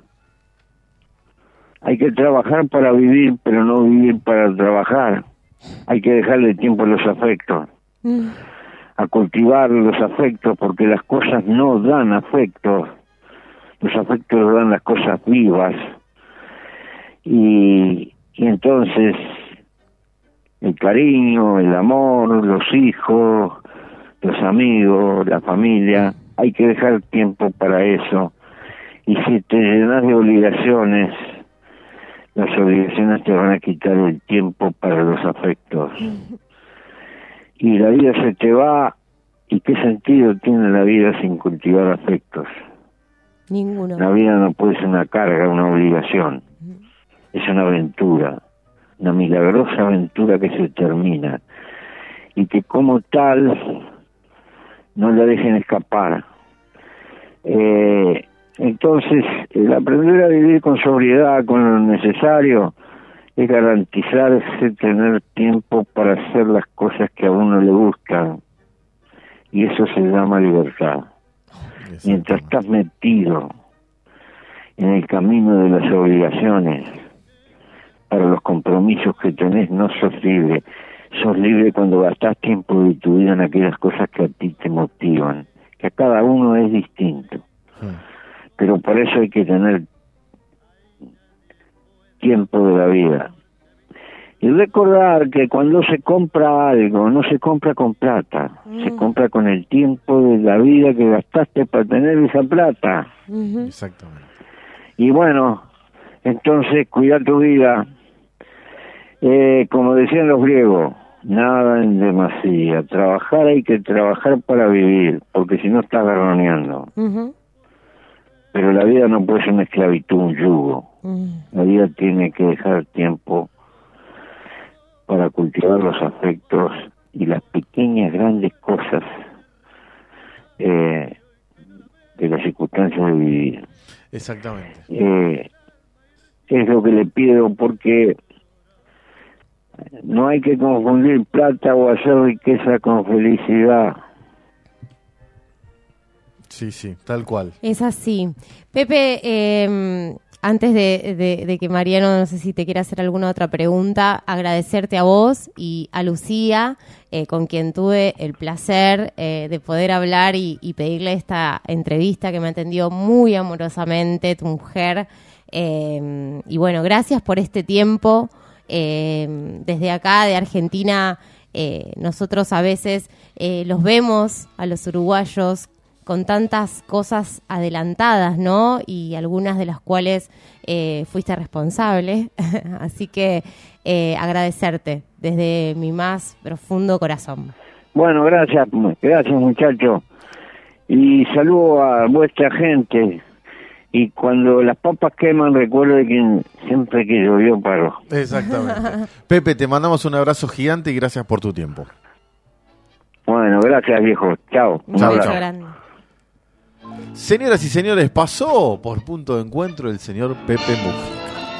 [SPEAKER 16] hay que trabajar para vivir, pero no vivir para trabajar. Hay que dejarle tiempo a los afectos, a cultivar los afectos, porque las cosas no dan afectos. Los afectos dan las cosas vivas. Y entonces el cariño, el amor, los hijos, los amigos, la familia, hay que dejar tiempo para eso. Y si te llenas de obligaciones, las obligaciones te van a quitar el tiempo para los afectos. Y la vida se te va, ¿y qué sentido tiene la vida sin cultivar afectos?
[SPEAKER 5] Ninguno.
[SPEAKER 16] La vida no puede ser una carga, una obligación. Es una aventura, una milagrosa aventura que se termina. Y que como tal, no la dejen escapar. Entonces, el aprender a vivir con sobriedad, con lo necesario, es garantizarse tener tiempo para hacer las cosas que a uno le gustan. Y eso se llama libertad. Mientras estás metido en el camino de las obligaciones, para los compromisos que tenés, no sos libre. Sos libre cuando gastás tiempo de tu vida en aquellas cosas que a ti te motivan, que a cada uno es distinto. Pero por eso hay que tener tiempo de la vida. Y recordar que cuando se compra algo, no se compra con plata, se compra con el tiempo de la vida que gastaste para tener esa plata.
[SPEAKER 3] Exactamente.
[SPEAKER 16] Y bueno, entonces cuida tu vida. Como decían los griegos, nada en demasía. Trabajar hay que trabajar para vivir, porque si no estás garroneando. Pero la vida no puede ser una esclavitud, un yugo. La vida tiene que dejar tiempo para cultivar los afectos y las pequeñas, grandes cosas de las circunstancias de vivir.
[SPEAKER 3] Exactamente.
[SPEAKER 16] Es lo que le pido, porque no hay que confundir plata o hacer riqueza con felicidad.
[SPEAKER 3] Sí, tal cual.
[SPEAKER 5] Es así. Pepe, antes de que Mariano, no sé si te quiere hacer alguna otra pregunta, agradecerte a vos y a Lucía, con quien tuve el placer de poder hablar y pedirle esta entrevista, que me atendió muy amorosamente, tu mujer. Y bueno, gracias por este tiempo. desde acá, de Argentina, nosotros a veces los vemos a los uruguayos con tantas cosas adelantadas, ¿no? Y algunas de las cuales fuiste responsable. Así que agradecerte desde mi más profundo corazón.
[SPEAKER 16] Bueno, gracias muchachos. Y saludo a vuestra gente. Y cuando las papas queman, recuerdo de que siempre que llovió paró.
[SPEAKER 3] Exactamente. Pepe, te mandamos un abrazo gigante y gracias por tu tiempo.
[SPEAKER 16] Bueno, gracias viejo. Chao.
[SPEAKER 5] Un abrazo grande.
[SPEAKER 3] Señoras y señores, pasó por Punto de Encuentro el señor Pepe Mujica.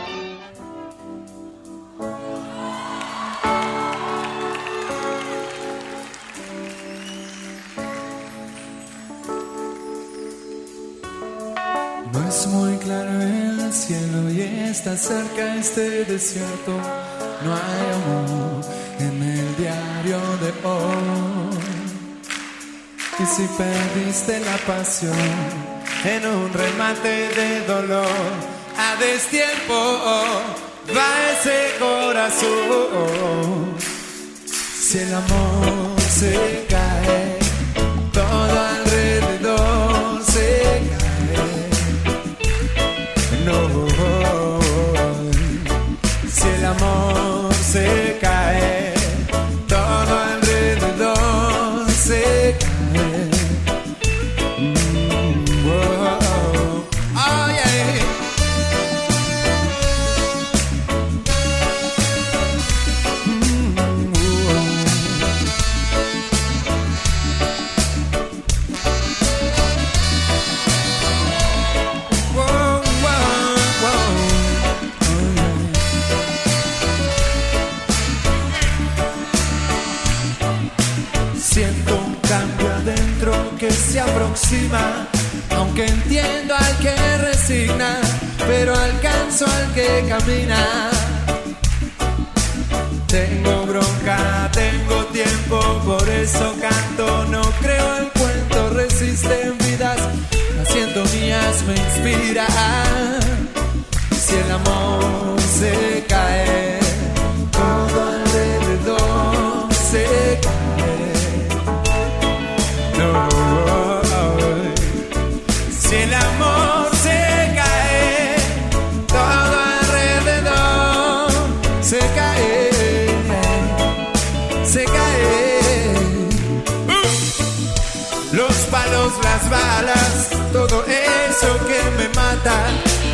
[SPEAKER 8] No es muy claro el cielo y está cerca este desierto. No hay amor en el diario de hoy. Y si perdiste la pasión en un remate de dolor, a destiempo va ese corazón. Si el amor se cae, todo alrededor se cae. No, si el amor se cae, todo alrededor se cae. Oh, yeah. Siento un cambio adentro que se aproxima, aunque entiendo al que resigna, pero alcanzo al que camina. Tengo bronca, tengo tiempo, por eso canto, no creo el cuento, resisten vidas, las siento mías, me inspira. Si el amor se cae, todo alrededor se cae. No, si el amor se cae, todo alrededor se cae, se cae. Los palos, las balas, todo eso que me mata,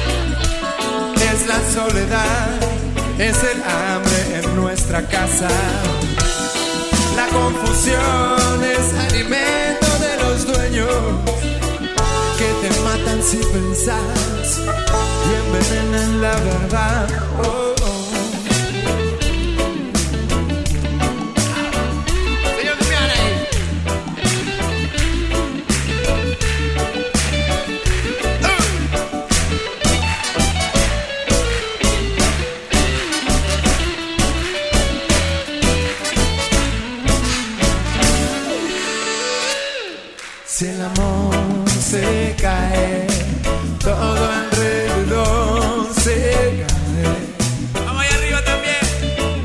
[SPEAKER 8] es la soledad, es el hambre en nuestra casa. La confusión es alimento de los dueños que te matan si pensás y envenenan la verdad. Oh, oh. Señor si el amor se cae, todo alrededor se cae. Vamos allá arriba también.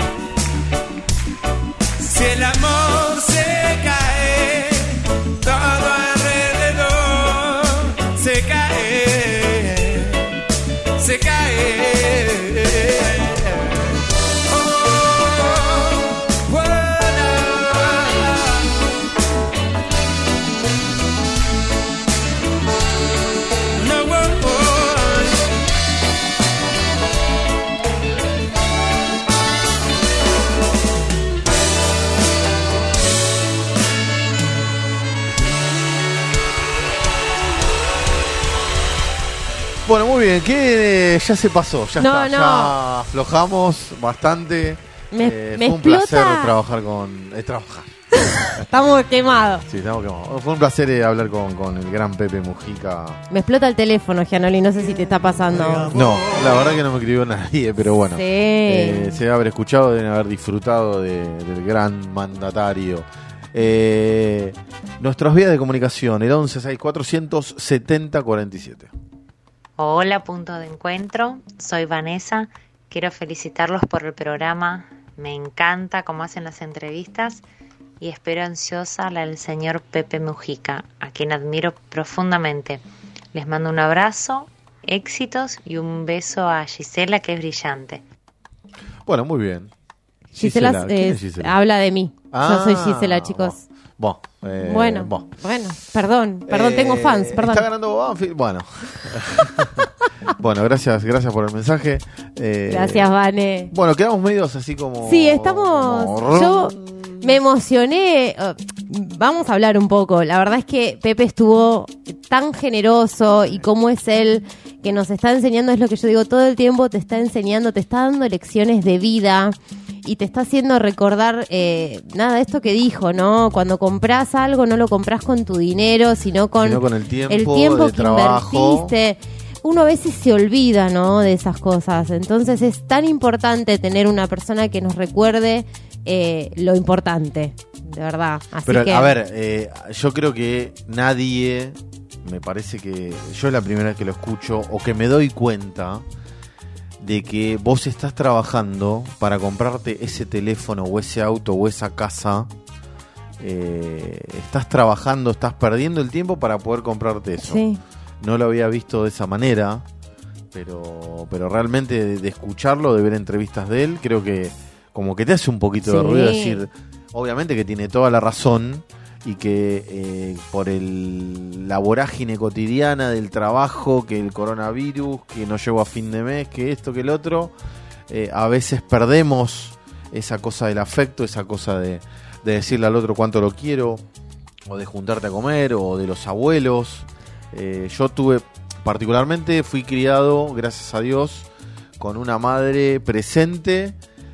[SPEAKER 8] Si el amor se cae, todo alrededor se cae, se cae.
[SPEAKER 3] Bueno, muy bien, que ya se pasó, ya
[SPEAKER 5] No,
[SPEAKER 3] está,
[SPEAKER 5] no.
[SPEAKER 3] ya aflojamos bastante.
[SPEAKER 5] Me
[SPEAKER 3] fue un
[SPEAKER 5] explota.
[SPEAKER 3] placer trabajar con... trabajar.
[SPEAKER 5] Estamos quemados.
[SPEAKER 3] Sí, estamos quemados. Fue un placer hablar con el gran Pepe Mujica.
[SPEAKER 5] Me explota el teléfono, Gianoli, no sé si te está pasando.
[SPEAKER 3] No, la verdad que no me escribió nadie, pero bueno.
[SPEAKER 5] Sí.
[SPEAKER 3] Se debe haber escuchado, deben haber disfrutado del gran mandatario. Nuestras vías de comunicación, el 11647047.
[SPEAKER 17] Hola, Punto de Encuentro. Soy Vanessa quiero felicitarlos por el programa. Me encanta cómo hacen las entrevistas y espero ansiosa la del señor Pepe Mujica, a quien admiro profundamente. Les mando un abrazo, éxitos y un beso a Gisela, que es brillante.
[SPEAKER 3] Bueno, muy bien.
[SPEAKER 5] Gisela,
[SPEAKER 3] ¿Quién es Gisela?
[SPEAKER 5] habla de mí. Yo soy Gisela, chicos. Bueno, perdón, tengo fans, perdón.
[SPEAKER 3] Está ganando Banfield. Bueno. Bueno, gracias por el mensaje.
[SPEAKER 5] Gracias, Vane.
[SPEAKER 3] Bueno, quedamos medios así como...
[SPEAKER 5] Sí, estamos... Yo me emocioné. Vamos a hablar un poco. La verdad es que Pepe estuvo tan generoso y cómo es él, que nos está enseñando, es lo que yo digo todo el tiempo, te está enseñando, te está dando lecciones de vida y te está haciendo recordar esto que dijo, ¿no? Cuando compras algo no lo compras con tu dinero, sino con
[SPEAKER 3] el tiempo de
[SPEAKER 5] que
[SPEAKER 3] trabajo.
[SPEAKER 5] invertiste. Uno a veces se olvida, ¿no?, de esas cosas. Entonces es tan importante tener una persona que nos recuerde lo importante, de verdad. Así
[SPEAKER 3] Pero
[SPEAKER 5] que...
[SPEAKER 3] a ver, yo creo que nadie, me parece que yo es la primera vez que lo escucho o que me doy cuenta de que vos estás trabajando para comprarte ese teléfono o ese auto o esa casa. Estás trabajando, estás perdiendo el tiempo para poder comprarte eso.
[SPEAKER 5] Sí.
[SPEAKER 3] No lo había visto de esa manera, pero realmente de escucharlo, de ver entrevistas de él, creo que como que te hace un poquito de ruido decir, obviamente que tiene toda la razón y que por la vorágine cotidiana del trabajo, que el coronavirus, que no llego a fin de mes, que esto, que el otro, a veces perdemos esa cosa del afecto, esa cosa de decirle al otro cuánto lo quiero, o de juntarte a comer, o de los abuelos. Yo particularmente fui criado, gracias a Dios, con una madre presente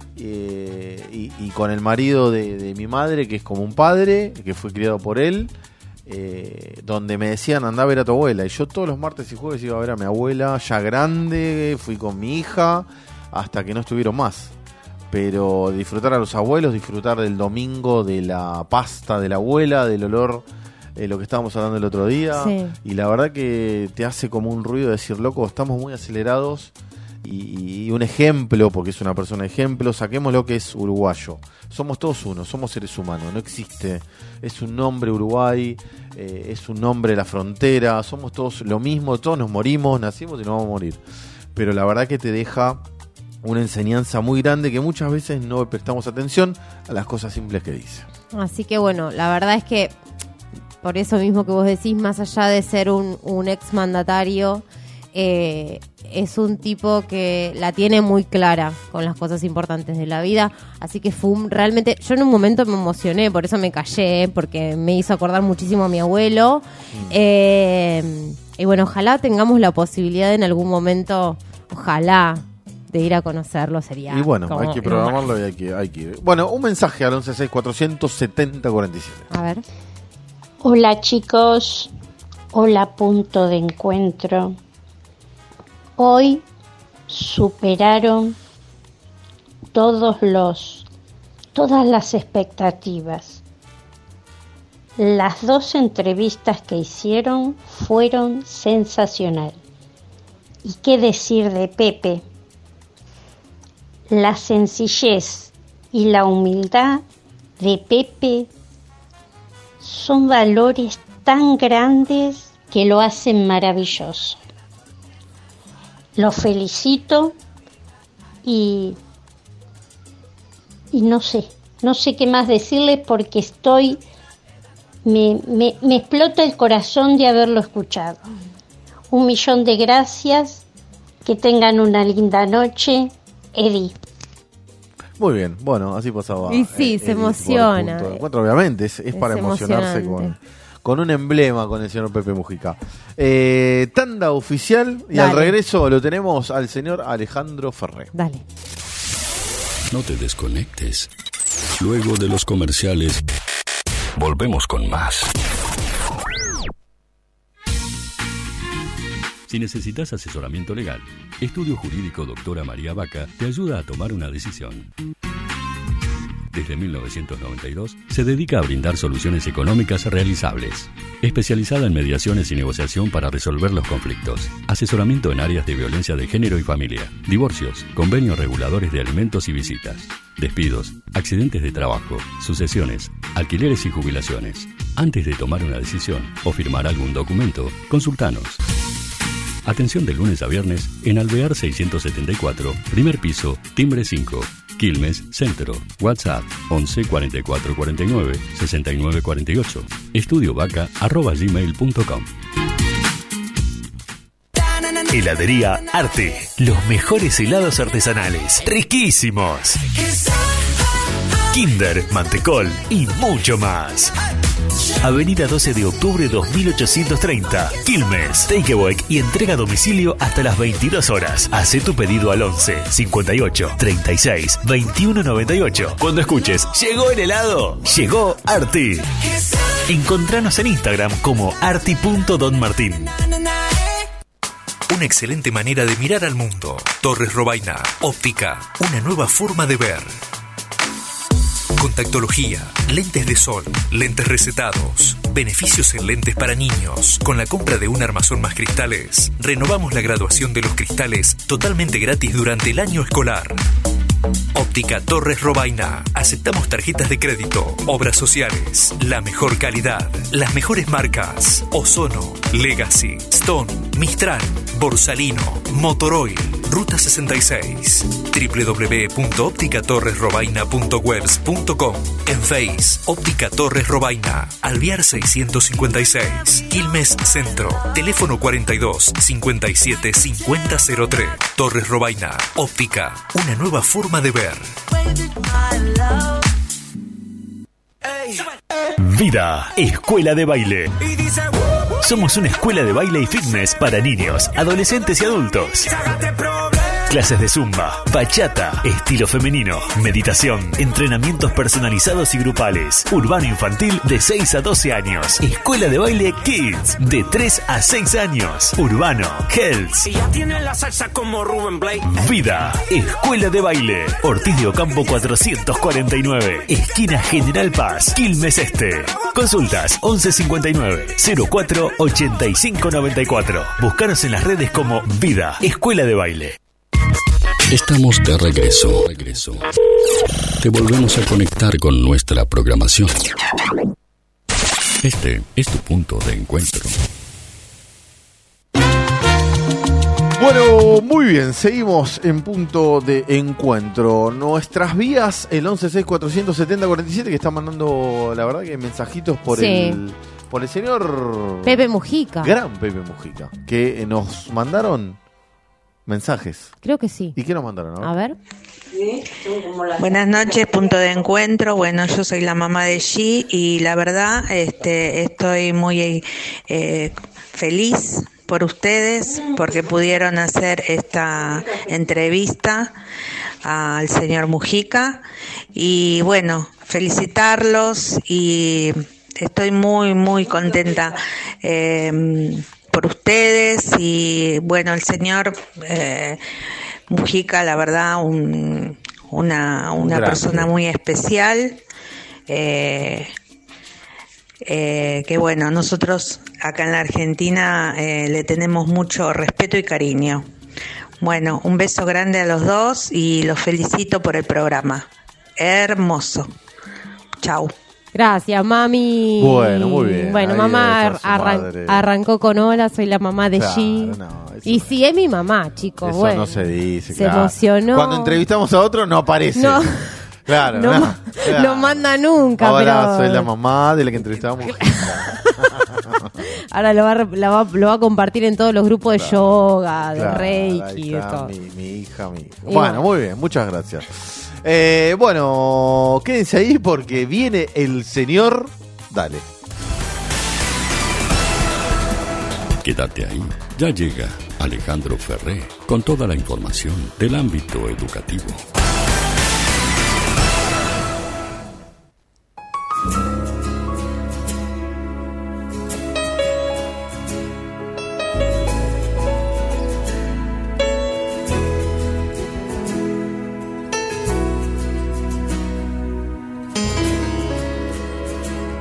[SPEAKER 3] y con el marido de mi madre, que es como un padre, que fue criado por él, donde me decían andá a ver a tu abuela, y yo todos los martes y jueves iba a ver a mi abuela ya grande, fui con mi hija hasta que no estuvieron más. Pero disfrutar a los abuelos, disfrutar del domingo, de la pasta de la abuela, del olor, lo que estábamos hablando el otro día,
[SPEAKER 5] Sí.
[SPEAKER 3] Y la verdad que te hace como un ruido decir, loco, estamos muy acelerados. Y un ejemplo, porque es una persona ejemplo, saquemos lo que es uruguayo. Somos todos uno, somos seres humanos, no existe. Es un nombre Uruguay, es un nombre la frontera, somos todos lo mismo, todos nos morimos, nacimos y nos vamos a morir. Pero la verdad que te deja una enseñanza muy grande que muchas veces no prestamos atención a las cosas simples que dice.
[SPEAKER 5] Así que bueno, la verdad es que por eso mismo que vos decís, más allá de ser un exmandatario, es un tipo que la tiene muy clara con las cosas importantes de la vida, así que realmente, yo en un momento me emocioné, por eso me callé, porque me hizo acordar muchísimo a mi abuelo, y bueno, ojalá tengamos la posibilidad en algún momento, ojalá, de ir a conocerlo, sería.
[SPEAKER 3] Y bueno,
[SPEAKER 5] como
[SPEAKER 3] hay que programarlo y hay que ir. Bueno, un mensaje al 11647047.
[SPEAKER 5] A ver.
[SPEAKER 18] Hola chicos, hola punto de encuentro. Hoy superaron todas las expectativas. Las 2 entrevistas que hicieron fueron sensacionales. ¿Y qué decir de Pepe? La sencillez y la humildad de Pepe son valores tan grandes que lo hacen maravilloso. Lo felicito y no sé qué más decirle porque me explota el corazón de haberlo escuchado. 1.000.000 de gracias, que tengan una linda noche, Eddie.
[SPEAKER 3] Muy bien, bueno, así pasaba.
[SPEAKER 5] Y sí, se emociona.
[SPEAKER 3] Obviamente, es para emocionarse con un emblema con el señor Pepe Mujica. Tanda oficial y
[SPEAKER 5] Dale.
[SPEAKER 3] al regreso lo tenemos al señor Alejandro Ferré.
[SPEAKER 5] Dale.
[SPEAKER 1] No te desconectes. Luego de los comerciales, volvemos con más. Si necesitas asesoramiento legal, Estudio Jurídico Doctora María Vaca te ayuda a tomar una decisión. desde 1992, se dedica a brindar soluciones económicas realizables. Especializada en mediaciones y negociación para resolver los conflictos. Asesoramiento en áreas de violencia de género y familia. Divorcios, convenios reguladores de alimentos y visitas. Despidos, accidentes de trabajo, sucesiones, alquileres y jubilaciones. Antes de tomar una decisión o firmar algún documento, consultanos. Atención de lunes a viernes en Alvear 674, primer piso, timbre 5, Quilmes, Centro. WhatsApp 11 44 49 69 48. estudiovaca@gmail.com.
[SPEAKER 11] Heladería Arte. Los mejores helados artesanales. Riquísimos. Kinder, mantecol y mucho más. Avenida 12 de octubre 2830, Quilmes. Takeaway y entrega a domicilio hasta las 22 horas. Hacé tu pedido al 11 58 36 21 98. Cuando escuches "llegó el helado", llegó Arti. Encontranos en Instagram como arti.donmartin.
[SPEAKER 19] Una excelente manera de mirar al mundo. Torres Robaina. Óptica. Una nueva forma de ver. Contactología, lentes de sol, lentes recetados, beneficios en lentes para niños. Con la compra de un armazón más cristales, renovamos la graduación de los cristales totalmente gratis durante el año escolar. Óptica Torres Robaina. Aceptamos tarjetas de crédito, obras sociales, la mejor calidad, las mejores marcas: Ozono, Legacy, Stone, Mistral, Borsalino, Motoroil, Ruta 66. www.opticatorresrobaina.webs.com. En Face, Óptica Torres Robaina, Alvear 656, Quilmes Centro. Teléfono 42 57 5003. Torres Robaina. Óptica, una nueva forma de ver.
[SPEAKER 11] Vida, escuela de baile. Somos una escuela de baile y fitness para niños, adolescentes y adultos. Clases de zumba, bachata, estilo femenino, meditación, entrenamientos personalizados y grupales. Urbano infantil de 6 a 12 años. Escuela de baile Kids de 3 a 6 años. Urbano, Hells.
[SPEAKER 6] Y ya tienen la salsa como Rubén Blake.
[SPEAKER 11] Vida, escuela de baile. Ortiz de Ocampo 449, esquina General Paz, Quilmes Este. Consultas 1159 04 85 94. Búscanos en las redes como Vida, escuela de baile.
[SPEAKER 1] Estamos de regreso. Te volvemos a conectar con nuestra programación. Este es tu punto de encuentro.
[SPEAKER 3] Bueno, muy bien, seguimos en punto de encuentro. Nuestras vías, el 11647047, que está mandando, la verdad, que mensajitos por el señor
[SPEAKER 5] Pepe Mujica.
[SPEAKER 3] Gran Pepe Mujica, que nos mandaron mensajes.
[SPEAKER 5] Creo que sí.
[SPEAKER 3] ¿Y qué nos mandaron?
[SPEAKER 5] A ver.
[SPEAKER 20] Buenas noches, punto de encuentro. Bueno, yo soy la mamá de G y la verdad estoy muy feliz por ustedes porque pudieron hacer esta entrevista al señor Mujica y bueno, felicitarlos y estoy muy muy contenta por ustedes y bueno, el señor Mujica, la verdad, una persona muy especial, que bueno, nosotros acá en la Argentina le tenemos mucho respeto y cariño. Bueno, un beso grande a los dos y los felicito por el programa. Hermoso. Chau.
[SPEAKER 5] Gracias, mami.
[SPEAKER 3] Bueno, muy bien.
[SPEAKER 5] Bueno,
[SPEAKER 3] ahí
[SPEAKER 5] mamá
[SPEAKER 3] madre.
[SPEAKER 5] arrancó con hola, soy la mamá de
[SPEAKER 3] Claro,
[SPEAKER 5] G.
[SPEAKER 3] no,
[SPEAKER 5] y sí, es mi mamá, chicos.
[SPEAKER 3] Eso
[SPEAKER 5] bueno,
[SPEAKER 3] no se dice.
[SPEAKER 5] se
[SPEAKER 3] claro.
[SPEAKER 5] emocionó.
[SPEAKER 3] Cuando entrevistamos a otro no aparece.
[SPEAKER 5] No.
[SPEAKER 3] Claro,
[SPEAKER 5] No,
[SPEAKER 3] no. Claro.
[SPEAKER 5] no manda nunca,
[SPEAKER 3] Ahora
[SPEAKER 5] pero
[SPEAKER 3] soy la mamá de la que entrevistamos.
[SPEAKER 5] ahora lo va a compartir en todos los grupos de yoga, de
[SPEAKER 3] Claro,
[SPEAKER 5] Reiki,
[SPEAKER 3] ahí
[SPEAKER 5] de
[SPEAKER 3] está,
[SPEAKER 5] todo.
[SPEAKER 3] mi hija.
[SPEAKER 5] Y
[SPEAKER 3] Bueno, muy bien, muchas gracias. Bueno, quédense ahí porque viene el señor. Dale.
[SPEAKER 1] Quédate ahí. Ya llega Alejandro Ferré con toda la información del ámbito educativo.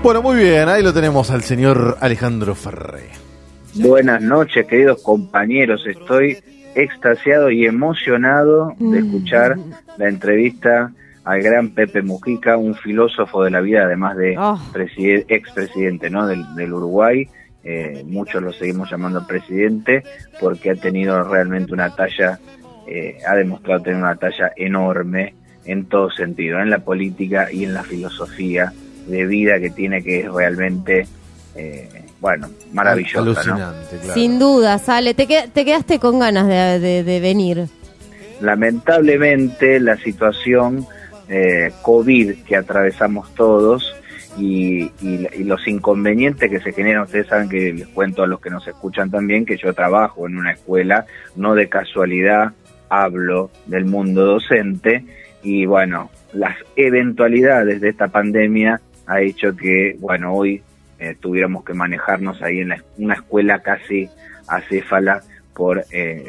[SPEAKER 3] Bueno, muy bien, ahí lo tenemos al señor Alejandro Ferré.
[SPEAKER 21] Buenas noches, queridos compañeros. Estoy extasiado y emocionado de escuchar la entrevista al gran Pepe Mujica, un filósofo de la vida, además de expresidente, ¿no? del Uruguay. Muchos lo seguimos llamando presidente porque ha tenido realmente una talla, ha demostrado tener una talla enorme en todo sentido, en la política y en la filosofía de vida que tiene, que es realmente, maravillosa.
[SPEAKER 3] Alucinante,
[SPEAKER 21] ¿no?
[SPEAKER 3] Claro.
[SPEAKER 5] Sin duda, Sale. ¿Te quedaste con ganas de venir?
[SPEAKER 21] Lamentablemente la situación COVID que atravesamos todos y los inconvenientes que se generan, ustedes saben que les cuento a los que nos escuchan también que yo trabajo en una escuela, no de casualidad hablo del mundo docente, y bueno, las eventualidades de esta pandemia ha hecho que, hoy tuviéramos que manejarnos ahí en una escuela casi acéfala por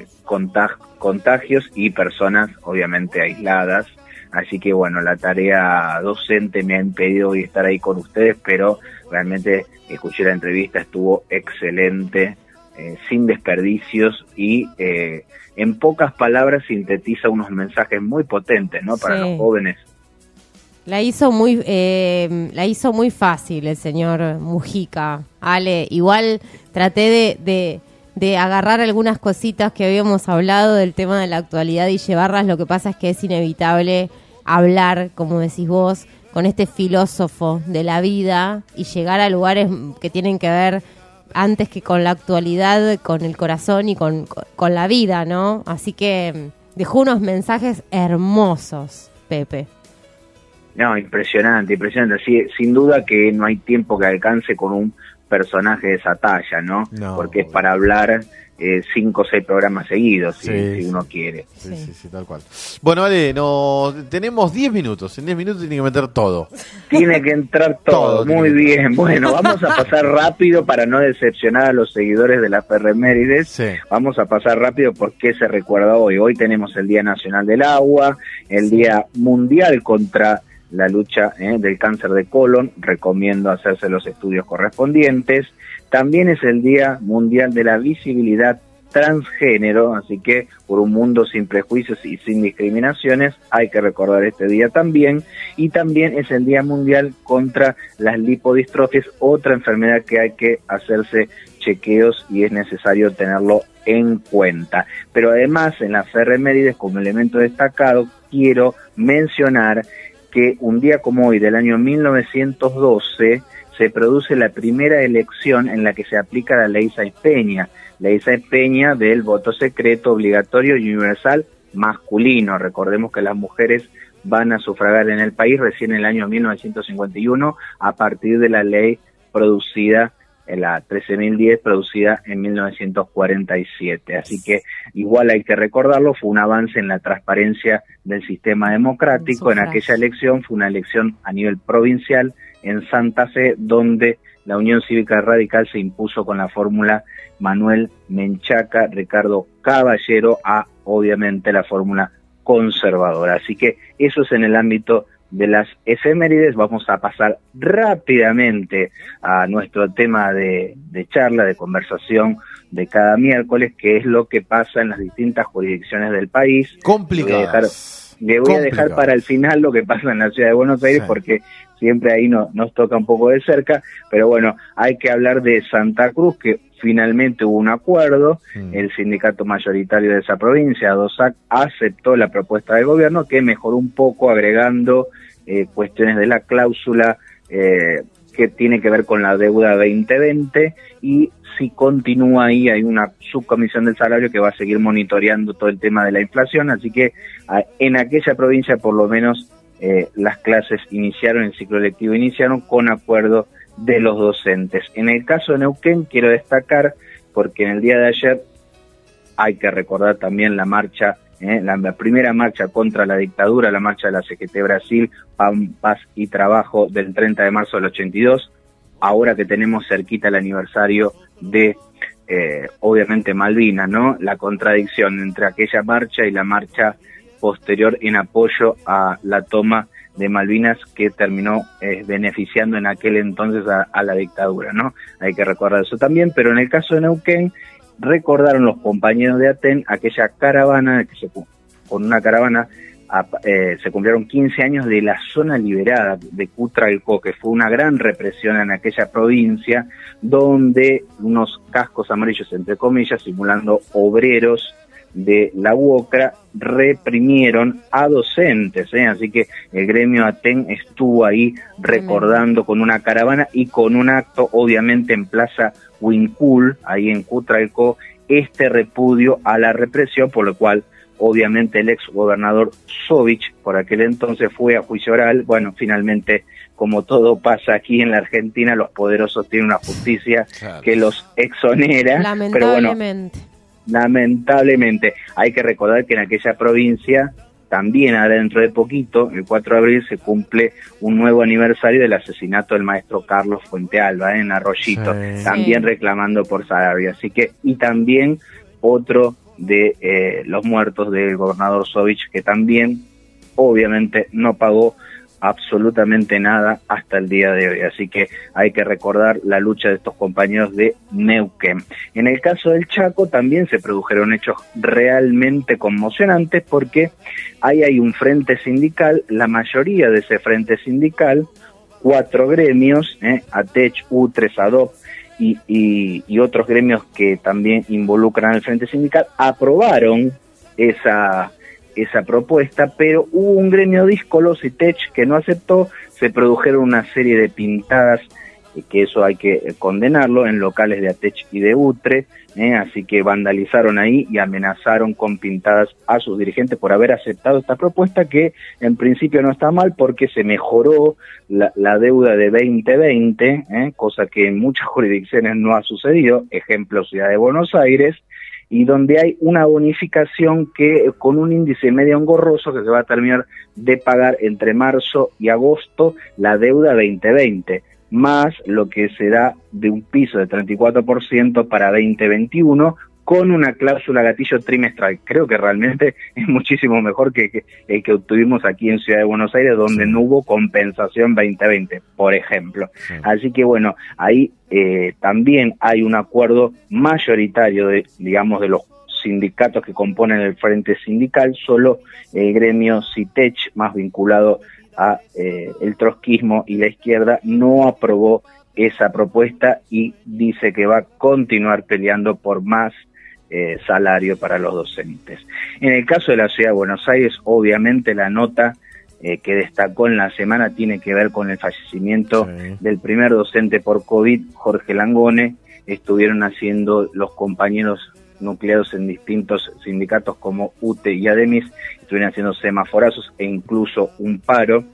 [SPEAKER 21] contagios y personas obviamente aisladas. Así que la tarea docente me ha impedido hoy estar ahí con ustedes, pero realmente escuché la entrevista, estuvo excelente, sin desperdicios y en pocas palabras sintetiza unos mensajes muy potentes, ¿no? Para los jóvenes.
[SPEAKER 5] La hizo muy fácil el señor Mujica, Ale. Igual traté de agarrar algunas cositas que habíamos hablado del tema de la actualidad y llevarlas. Lo que pasa es que es inevitable hablar, como decís vos, con este filósofo de la vida y llegar a lugares que tienen que ver antes que con la actualidad, con el corazón y con la vida, ¿no? Así que dejó unos mensajes hermosos, Pepe.
[SPEAKER 21] No, impresionante. Sí, sin duda que no hay tiempo que alcance con un personaje de esa talla, ¿no? Porque es para hablar 5 o 6 programas seguidos, si uno quiere.
[SPEAKER 3] Sí, tal cual. Bueno, Ale, tenemos 10 minutos. En 10 minutos tiene que meter todo.
[SPEAKER 21] Tiene que entrar todo. Muy bien. Bueno, vamos a pasar rápido para no decepcionar a los seguidores de las efemérides. Sí. Vamos a pasar rápido porque se recuerda hoy. Hoy tenemos el Día Nacional del Agua, el Día Mundial contra la lucha del cáncer de colon. Recomiendo hacerse los estudios correspondientes. También es el Día Mundial de la Visibilidad Transgénero, así que por un mundo sin prejuicios y sin discriminaciones hay que recordar este día también. Y también es el Día Mundial contra las lipodistrofias, otra enfermedad que hay que hacerse chequeos y es necesario tenerlo en cuenta. Pero además en las efemérides, como elemento destacado, quiero mencionar que un día como hoy del año 1912 se produce la primera elección en la que se aplica la ley Sáenz-Peña del voto secreto obligatorio y universal masculino. Recordemos que las mujeres van a sufragar en el país recién en el año 1951 a partir de la ley producida, la 13.010, producida en 1947. Así que igual hay que recordarlo, fue un avance en la transparencia del sistema democrático. En aquella elección fue una elección a nivel provincial en Santa Fe, donde la Unión Cívica Radical se impuso con la fórmula Manuel Menchaca, Ricardo Caballero, a obviamente la fórmula conservadora. Así que eso es en el ámbito de las efemérides. Vamos a pasar rápidamente a nuestro tema de charla, de conversación de cada miércoles, que es lo que pasa en las distintas jurisdicciones del país.
[SPEAKER 3] Complicadas.
[SPEAKER 21] Le voy a dejar para el final lo que pasa en la ciudad de Buenos Aires, porque siempre ahí nos toca un poco de cerca, pero bueno, hay que hablar de Santa Cruz, que finalmente hubo un acuerdo. El sindicato mayoritario de esa provincia, DOSAC, aceptó la propuesta del gobierno, que mejoró un poco agregando cuestiones de la cláusula que tiene que ver con la deuda 2020, y si continúa ahí hay una subcomisión del salario que va a seguir monitoreando todo el tema de la inflación. Así que en aquella provincia por lo menos las clases iniciaron, el ciclo lectivo iniciaron con acuerdo de los docentes. En el caso de Neuquén quiero destacar, porque en el día de ayer hay que recordar también la marcha, la primera marcha contra la dictadura, la marcha de la CGT Brasil, Paz y Trabajo del 30 de marzo del 82, ahora que tenemos cerquita el aniversario de, obviamente, Malvinas, ¿no? La contradicción entre aquella marcha y la marcha posterior en apoyo a la toma de Malvinas, que terminó beneficiando en aquel entonces a la dictadura, ¿no? Hay que recordar eso también, pero en el caso de Neuquén, recordaron los compañeros de Aten aquella caravana, con una caravana se cumplieron 15 años de la zona liberada de Cutralcó, que fue una gran represión en aquella provincia, donde unos cascos amarillos, entre comillas, simulando obreros de la UOCRA, reprimieron a docentes, así que el gremio Aten estuvo ahí recordando con una caravana y con un acto, obviamente en Plaza Huincul, ahí en Cutralcó, este repudio a la represión, por lo cual obviamente el ex gobernador Sovich por aquel entonces fue a juicio oral. Bueno, finalmente, como todo pasa aquí en la Argentina, los poderosos tienen una justicia que los exonera, pero bueno, lamentablemente hay que recordar que en aquella provincia también ahora dentro de poquito, el 4 de abril, se cumple un nuevo aniversario del asesinato del maestro Carlos Fuentealba en Arroyito, también reclamando por salario. Así que, y también otro de los muertos del gobernador Sovich, que también obviamente no pagó absolutamente nada hasta el día de hoy. Así que hay que recordar la lucha de estos compañeros de Neuquén. En el caso del Chaco también se produjeron hechos realmente conmocionantes, porque ahí hay un frente sindical, la mayoría de ese frente sindical, 4 gremios, ATECH, UTRE, SADOP y otros gremios que también involucran al frente sindical, aprobaron esa propuesta, pero hubo un gremio díscolo, CITECH, que no aceptó. Se produjeron una serie de pintadas, que eso hay que condenarlo, en locales de ATECH y de UTRE, así que vandalizaron ahí y amenazaron con pintadas a sus dirigentes por haber aceptado esta propuesta, que en principio no está mal porque se mejoró la deuda de 2020, cosa que en muchas jurisdicciones no ha sucedido, ejemplo Ciudad de Buenos Aires, y donde hay una bonificación que con un índice medio engorroso que se va a terminar de pagar entre marzo y agosto la deuda 2020, más lo que se da de un piso de 34% para 2021, con una cláusula gatillo trimestral. Creo que realmente es muchísimo mejor que el que obtuvimos aquí en Ciudad de Buenos Aires, donde no hubo compensación 2020, por ejemplo. Así que bueno, ahí también hay un acuerdo mayoritario de los sindicatos que componen el frente sindical. Solo el gremio CITECH, más vinculado a el trotskismo y la izquierda, no aprobó esa propuesta y dice que va a continuar peleando por más salario para los docentes. En el caso de la Ciudad de Buenos Aires, obviamente la nota que destacó en la semana tiene que ver con el fallecimiento del primer docente por COVID, Jorge Langone. Estuvieron haciendo los compañeros nucleados en distintos sindicatos como UTE y ADEMIS, estuvieron haciendo semaforazos e incluso un paro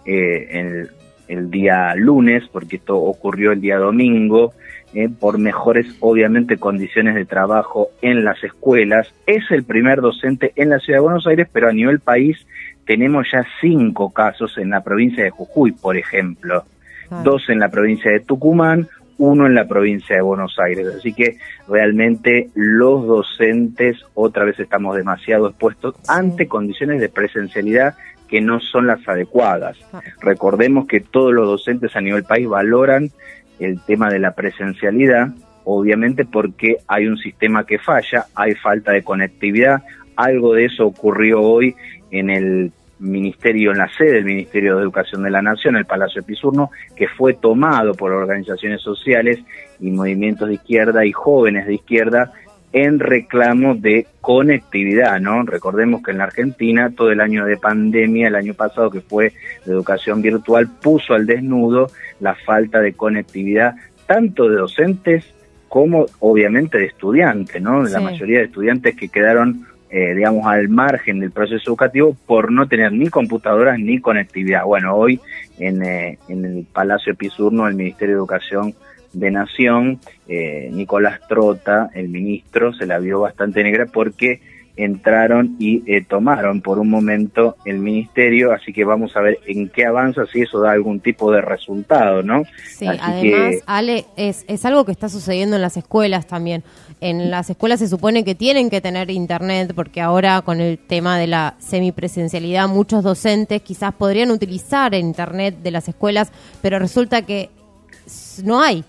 [SPEAKER 21] el día lunes, porque esto ocurrió el día domingo, por mejores, obviamente, condiciones de trabajo en las escuelas. Es el primer docente en la Ciudad de Buenos Aires, pero a nivel país tenemos ya 5 casos en la provincia de Jujuy, por ejemplo, 2 en la provincia de Tucumán, 1 en la provincia de Buenos Aires. Así que realmente los docentes otra vez estamos demasiado expuestos ante condiciones de presencialidad que no son las adecuadas. Recordemos que todos los docentes a nivel país valoran el tema de la presencialidad, obviamente porque hay un sistema que falla, hay falta de conectividad. Algo de eso ocurrió hoy en el ministerio, en la sede del Ministerio de Educación de la Nación, el Palacio Pisurno, que fue tomado por organizaciones sociales y movimientos de izquierda y jóvenes de izquierda en reclamo de conectividad, ¿no? Recordemos que en la Argentina todo el año de pandemia, el año pasado, que fue de educación virtual, puso al desnudo la falta de conectividad tanto de docentes como obviamente de estudiantes, ¿no? La mayoría de estudiantes que quedaron al margen del proceso educativo por no tener ni computadoras ni conectividad. Bueno, hoy en el Palacio Pisurno, el Ministerio de Educación de Nación, Nicolás Trota, el ministro, se la vio bastante negra porque entraron y tomaron por un momento el ministerio, así que vamos a ver en qué avanza, si eso da algún tipo de resultado, ¿no?
[SPEAKER 5] Sí,
[SPEAKER 21] así
[SPEAKER 5] además, Ale, es algo que está sucediendo en las escuelas también. En las escuelas se supone que tienen que tener internet, porque ahora con el tema de la semipresencialidad, muchos docentes quizás podrían utilizar el internet de las escuelas, pero resulta que no hay.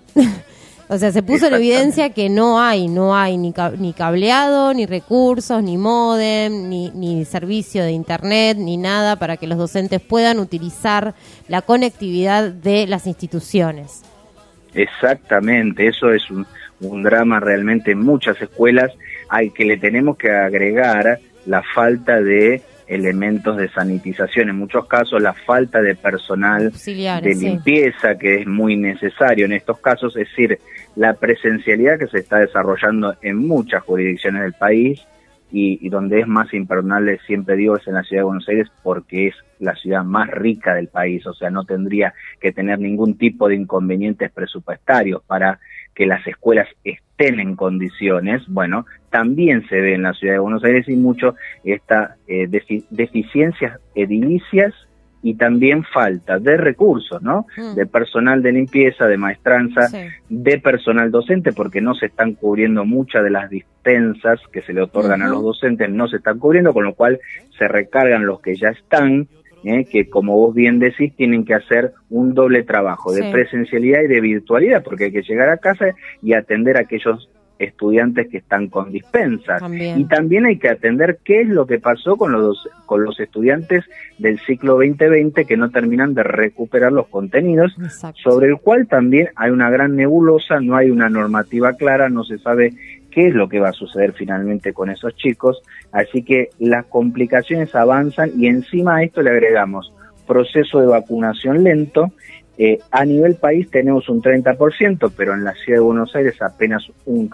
[SPEAKER 5] O sea, se puso en evidencia que no hay ni cableado, ni recursos, ni módem, ni servicio de internet, ni nada para que los docentes puedan utilizar la conectividad de las instituciones.
[SPEAKER 21] Exactamente, eso es un drama realmente en muchas escuelas, al que le tenemos que agregar la falta de elementos de sanitización, en muchos casos la falta de personal de limpieza, que es muy necesario en estos casos, es decir, la presencialidad que se está desarrollando en muchas jurisdicciones del país y donde es más imperdonable, siempre digo, es en la ciudad de Buenos Aires, porque es la ciudad más rica del país, o sea, no tendría que tener ningún tipo de inconvenientes presupuestarios para que las escuelas estén en condiciones. Bueno, también se ve en la ciudad de Buenos Aires y mucho esta deficiencias edilicias y también falta de recursos, ¿no? De personal de limpieza, de maestranza, de personal docente, porque no se están cubriendo muchas de las dispensas que se le otorgan a los docentes, no se están cubriendo, con lo cual se recargan los que ya están, que como vos bien decís, tienen que hacer un doble trabajo de presencialidad y de virtualidad, porque hay que llegar a casa y atender a aquellos estudiantes que están con dispensas. Y también hay que atender qué es lo que pasó con los estudiantes del ciclo 2020 que no terminan de recuperar los contenidos, sobre el cual también hay una gran nebulosa, no hay una normativa clara, no se sabe qué es lo que va a suceder finalmente con esos chicos, así que las complicaciones avanzan y encima a esto le agregamos proceso de vacunación lento. A nivel país tenemos un 30%, pero en la ciudad de Buenos Aires apenas un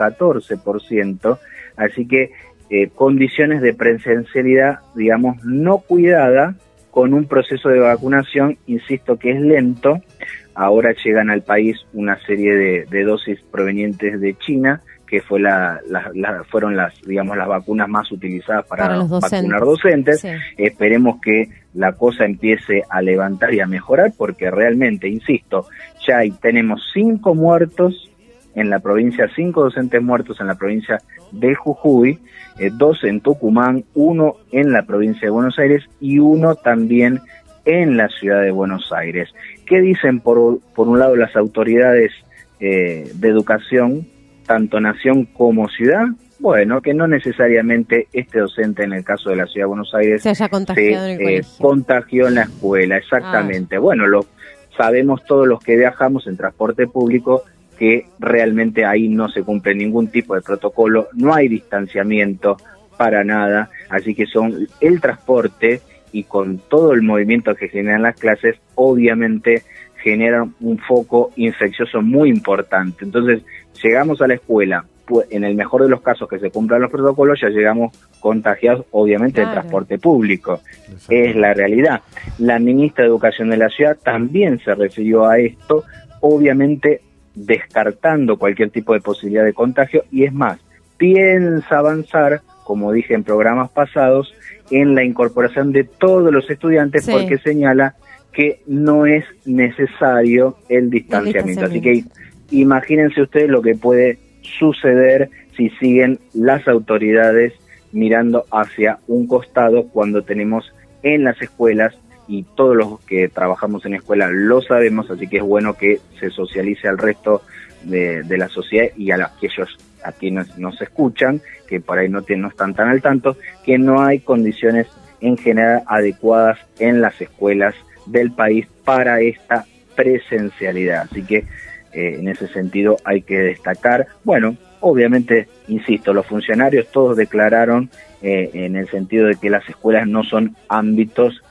[SPEAKER 21] 14%, así que condiciones de presencialidad, digamos, no cuidada, con un proceso de vacunación, insisto, que es lento. Ahora llegan al país una serie de dosis provenientes de China, que fueron las vacunas más utilizadas para vacunar docentes. Esperemos que la cosa empiece a levantar y a mejorar, porque realmente, insisto, ya tenemos 5 muertos en la provincia, 5 docentes muertos en la provincia de Jujuy, 2 en Tucumán, 1 en la provincia de Buenos Aires y 1 también en la ciudad de Buenos Aires. ¿Qué dicen por un lado las autoridades de educación, tanto nación como ciudad? Bueno, que no necesariamente este docente, en el caso de la ciudad de Buenos Aires,
[SPEAKER 5] se haya contagiado en el colegio.
[SPEAKER 21] Contagió en la escuela, exactamente. Bueno, lo sabemos todos los que viajamos en transporte público, que realmente ahí no se cumple ningún tipo de protocolo, no hay distanciamiento para nada, así que son el transporte, y con todo el movimiento que generan las clases, obviamente generan un foco infeccioso muy importante. Entonces, llegamos a la escuela, en el mejor de los casos que se cumplan los protocolos, ya llegamos contagiados, obviamente, del transporte público. Es la realidad. La ministra de Educación de la ciudad también se refirió a esto, obviamente descartando cualquier tipo de posibilidad de contagio, y es más, piensa avanzar, como dije en programas pasados, en la incorporación de todos los estudiantes, porque señala que no es necesario el distanciamiento. Así que imagínense ustedes lo que puede suceder si siguen las autoridades mirando hacia un costado, cuando tenemos en las escuelas, y todos los que trabajamos en escuela lo sabemos, así que es bueno que se socialice al resto de la sociedad y a aquellos a quienes nos escuchan, que por ahí no están tan al tanto, que no hay condiciones en general adecuadas en las escuelas del país para esta presencialidad. Así que en ese sentido hay que destacar, bueno, obviamente, insisto, los funcionarios todos declararon en el sentido de que las escuelas no son ámbitos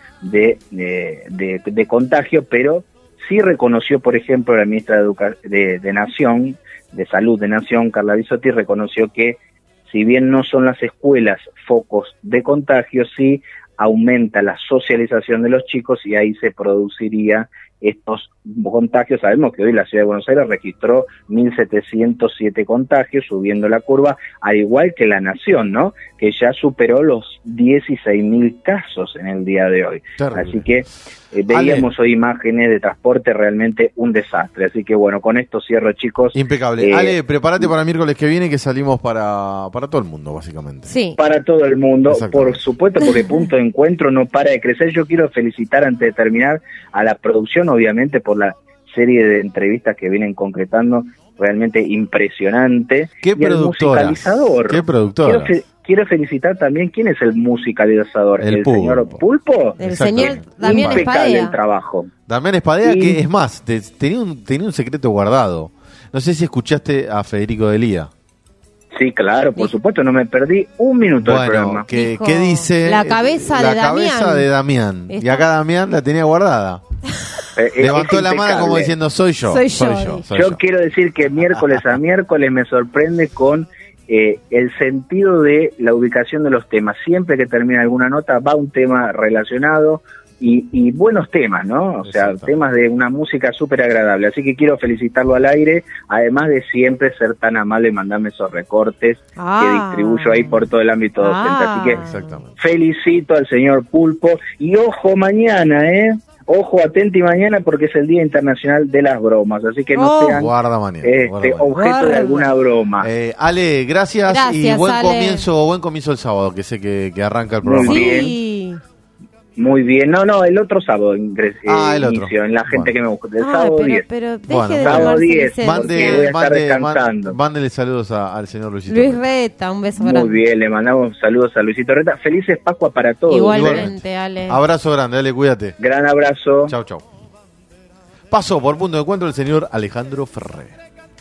[SPEAKER 21] de contagio, pero sí reconoció, por ejemplo, la ministra de Nación, de Salud de Nación, Carla Bisotti, reconoció que si bien no son las escuelas focos de contagio, sí aumenta la socialización de los chicos, y ahí se produciría estos contagios. Sabemos que hoy la ciudad de Buenos Aires registró 1.707 contagios, subiendo la curva, al igual que la nación, ¿no? Que ya superó los 16.000 casos en el día de hoy.
[SPEAKER 3] Terrible.
[SPEAKER 21] Así que veíamos hoy imágenes de transporte realmente un desastre. Así que bueno, con esto cierro, chicos.
[SPEAKER 3] Impecable. Ale, prepárate para el miércoles que viene, que salimos para todo el mundo, básicamente.
[SPEAKER 5] Sí.
[SPEAKER 21] Para todo el mundo, por supuesto, porque Punto de Encuentro no para de crecer. Yo quiero felicitar, antes de terminar, a la producción, obviamente, por la serie de entrevistas que vienen concretando, realmente impresionante.
[SPEAKER 3] ¿Qué productora?
[SPEAKER 21] Musicalizador.
[SPEAKER 3] ¿Qué productora?
[SPEAKER 21] Quiero felicitar también, ¿quién es el musicalizador?
[SPEAKER 3] El
[SPEAKER 21] Pulpo. Señor Pulpo.
[SPEAKER 5] El señor Damián
[SPEAKER 21] Impecable
[SPEAKER 5] Espadea.
[SPEAKER 21] el trabajo.
[SPEAKER 3] Damián Espadea, que es más, tenía un secreto guardado. No sé si escuchaste a Federico Delía.
[SPEAKER 21] Sí, claro, por supuesto, no me perdí un minuto del programa.
[SPEAKER 3] ¿Qué dice?
[SPEAKER 5] La cabeza de Damián.
[SPEAKER 3] La cabeza de Damián. Y acá Damián la tenía guardada. Levantó la mano como diciendo, soy yo. Soy yo.
[SPEAKER 21] Quiero decir que miércoles a miércoles me sorprende con el sentido de la ubicación de los temas. Siempre que termina alguna nota va un tema relacionado y buenos temas, ¿no? O sea, temas de una música súper agradable. Así que quiero felicitarlo al aire, además de siempre ser tan amable y mandarme esos recortes que distribuyo ahí por todo el ámbito docente. Así que felicito al señor Pulpo y ojo mañana, Ojo, atenti mañana porque es el Día Internacional de las Bromas, así que no sean objeto de alguna broma.
[SPEAKER 3] Ale, gracias y buen comienzo el sábado, que sé que arranca el programa.
[SPEAKER 21] Muy bien, no, el otro sábado
[SPEAKER 3] el otro.
[SPEAKER 21] En la gente que me busca, el sábado 10.
[SPEAKER 5] Pero
[SPEAKER 21] sábado 10, voy a estar descansando.
[SPEAKER 3] Mándele saludos al señor Luisito
[SPEAKER 5] Luis Reta, un beso grande.
[SPEAKER 21] Muy bien, le mandamos saludos a Luisito Reta. Felices Pascua para todos.
[SPEAKER 5] Igualmente, Ale.
[SPEAKER 3] Abrazo grande, Ale, cuídate.
[SPEAKER 21] Gran abrazo.
[SPEAKER 3] Chau. Pasó por Punto de Encuentro el señor Alejandro Ferrer.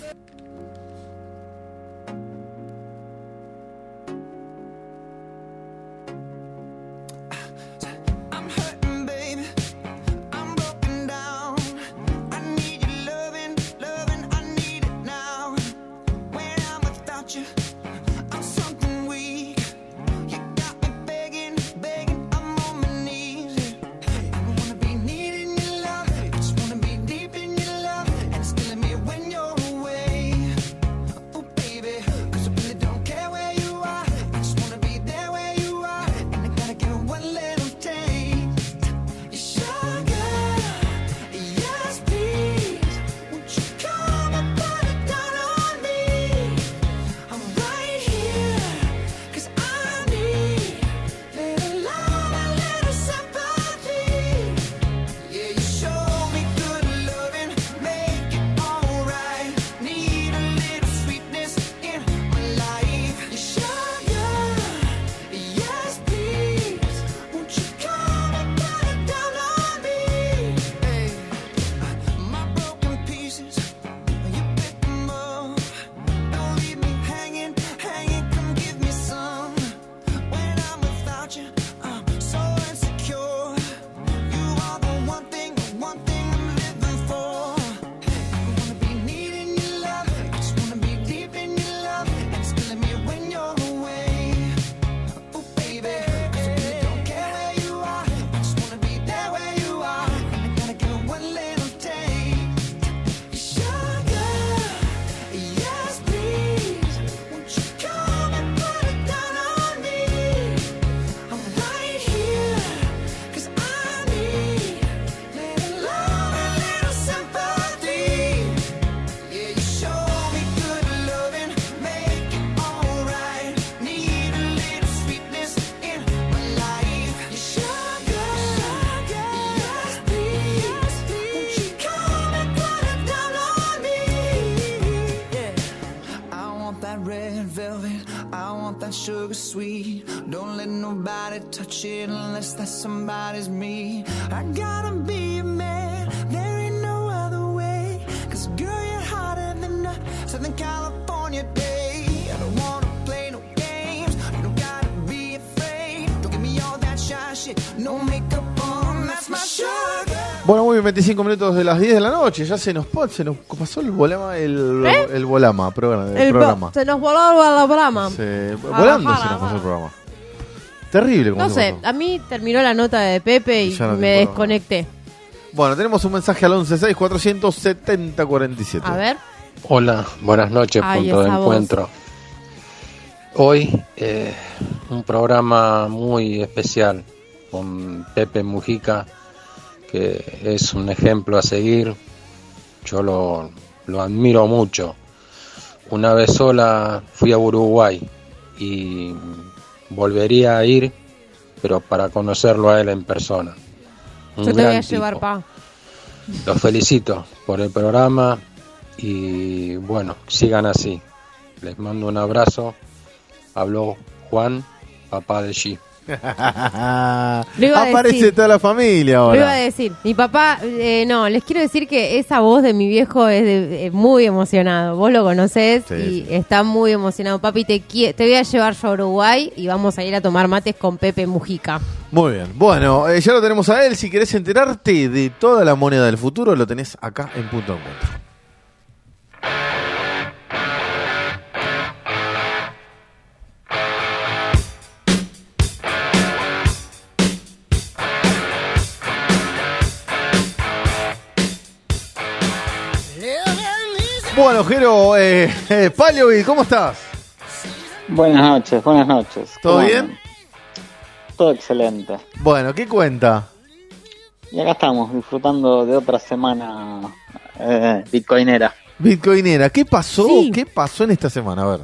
[SPEAKER 8] Sugar sweet, don't let nobody touch it unless that somebody's me. I gotta be a man, there ain't no other way. Cause girl, you're hotter than a Southern California day. I don't wanna play no games, you don't gotta be afraid. Don't give me all that shy shit, no makeup on, that's my sugar.
[SPEAKER 3] Bueno, muy bien, 25 minutos de las 10 de la noche. Ya se nos pasó el volama, el volama, programa.
[SPEAKER 5] Se nos voló el programa.
[SPEAKER 3] Volando se nos pasó el programa. Terrible.
[SPEAKER 5] No sé, a mí terminó la nota de Pepe y me desconecté.
[SPEAKER 3] Bueno, tenemos un mensaje al 11647047.
[SPEAKER 5] A ver.
[SPEAKER 2] Hola, buenas noches,
[SPEAKER 5] Ay,
[SPEAKER 2] punto de
[SPEAKER 5] esa voz.
[SPEAKER 2] encuentro. Hoy un programa muy especial con Pepe Mujica, que es un ejemplo a seguir. Yo lo admiro mucho. Una vez sola fui a Uruguay y volvería a ir, pero para conocerlo a él en persona. Un
[SPEAKER 5] Yo te voy
[SPEAKER 2] gran
[SPEAKER 5] a llevar,
[SPEAKER 2] tipo.
[SPEAKER 5] pa.
[SPEAKER 2] Los felicito por el programa y bueno, sigan así. Les mando un abrazo. Habló Juan, papá de G.
[SPEAKER 5] Lo iba a
[SPEAKER 3] Aparece
[SPEAKER 5] decir.
[SPEAKER 3] toda la familia
[SPEAKER 5] Lo iba a
[SPEAKER 3] ahora.
[SPEAKER 5] decir. Mi papá, no, les quiero decir que esa voz de mi viejo es muy emocionado. Vos lo conocés
[SPEAKER 3] Sí,
[SPEAKER 5] y está muy emocionado. Papi, te voy a llevar yo a Uruguay y vamos a ir a tomar mates con Pepe Mujica.
[SPEAKER 3] Muy bien. Bueno, ya lo tenemos a él. Si querés enterarte de toda la moneda del futuro, lo tenés acá en Punto de Encuentro. Bueno, Jero, Paleovid, ¿cómo estás?
[SPEAKER 22] Buenas noches, buenas noches.
[SPEAKER 3] ¿Todo
[SPEAKER 22] ¿Cómo
[SPEAKER 3] bien?
[SPEAKER 22] andan? Todo excelente.
[SPEAKER 3] Bueno, ¿qué cuenta?
[SPEAKER 22] Y acá estamos disfrutando de otra semana bitcoinera.
[SPEAKER 3] Bitcoinera, ¿qué pasó? ¿Qué pasó en esta semana? A ver.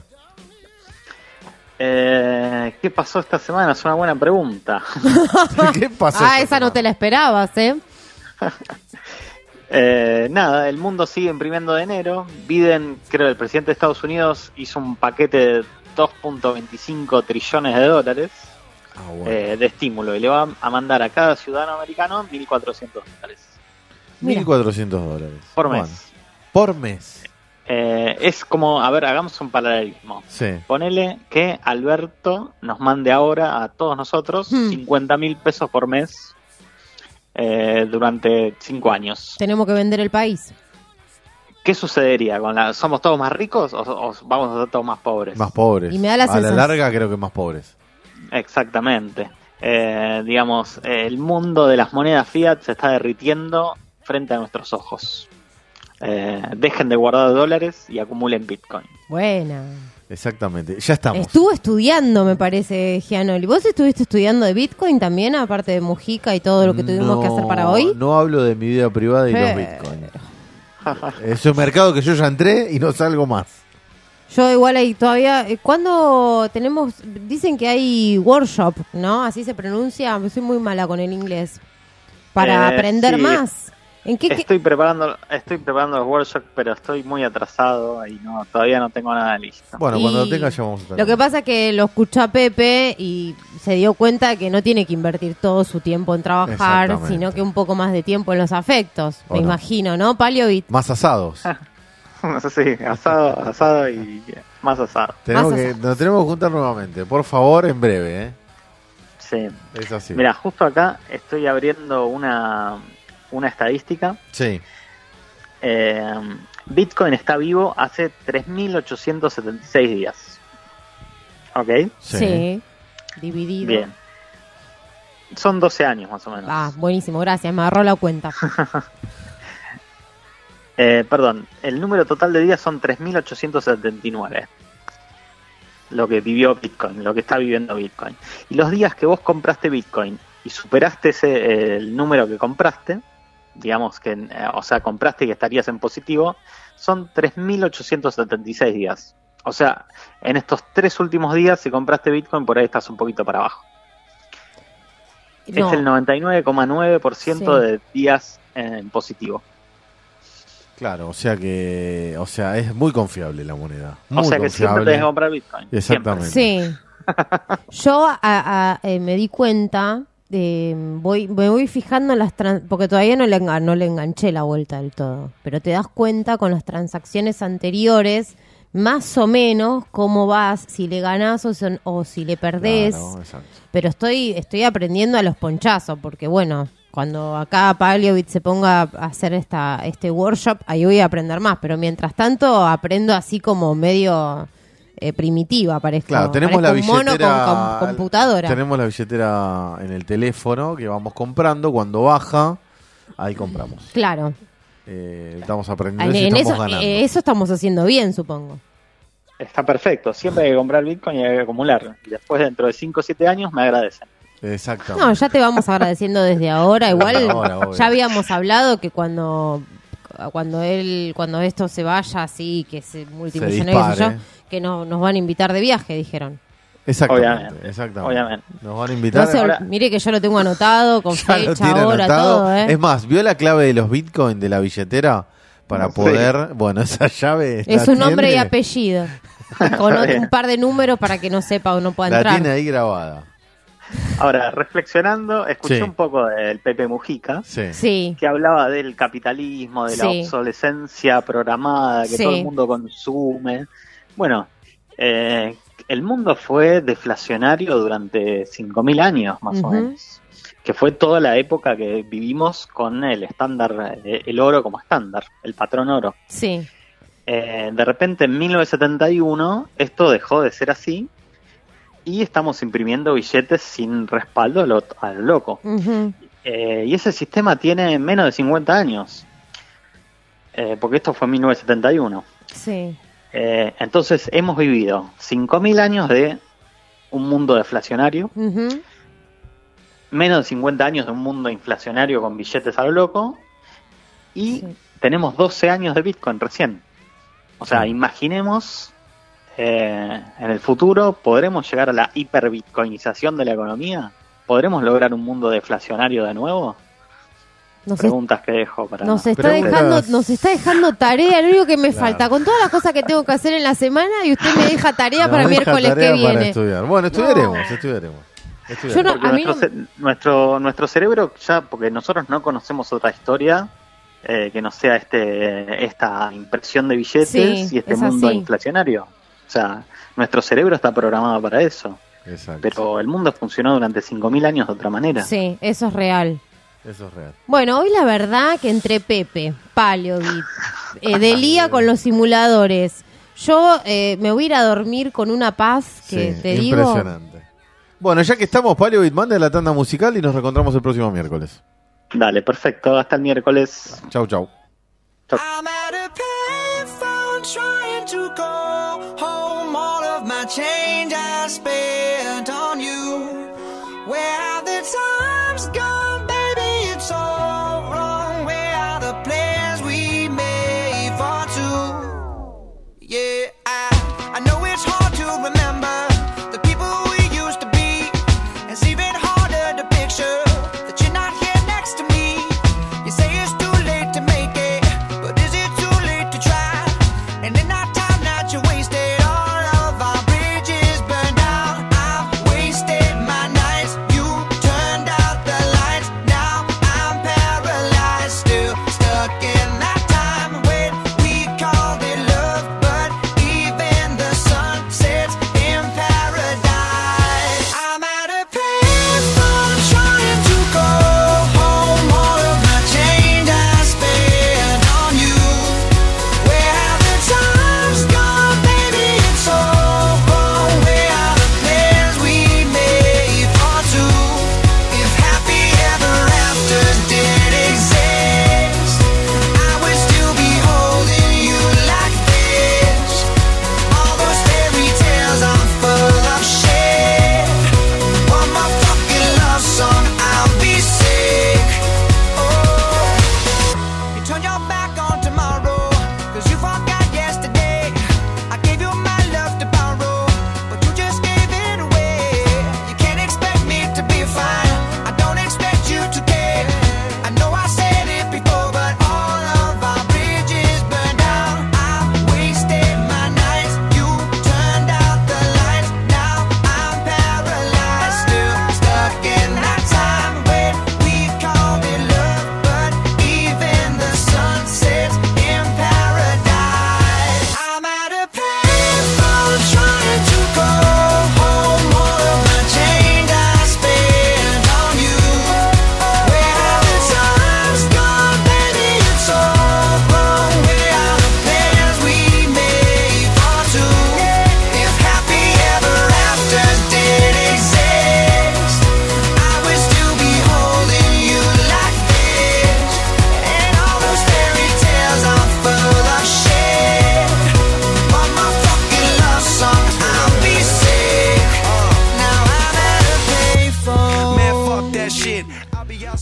[SPEAKER 22] ¿Qué pasó esta semana? Es una buena pregunta.
[SPEAKER 3] ¿Qué pasó?
[SPEAKER 5] Ah, esa no te la esperabas, ¿eh?
[SPEAKER 22] Nada, el mundo sigue imprimiendo dinero. Biden, creo, el presidente de Estados Unidos hizo un paquete de 2.25 trillones de dólares de estímulo y le va a mandar a cada ciudadano americano $1.400.
[SPEAKER 3] $1.400.
[SPEAKER 22] Por mes.
[SPEAKER 3] Bueno, por mes.
[SPEAKER 22] Es como, a ver, hagamos un paralelismo.
[SPEAKER 3] Sí.
[SPEAKER 22] Ponele que Alberto nos mande ahora a todos nosotros 50.000 pesos por mes durante 5 años.
[SPEAKER 5] Tenemos que vender el país.
[SPEAKER 22] ¿Qué sucedería? ¿Somos todos más ricos o vamos a ser todos más pobres?
[SPEAKER 3] Más pobres.
[SPEAKER 5] Y me da la
[SPEAKER 3] a la
[SPEAKER 5] sensación-
[SPEAKER 3] larga creo que más pobres.
[SPEAKER 22] Exactamente. Digamos, el mundo de las monedas fiat se está derritiendo frente a nuestros ojos. Dejen de guardar dólares y acumulen Bitcoin.
[SPEAKER 5] Buena.
[SPEAKER 3] Exactamente. Ya estamos.
[SPEAKER 5] Estuvo estudiando, me parece, Gianoli. ¿Vos estuviste estudiando de Bitcoin también, aparte de Mujica y todo lo que tuvimos que hacer para hoy?
[SPEAKER 3] No hablo de mi vida privada y los Bitcoin. Es un mercado que yo ya entré y no salgo más.
[SPEAKER 5] Yo igual ahí todavía... ¿Cuándo tenemos...? Dicen que hay workshop, ¿no? Así se pronuncia. Soy muy mala con el inglés. Para aprender
[SPEAKER 22] sí.
[SPEAKER 5] más. ¿En qué?
[SPEAKER 22] Estoy preparando los workshops, pero estoy muy atrasado y todavía no tengo nada listo.
[SPEAKER 3] Bueno, cuando lo tenga ya vamos a estar.
[SPEAKER 5] Lo que pasa es que lo escuchó a Pepe y se dio cuenta que no tiene que invertir todo su tiempo en trabajar,
[SPEAKER 3] Exactamente.
[SPEAKER 5] sino que un poco más de tiempo en los afectos.
[SPEAKER 3] ¿O
[SPEAKER 5] Me
[SPEAKER 3] no?
[SPEAKER 5] imagino, ¿no, Paleovid?
[SPEAKER 3] Más asados.
[SPEAKER 22] Sí, asado y más asado.
[SPEAKER 3] Nos tenemos que juntar nuevamente. Por favor, en breve.
[SPEAKER 22] Sí.
[SPEAKER 3] Es así.
[SPEAKER 22] Mira, justo acá estoy abriendo una estadística.
[SPEAKER 3] Sí.
[SPEAKER 22] Bitcoin está vivo hace 3.876 días. ¿Ok?
[SPEAKER 5] Sí. Dividido.
[SPEAKER 22] Bien. Son 12 años más o menos.
[SPEAKER 5] Ah, buenísimo, gracias. Me agarró la cuenta.
[SPEAKER 22] Perdón, el número total de días son 3.879. Lo que vivió Bitcoin, lo que está viviendo Bitcoin. Y los días que vos compraste Bitcoin y superaste el número que compraste, digamos que, o sea, compraste y estarías en positivo, son 3.876 días. O sea, en estos 3 últimos días, si compraste Bitcoin, por ahí estás un poquito para abajo.
[SPEAKER 5] No.
[SPEAKER 22] Es el 99,9%
[SPEAKER 5] Sí.
[SPEAKER 22] de días en positivo.
[SPEAKER 3] Claro, o sea, es muy confiable la moneda. Muy
[SPEAKER 22] O sea que siempre
[SPEAKER 3] confiable.
[SPEAKER 22] tenés que comprar Bitcoin.
[SPEAKER 3] Exactamente.
[SPEAKER 5] Sí. Yo me di cuenta, me voy fijando en las porque todavía no le enganché la vuelta del todo, pero te das cuenta con las transacciones anteriores más o menos cómo vas, si le ganás o si le perdés.
[SPEAKER 3] Claro, exacto.
[SPEAKER 5] Pero estoy aprendiendo a los ponchazos, porque bueno, cuando acá Paleovid se ponga a hacer este workshop, ahí voy a aprender más, pero mientras tanto aprendo así como medio primitiva, parezco.
[SPEAKER 3] Claro, tenemos la
[SPEAKER 5] parezco un mono
[SPEAKER 3] billetera.
[SPEAKER 5] con computadora.
[SPEAKER 3] Tenemos la billetera en el teléfono que vamos comprando. Cuando baja, ahí compramos.
[SPEAKER 5] Claro.
[SPEAKER 3] Estamos aprendiendo
[SPEAKER 5] En
[SPEAKER 3] estamos
[SPEAKER 5] eso,
[SPEAKER 3] ganando.
[SPEAKER 5] eso estamos haciendo bien, supongo.
[SPEAKER 22] Está perfecto. Siempre hay que comprar Bitcoin y hay que acumular. Y después, dentro de 5 o 7 años, me agradecen.
[SPEAKER 3] Exactamente.
[SPEAKER 5] No, ya te vamos agradeciendo desde ahora. Igual
[SPEAKER 3] Ahora, obvio.
[SPEAKER 5] ya habíamos hablado que cuando esto se vaya así, que se multimillonario, qué sé yo, que nos van a invitar de viaje, dijeron.
[SPEAKER 3] Exactamente.
[SPEAKER 22] Obviamente.
[SPEAKER 3] Nos van a invitar.
[SPEAKER 5] Mire que yo lo tengo anotado con
[SPEAKER 3] Ya lo
[SPEAKER 5] fecha,
[SPEAKER 3] tiene
[SPEAKER 5] hora,
[SPEAKER 3] anotado.
[SPEAKER 5] todo,
[SPEAKER 3] Es más, ¿vio la clave de los Bitcoin de la billetera? Para poder, bueno, esa llave
[SPEAKER 5] es
[SPEAKER 3] la
[SPEAKER 5] un nombre y
[SPEAKER 3] tiene-
[SPEAKER 5] apellido. Con un par de números para que no sepa o no pueda
[SPEAKER 3] la
[SPEAKER 5] entrar.
[SPEAKER 3] tiene ahí grabada.
[SPEAKER 22] Ahora, reflexionando, escuché
[SPEAKER 3] Sí.
[SPEAKER 22] un poco del Pepe Mujica,
[SPEAKER 5] Sí.
[SPEAKER 22] que hablaba del capitalismo, de la
[SPEAKER 5] Sí.
[SPEAKER 22] obsolescencia programada, que
[SPEAKER 5] Sí.
[SPEAKER 22] todo el mundo consume. Bueno, el mundo fue deflacionario durante 5.000 años, más o
[SPEAKER 5] Ujú.
[SPEAKER 22] menos, que fue toda la época que vivimos con el estándar, el oro como estándar, el patrón oro.
[SPEAKER 5] Sí.
[SPEAKER 22] De repente, en 1971, esto dejó de ser así y estamos imprimiendo billetes sin respaldo a lo loco.
[SPEAKER 5] Ujú.
[SPEAKER 22] Y ese sistema tiene menos de 50 años, porque esto fue en 1971.
[SPEAKER 5] Sí.
[SPEAKER 22] Entonces hemos vivido 5.000 años de un mundo deflacionario,
[SPEAKER 5] Ujú.
[SPEAKER 22] menos de 50 años de un mundo inflacionario con billetes a lo loco, y tenemos 12 años de Bitcoin recién. O sea, imaginemos, en el futuro, ¿podremos llegar a la hiperbitcoinización de la economía? ¿Podremos lograr un mundo deflacionario de nuevo? Preguntas que dejo para...
[SPEAKER 5] Nos está dejando tarea, lo único que me falta, con todas las cosas que tengo que hacer en la semana, y usted me deja tarea para
[SPEAKER 3] Nos deja
[SPEAKER 5] miércoles
[SPEAKER 3] tarea
[SPEAKER 5] que
[SPEAKER 3] para
[SPEAKER 5] viene.
[SPEAKER 3] estudiar. Bueno, estudiaremos.
[SPEAKER 22] Porque nuestro cerebro ya, porque nosotros no conocemos otra historia que no sea esta impresión de billetes
[SPEAKER 5] Sí,
[SPEAKER 22] y este
[SPEAKER 5] es
[SPEAKER 22] mundo
[SPEAKER 5] así.
[SPEAKER 22] inflacionario. O sea, nuestro cerebro está programado para eso.
[SPEAKER 3] Exacto.
[SPEAKER 22] Pero el mundo funcionó durante 5.000 años de otra manera.
[SPEAKER 5] Sí, eso es real.
[SPEAKER 3] Eso es real.
[SPEAKER 5] Bueno, hoy la verdad que entre Pepe, Paleobit, Delía con los simuladores, yo me voy a ir a dormir con una paz que
[SPEAKER 3] Sí,
[SPEAKER 5] te digo...
[SPEAKER 3] impresionante. Bueno, ya que estamos, Paleobit, manda la tanda musical y nos reencontramos el próximo miércoles.
[SPEAKER 22] Dale, perfecto. Hasta el miércoles.
[SPEAKER 3] Chau, chau.
[SPEAKER 6] I'm at a payphone trying to go home. All of my change I spent on you. Where have the times gone, baby? It's all wrong. Where are the plans we made for two? Yeah, I know it's hard to remember the people we used to be. It's even harder to picture that you're not here next to me. You say it's too late to make it, but is it too late to try? And in that time that you wasted, all of our bridges burned down.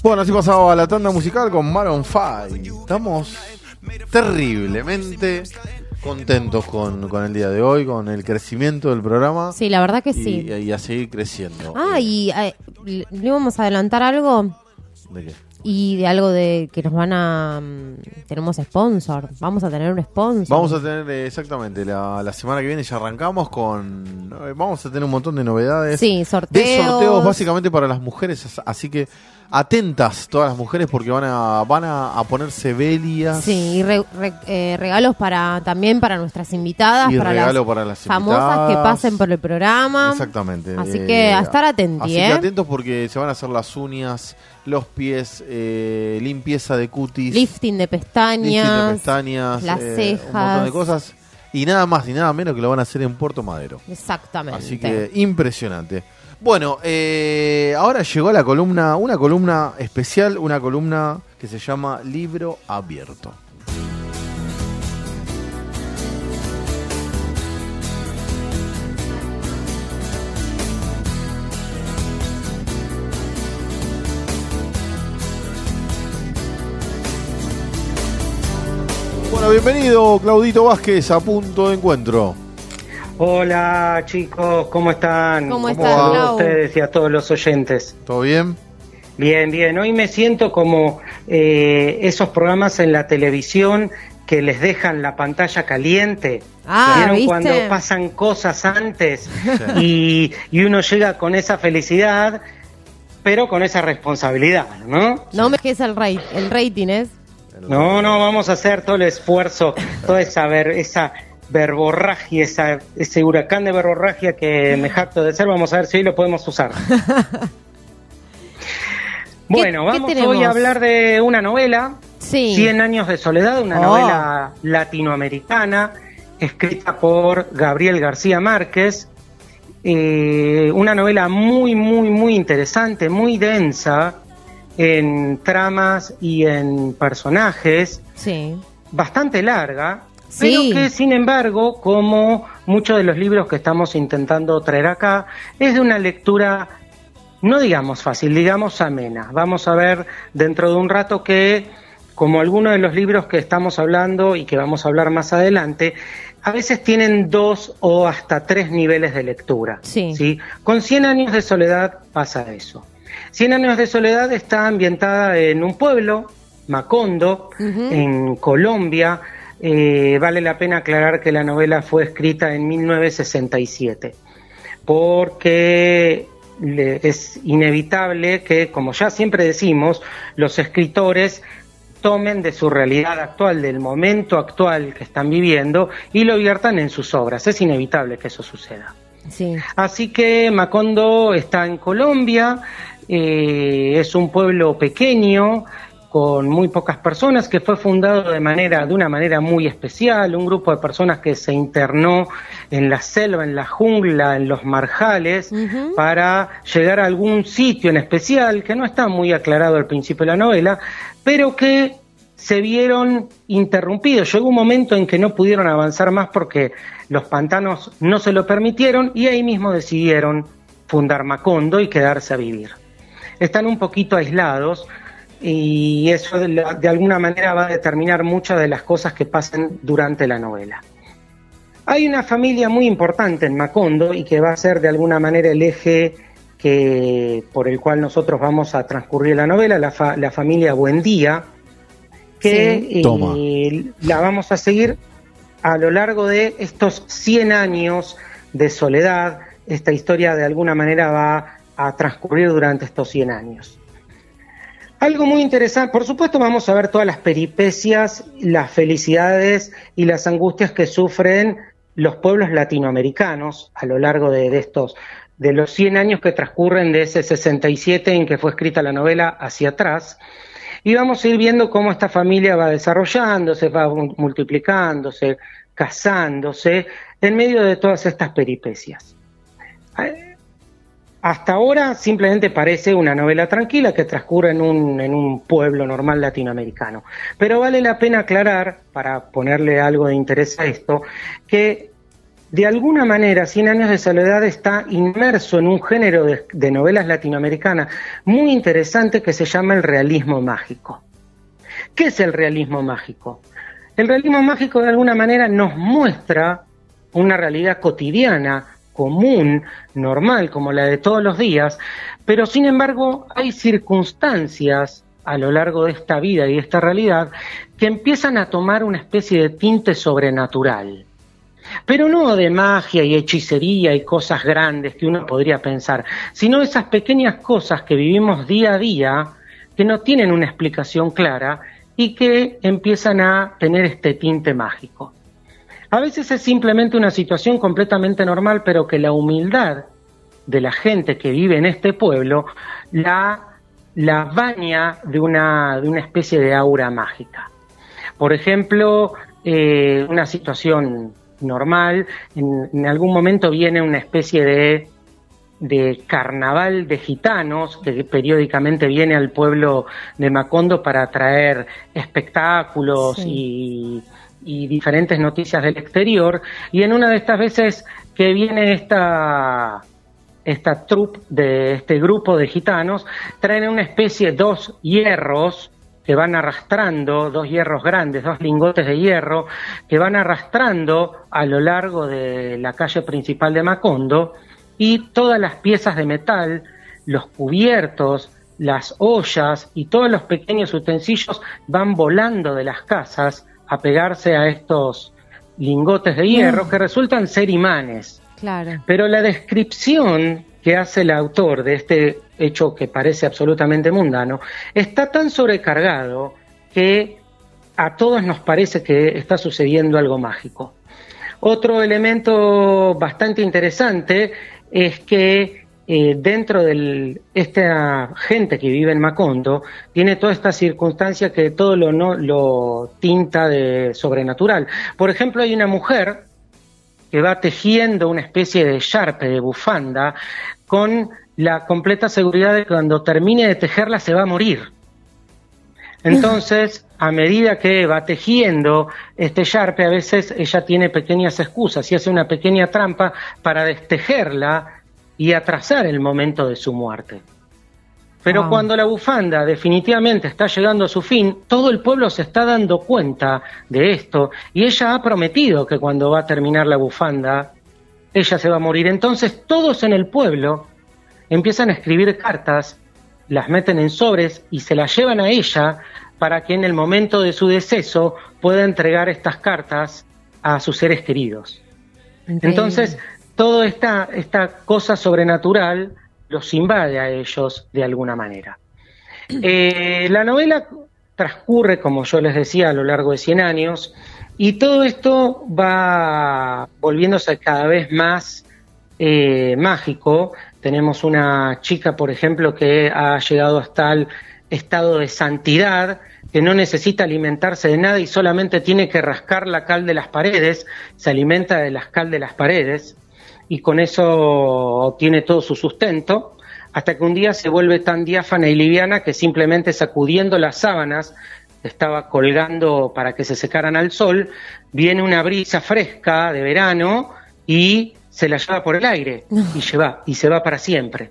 [SPEAKER 3] Bueno, así pasaba la tanda musical con Maroon 5. Estamos terriblemente contentos con el día de hoy, con el crecimiento del programa.
[SPEAKER 5] Sí, la verdad que sí.
[SPEAKER 3] Y a seguir creciendo.
[SPEAKER 5] ¿Le íbamos a adelantar algo?
[SPEAKER 3] ¿De qué?
[SPEAKER 5] Y de algo de que nos van a... tenemos sponsor. Vamos a tener un sponsor.
[SPEAKER 3] Vamos a tener, exactamente, la semana que viene ya arrancamos con... Vamos a tener un montón de novedades.
[SPEAKER 5] Sí, sorteos.
[SPEAKER 3] De sorteos básicamente para las mujeres. Así que atentas todas las mujeres porque van a ponerse velias.
[SPEAKER 5] Sí, y regalos también para nuestras invitadas.
[SPEAKER 3] Y
[SPEAKER 5] para las famosas
[SPEAKER 3] invitadas
[SPEAKER 5] que pasen por el programa.
[SPEAKER 3] Exactamente.
[SPEAKER 5] Así que a estar atentos.
[SPEAKER 3] Así que atentos porque se van a hacer las uñas, los pies, limpieza de cutis,
[SPEAKER 5] lifting de pestañas, las cejas,
[SPEAKER 3] un montón de cosas. Y nada más ni nada menos que lo van a hacer en Puerto Madero.
[SPEAKER 5] Exactamente.
[SPEAKER 3] Así que impresionante. Bueno, ahora llegó una columna especial, una columna que se llama Libro Abierto. Bueno, bienvenido Claudito Vázquez a Punto de Encuentro.
[SPEAKER 4] Hola chicos, ¿cómo están?
[SPEAKER 5] ¿Cómo están
[SPEAKER 4] a ustedes y a todos los oyentes?
[SPEAKER 3] ¿Todo bien?
[SPEAKER 4] Bien, bien. Hoy me siento como esos programas en la televisión que les dejan la pantalla caliente. ¿Vieron
[SPEAKER 5] ¿viste?
[SPEAKER 4] Cuando pasan cosas antes y uno llega con esa felicidad, pero con esa responsabilidad, ¿no?
[SPEAKER 5] No me quedes el rating, ¿es?
[SPEAKER 4] No, vamos a hacer todo el esfuerzo, toda esa verborragia, ese huracán de verborragia que me jacto de ser. Vamos a ver si hoy lo podemos usar. Bueno, vamos hoy a hablar de una novela, 100 años de soledad, una novela latinoamericana, escrita por Gabriel García Márquez. Una novela muy, muy, muy interesante, muy densa en tramas y en personajes.
[SPEAKER 5] Sí.
[SPEAKER 4] Bastante larga. Pero que, sin embargo, como muchos de los libros que estamos intentando traer acá, es de una lectura, no digamos fácil, digamos amena. Vamos a ver dentro de un rato que, como algunos de los libros que estamos hablando y que vamos a hablar más adelante, a veces tienen 2 o hasta 3 niveles de lectura. ¿Sí? Con 100 años de soledad pasa eso. 100 años de soledad está ambientada en un pueblo, Macondo, en Colombia. Vale la pena aclarar que la novela fue escrita en 1967, porque es inevitable que, como ya siempre decimos, los escritores tomen de su realidad actual, del momento actual que están viviendo, y lo viertan en sus obras. Es inevitable que eso suceda.
[SPEAKER 5] Sí.
[SPEAKER 4] Así que Macondo está en Colombia, es un pueblo pequeño, con muy pocas personas, que fue fundado de una manera muy especial, un grupo de personas que se internó en la selva, en la jungla, en los marjales, para llegar a algún sitio en especial, que no está muy aclarado al principio de la novela, pero que se vieron interrumpidos. Llegó un momento en que no pudieron avanzar más porque los pantanos no se lo permitieron, y ahí mismo decidieron fundar Macondo y quedarse a vivir. Están un poquito aislados, y eso de alguna manera va a determinar muchas de las cosas que pasan durante la novela. Hay una familia muy importante en Macondo y que va a ser de alguna manera el eje por el cual nosotros vamos a transcurrir la novela, la familia Buendía, que la vamos a seguir a lo largo de estos 100 años de soledad. Esta historia de alguna manera va a transcurrir durante estos 100 años. Algo muy interesante, por supuesto vamos a ver todas las peripecias, las felicidades y las angustias que sufren los pueblos latinoamericanos a lo largo de los 100 años que transcurren de ese 67 en que fue escrita la novela hacia atrás, y vamos a ir viendo cómo esta familia va desarrollándose, va multiplicándose, casándose, en medio de todas estas peripecias. Hasta ahora simplemente parece una novela tranquila que transcurre en un pueblo normal latinoamericano. Pero vale la pena aclarar, para ponerle algo de interés a esto, que de alguna manera 100 años de soledad está inmerso en un género de novelas latinoamericanas muy interesante que se llama el realismo mágico. ¿Qué es el realismo mágico? El realismo mágico de alguna manera nos muestra una realidad cotidiana, común, normal, como la de todos los días, pero sin embargo hay circunstancias a lo largo de esta vida y de esta realidad que empiezan a tomar una especie de tinte sobrenatural. Pero no de magia y hechicería y cosas grandes que uno podría pensar, sino esas pequeñas cosas que vivimos día a día, que no tienen una explicación clara y que empiezan a tener este tinte mágico. A veces es simplemente una situación completamente normal, pero que la humildad de la gente que vive en este pueblo la baña de una especie de aura mágica. Por ejemplo, una situación normal, en algún momento viene una especie de carnaval de gitanos que periódicamente viene al pueblo de Macondo para traer espectáculos y diferentes noticias del exterior, y en una de estas veces que viene esta troupe de este grupo de gitanos, traen una especie de 2 hierros que van arrastrando, 2 hierros grandes, 2 lingotes de hierro, que van arrastrando a lo largo de la calle principal de Macondo, y todas las piezas de metal, los cubiertos, las ollas y todos los pequeños utensilios van volando de las casas a pegarse a estos lingotes de hierro que resultan ser imanes.
[SPEAKER 5] Claro.
[SPEAKER 4] Pero la descripción que hace el autor de este hecho que parece absolutamente mundano está tan sobrecargado que a todos nos parece que está sucediendo algo mágico. Otro elemento bastante interesante es que dentro de esta gente que vive en Macondo tiene toda esta circunstancia que todo lo tinta de sobrenatural. Por ejemplo, hay una mujer que va tejiendo una especie de charpe, de bufanda, con la completa seguridad de que cuando termine de tejerla se va a morir. Entonces, a medida que va tejiendo este charpe, a veces ella tiene pequeñas excusas y hace una pequeña trampa para destejerla y atrasar el momento de su muerte. Pero cuando la bufanda definitivamente está llegando a su fin, todo el pueblo se está dando cuenta de esto y ella ha prometido que cuando va a terminar la bufanda, ella se va a morir. Entonces todos en el pueblo empiezan a escribir cartas, las meten en sobres y se las llevan a ella para que en el momento de su deceso pueda entregar estas cartas a sus seres queridos. Increíble. Entonces, toda esta cosa sobrenatural los invade a ellos de alguna manera. La novela transcurre, como yo les decía, a lo largo de 100 años, y todo esto va volviéndose cada vez más mágico. Tenemos una chica, por ejemplo, que ha llegado hasta el estado de santidad, que no necesita alimentarse de nada y solamente tiene que rascar la cal de las paredes, se alimenta de las cal de las paredes, y con eso obtiene todo su sustento, hasta que un día se vuelve tan diáfana y liviana que simplemente sacudiendo las sábanas que estaba colgando para que se secaran al sol, viene una brisa fresca de verano y se la lleva por el aire y se va para siempre.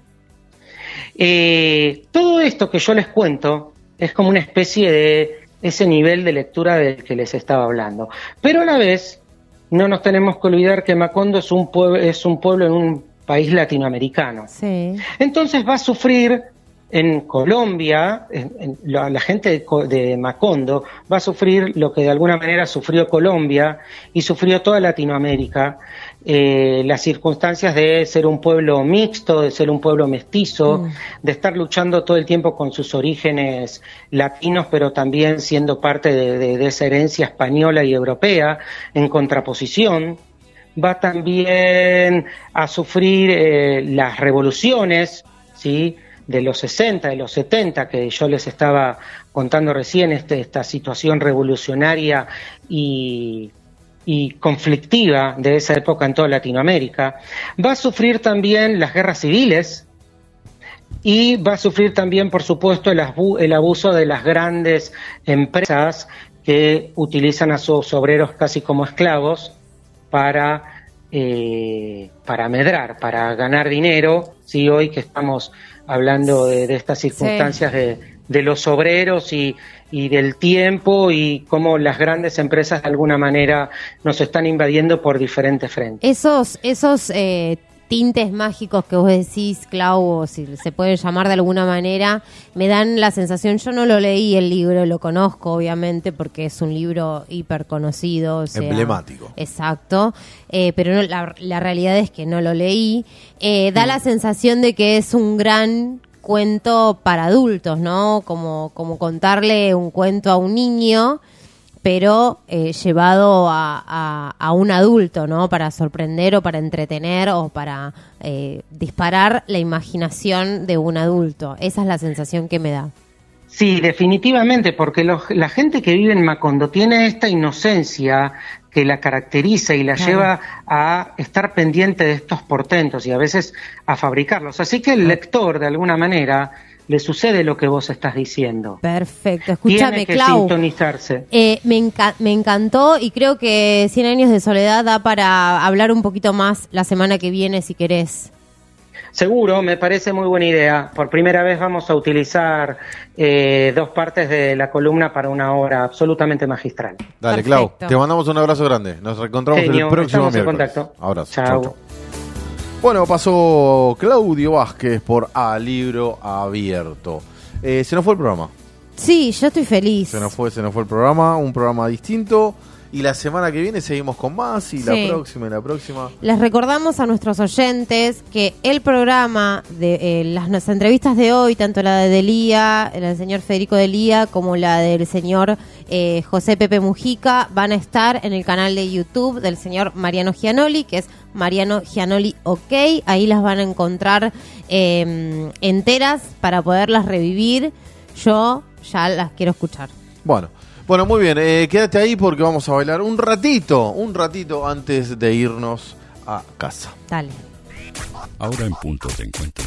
[SPEAKER 4] Todo esto que yo les cuento es como una especie de ese nivel de lectura del que les estaba hablando, pero a la vez no nos tenemos que olvidar que Macondo es un pueblo en un país latinoamericano. Sí. Entonces va a sufrir en Colombia, la gente de Macondo va a sufrir lo que de alguna manera sufrió Colombia y sufrió toda Latinoamérica, las circunstancias de ser un pueblo mixto, de ser un pueblo mestizo, de estar luchando todo el tiempo con sus orígenes latinos, pero también siendo parte de esa herencia española y europea en contraposición. Va también a sufrir las revoluciones, ¿sí?, de los 60, de los 70, que yo les estaba contando recién, esta situación revolucionaria y conflictiva de esa época en toda Latinoamérica. Va a sufrir también las guerras civiles y va a sufrir también, por supuesto, el abuso de las grandes empresas que utilizan a sus obreros casi como esclavos para para medrar, para ganar dinero, ¿sí? Hoy que estamos hablando de estas circunstancias de los obreros y del tiempo y cómo las grandes empresas de alguna manera nos están invadiendo por diferentes frentes.
[SPEAKER 5] Esos tintes mágicos que vos decís, Clau, o si se pueden llamar de alguna manera, me dan la sensación, yo no lo leí el libro, lo conozco obviamente porque es un libro hiper conocido, o sea,
[SPEAKER 3] emblemático.
[SPEAKER 5] Exacto, pero no, la realidad es que no lo leí. Da la sensación de que es un gran cuento para adultos, ¿no? Como contarle un cuento a un niño, pero llevado a un adulto, ¿no? Para sorprender o para entretener o para disparar la imaginación de un adulto. Esa es la sensación que me da.
[SPEAKER 4] Sí, definitivamente, porque la gente que vive en Macondo tiene esta inocencia que la caracteriza y la lleva a estar pendiente de estos portentos y a veces a fabricarlos. Así que el lector, de alguna manera, le sucede lo que vos estás diciendo.
[SPEAKER 5] Perfecto. Escúchame,
[SPEAKER 4] Tiene que
[SPEAKER 5] Clau.
[SPEAKER 4] sintonizarse.
[SPEAKER 5] Me encantó y creo que 100 años de soledad da para hablar un poquito más la semana que viene, si querés.
[SPEAKER 4] Seguro, me parece muy buena idea. Por primera vez vamos a utilizar 2 partes de la columna para una obra absolutamente magistral.
[SPEAKER 3] Dale,
[SPEAKER 5] Perfecto.
[SPEAKER 3] Clau, te mandamos un abrazo grande. Nos reencontramos
[SPEAKER 4] Genio,
[SPEAKER 3] el próximo
[SPEAKER 4] estamos en
[SPEAKER 3] miércoles.
[SPEAKER 4] contacto.
[SPEAKER 3] Abrazo.
[SPEAKER 4] Chau.
[SPEAKER 3] Chau. Bueno, pasó Claudio Vázquez por A Libro Abierto. Se nos fue el programa.
[SPEAKER 5] Sí, yo estoy feliz.
[SPEAKER 3] Se nos fue el programa, un programa distinto. Y la semana que viene seguimos con más, y la próxima.
[SPEAKER 5] Les recordamos a nuestros oyentes que el programa de las entrevistas de hoy, tanto la de Delía, la del señor Federico Delía, como la del señor José Pepe Mujica, van a estar en el canal de YouTube del señor Mariano Gianoli, que es Mariano Gianoli OK. Ahí las van a encontrar enteras para poderlas revivir. Yo ya las quiero escuchar.
[SPEAKER 3] Bueno, muy bien, quédate ahí porque vamos a bailar un ratito antes de irnos a casa.
[SPEAKER 5] Dale.
[SPEAKER 1] Ahora en Punto de Encuentro.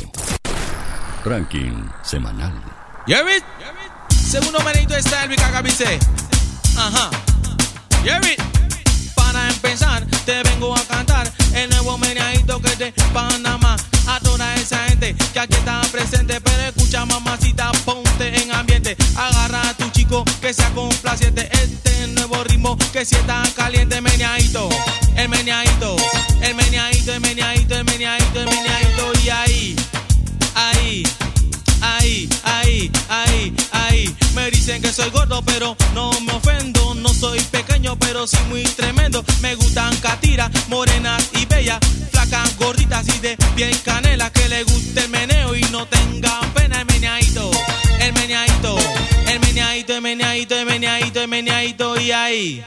[SPEAKER 1] Ranking semanal.
[SPEAKER 7] Yerit, segundo manito de style, mi cagabice. Ajá. Yerit, para empezar, te vengo a cantar el nuevo meneadito que es de Panamá. A toda esa gente que aquí está presente, pero escucha, mamacita, ponte en ambiente. Agarra a tu chico que sea complaciente. Este nuevo ritmo que si está caliente, meneadito, el meneadito, el meneadito, el meneadito, el meneadito, el meneadito. Y ahí, ahí, ahí, ahí, ahí, ahí. Me dicen que soy gordo, pero no me ofendo. No soy pequeño, pero sí muy tremendo. Me gustan catiras, morenas y bellas, flacas, gorditas y de piel canela. Que le guste el meneo y no tengan pena. El meneadito, el meneadito, el meneadito, el meneadito, el meneadito, el meneadito. Y ahí,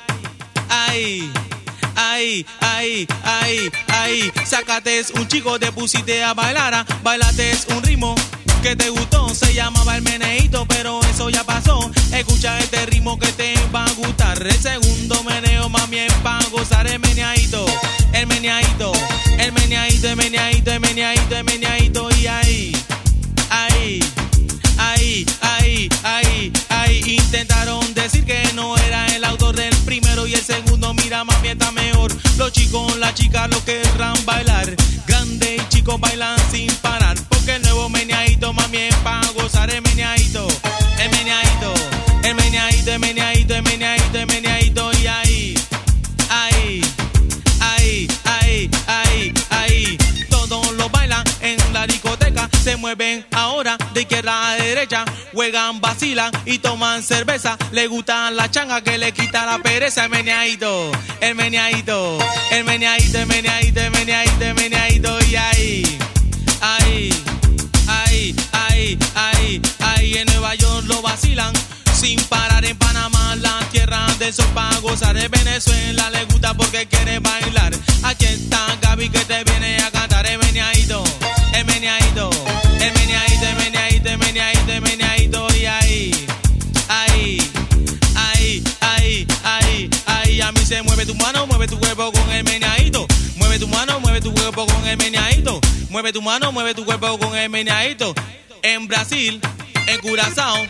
[SPEAKER 7] ahí, ahí, ahí, ahí, ahí. Sácate un chico, te pusiste a bailar, bailate un ritmo que te gustó, se llamaba el meneíto, pero eso ya pasó. Escucha este ritmo que te va a gustar. El segundo meneo, mami, es para gozar. El meneadito, el meneadito, el meneadito, el meneadito, el meneadito, el meneadito. Y ahí, ahí, ahí, ahí, ahí, ahí. Intentaron decir que no era el autor del primero y el segundo. Mira, mami, está mejor. Los chicos, las chicas lo querrán bailar. Grande y chicos bailan sin parar. Porque el nuevo meneadito, mami, es para gozar. El meneadito, el meneadito, el meneadito, el meneadito, el meneadito, el meneadito. Y ahí, ahí, ahí, ahí, ahí, ahí. Todos lo bailan en la discoteca. Se mueven ahora de izquierda a derecha. Juegan, vacilan y toman cerveza. Le gustan la changa que le quita la pereza. El meneadito, el meneadito, el meneadito, el meneadito, el meneadito, el meneadito. Y ahí, ahí, ahí, ahí, ahí, ahí. En Nueva York lo vacilan sin parar. En Panamá, la tierra del sol para gozar. En Venezuela le gusta porque quiere bailar. Aquí está Gaby que te viene a cantar. El meneadito, el meneadito, el meneadito, el meneadito, el meneadito, el meneadito. Y ahí, ahí, ahí, ahí, ahí, ahí. A mí se mueve tu mano, mueve tu cuerpo con el meneadito. Mueve tu mano, mueve tu cuerpo con el meneadito. Mueve tu mano, mueve tu cuerpo con el meneadito. En Brasil, en Curazao,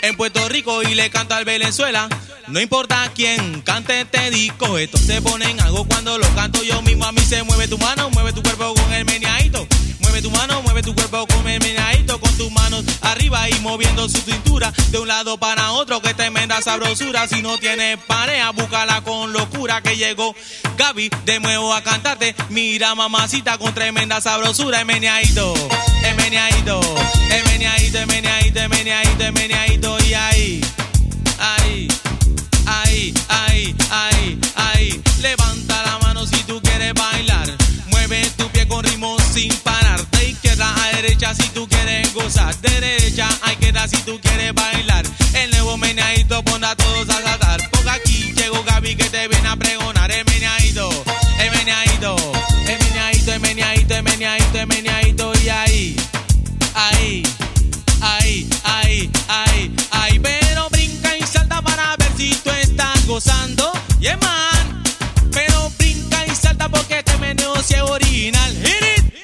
[SPEAKER 7] en Puerto Rico y le canto al Venezuela. No importa quién cante este disco, esto se pone en algo cuando lo canto yo mismo. A mí se mueve tu mano, mueve tu cuerpo con el meneadito. Mueve tu mano, mueve tu cuerpo con el meneadito, con tus manos arriba y moviendo su cintura de un lado para otro, que tremenda sabrosura. Si no tienes pareja, búscala con locura, que llegó Gaby de nuevo a cantarte. Mira mamacita con tremenda sabrosura, el meneadito, el meneadito, el meneadito, el meneadito, el meneadito, el meneadito, y ahí, ahí, ahí, ahí, ahí, ahí. Levanta la mano si tú quieres bailar, mueve tu pie con ritmo sin parar, de izquierda a derecha si tú quieres gozar, de derecha a izquierda si tú quieres bailar. El nuevo meneadito pone a todos a saltar, porque aquí llegó Gaby que te viene a pregonar. El meneadito, el meneadito, el meneadito, el meneadito, el meneadito, el meneadito, y ahí, ahí, ahí, ahí, ahí, ahí. Pero brinca y salta para ver si tú estás gozando, yeah man. Pero brinca y salta porque este meneo sí es original. Hit it.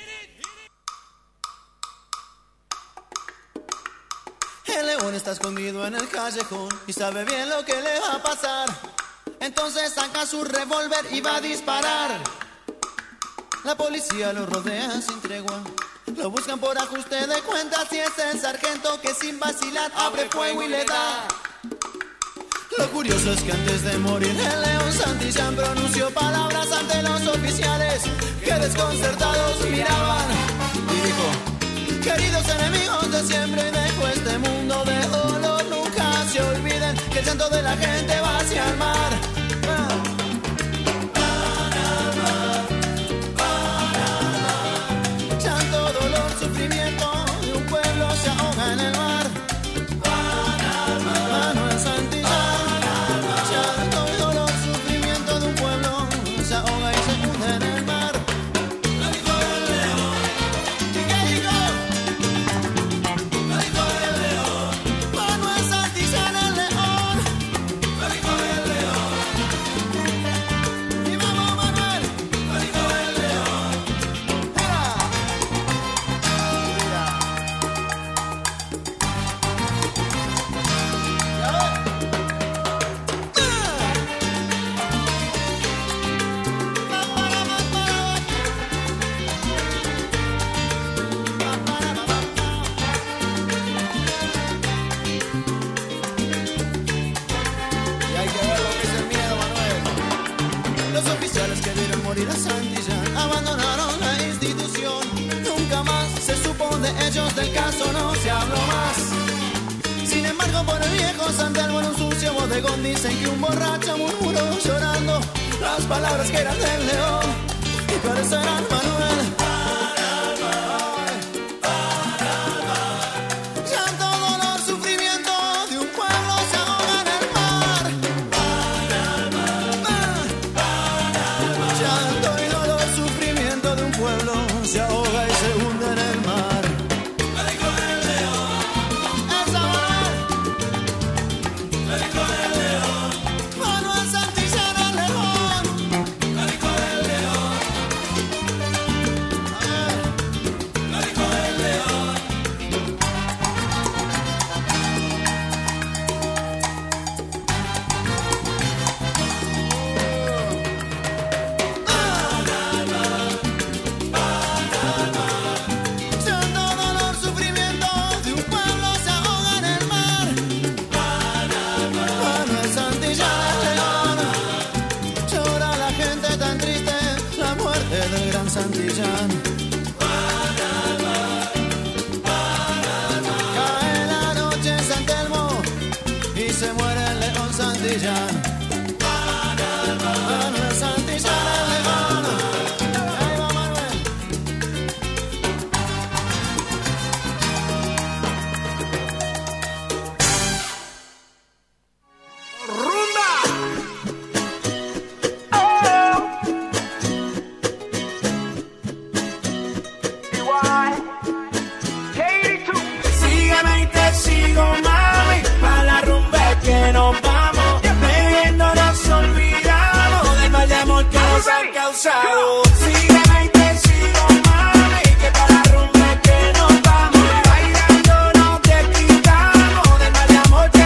[SPEAKER 6] El león está escondido en el callejón y sabe bien lo que le va a pasar. Entonces saca su revólver y va a disparar. La policía lo rodea sin tregua. Lo buscan por ajuste de cuentas y es el sargento que sin vacilar abre fuego y le da. Lo curioso es que antes de morir el león Santillán pronunció palabras ante los oficiales que desconcertados miraban y dijo: queridos enemigos de siempre, dejo este mundo de dolor, nunca se olviden que el llanto de la gente va hacia el mar. Llanto, dolor, sufrimiento de un pueblo se ahoga en el mar. Manuel Santillán. Llanto y dolor, sufrimiento de un pueblo se ahoga y se hunde en el mar. Lo dijo el león. ¿Y qué dijo? Lo dijo el león. Manuel Santillán, el león. Lo dijo el león. Y vamos, Manuel. Lo dijo el león. Y hay que ver lo que es el miedo, Manuel. Los oficiales que vieron morir a Santillán abandonaron la institución. Nunca más se supo de ellos, del caso no se habló más. Sin embargo, por el viejo Santelmo en un sucio bodegón dicen que un borracho murmuró llorando las palabras que eran del león. ¿Y cuáles eran, Manuel? Llanto, dolor, sufrimiento de un pueblo se ahoga en el mar. Llanto y dolor, sufrimiento de un pueblo se ahoga y se hunde en el mar. Lo dijo el león. Esa Manuel. Lo dijo el león. Manuel Santillán, el león. Lo dijo el león. Lo dijo el león. Llanto, dolor, sufrimiento de un pueblo se ahoga en el mar. Manuel Santillán, el león. Llora la gente tan triste la muerte del gran Santillán. Cae la noche en San Telmo y se muere el león Santillán. Manuel Santillán, el león. Ahí va Manuel.
[SPEAKER 8] Sígueme y te sigo, mami, pa' la rumba que nos vamos. Bebiendo nos olvidamos del mal de amor que nos han causado. Sígueme y te sigo, mami, que pa' la rumba que nos vamos. Bailando nos desquitamos del mal de amor que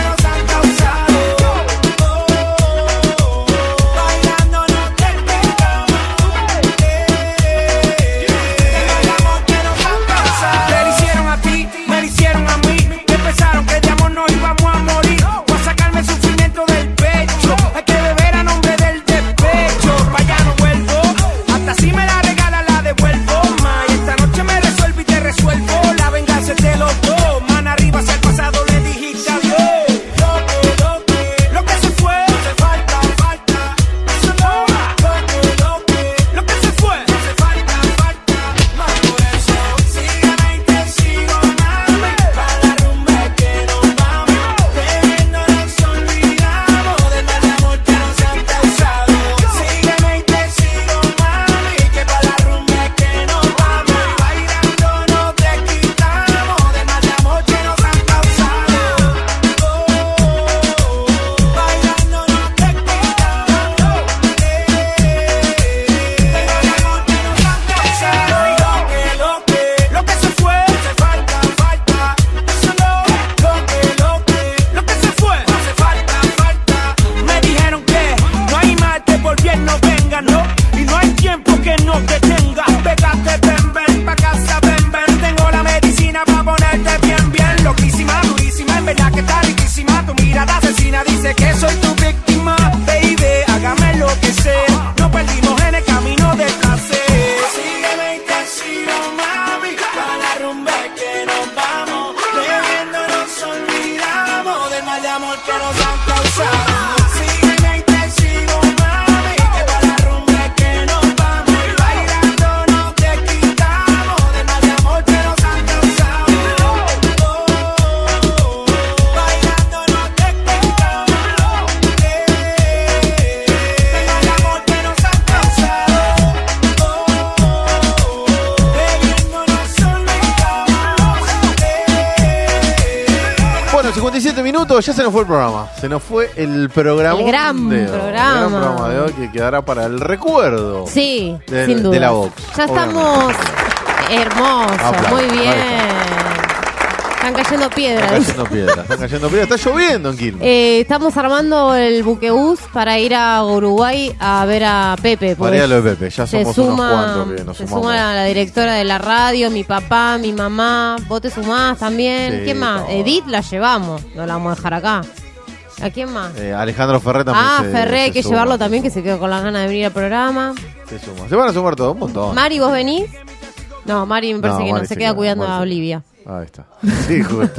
[SPEAKER 3] 57 minutos, ya se nos fue el programa. Se nos fue el programa.
[SPEAKER 5] El gran programa
[SPEAKER 3] de hoy que quedará para el recuerdo.
[SPEAKER 5] Sí, sin duda.
[SPEAKER 3] De la Vox.
[SPEAKER 5] Ya estamos hermosos,
[SPEAKER 3] Aplausos.
[SPEAKER 5] muy bien. Están cayendo piedras.
[SPEAKER 3] Están cayendo piedras. Está lloviendo en Quilmes.
[SPEAKER 5] Estamos armando el buquebús para ir a Uruguay a ver a Pepe.
[SPEAKER 3] María lo de Pepe, ya somos unos cuantos que nos
[SPEAKER 5] se
[SPEAKER 3] sumamos.
[SPEAKER 5] suma la directora de la radio, mi papá, mi mamá. Vos te sumás también.
[SPEAKER 3] Sí,
[SPEAKER 5] ¿Quién más?
[SPEAKER 3] no.
[SPEAKER 5] Edith la llevamos. No la vamos a dejar acá. ¿A quién más?
[SPEAKER 3] Alejandro Ferré también.
[SPEAKER 5] Ferré, hay
[SPEAKER 3] se
[SPEAKER 5] que
[SPEAKER 3] suma.
[SPEAKER 5] llevarlo también, que se quedó con las ganas de venir al programa.
[SPEAKER 3] Se suma. Se van a sumar todos, un montón.
[SPEAKER 5] Mari, ¿vos venís? No, Mari me parece que
[SPEAKER 3] Mari
[SPEAKER 5] no. Se queda cuidando a Olivia.
[SPEAKER 3] Ahí está. Sí, justo.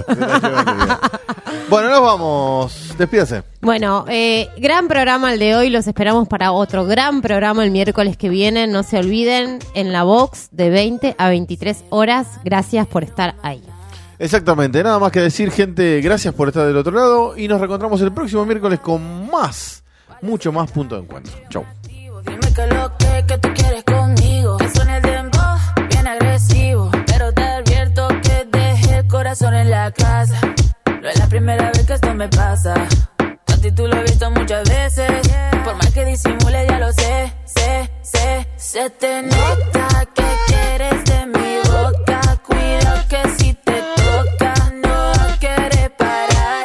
[SPEAKER 3] Bueno, nos vamos. Despídase.
[SPEAKER 5] Bueno, gran programa el de hoy. Los esperamos para otro gran programa el miércoles que viene. No se olviden, en la Vox de 20 a 23 horas. Gracias por estar ahí.
[SPEAKER 3] Exactamente. Nada más que decir, gente, gracias por estar del otro lado. Y nos reencontramos el próximo miércoles con más, mucho más punto de encuentro. Chau.
[SPEAKER 9] Dime que lo que tú quieres conmigo. Que suene el dembow, bien agresivo. Pero te advierto que dejé el corazón en la casa. No es la primera vez que esto me pasa. A ti tú lo he visto muchas veces. Por más que disimule ya lo sé. Se te nota que quieres de mi boca. Cuidado que si te toca no va a querer parar.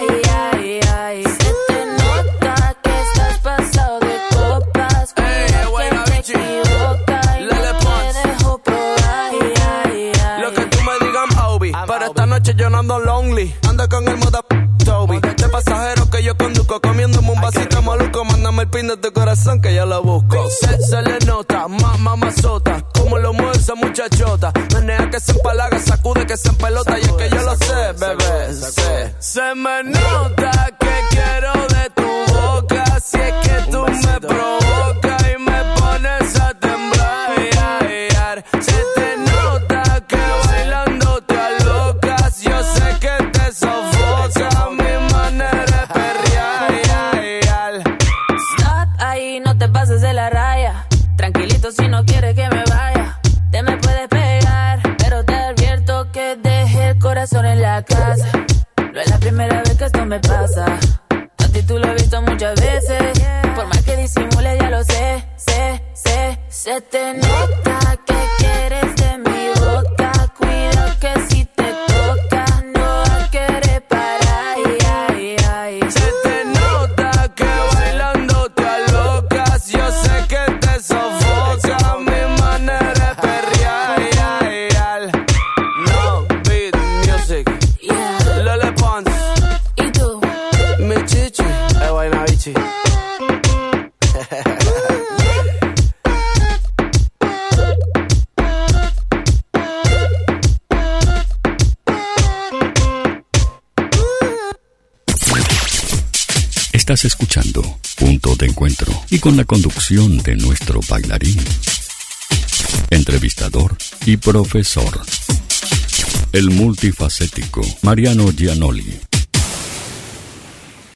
[SPEAKER 9] Se te nota que estás pasado de copas. Cuidado que te equivocas y no te dejo probar.
[SPEAKER 10] Lo que tú me digas, Obi. Pero esta noche yo no ando lonely. Ando con el moda Toby. De pasajero que yo conduzco, comiéndome un vasito maluco. Mándame el pin de tu corazón que yo lo busco. Se le nota, mamazota. Como lo mueve esa muchachota. Menea que se empalaga, sacude que se empelota. Y es que yo lo sé, bebé, Se me nota que quiero de tu boca. Si es que tú me provocas y me pones a temblar. Se te nota que bailando te alocas. Yo sé que te sofoca mi manera de perrear.
[SPEAKER 9] Stop ahí, no te pases de la raya. Tranquilito si no quieres que me vaya. Te me puedes pegar, pero te advierto que dejé el corazón en la casa. No es la primera vez que esto me pasa. A ti tú lo he visto muchas veces. Por más que disimule ya lo sé. Se te nota que quieres de mi boca. Cuidado que si te toca no va a querer parar.
[SPEAKER 10] Se te nota que bailando te alocas. Yo sé que te sofoca mi manera de perrear. No beat music. Lole Pons.
[SPEAKER 9] ¿Y tú?
[SPEAKER 10] Mi chichi. Vaina bichi.
[SPEAKER 1] Estás escuchando Punto de Encuentro y con la conducción de nuestro bailarín, entrevistador y profesor, el multifacético Mariano Gianoli.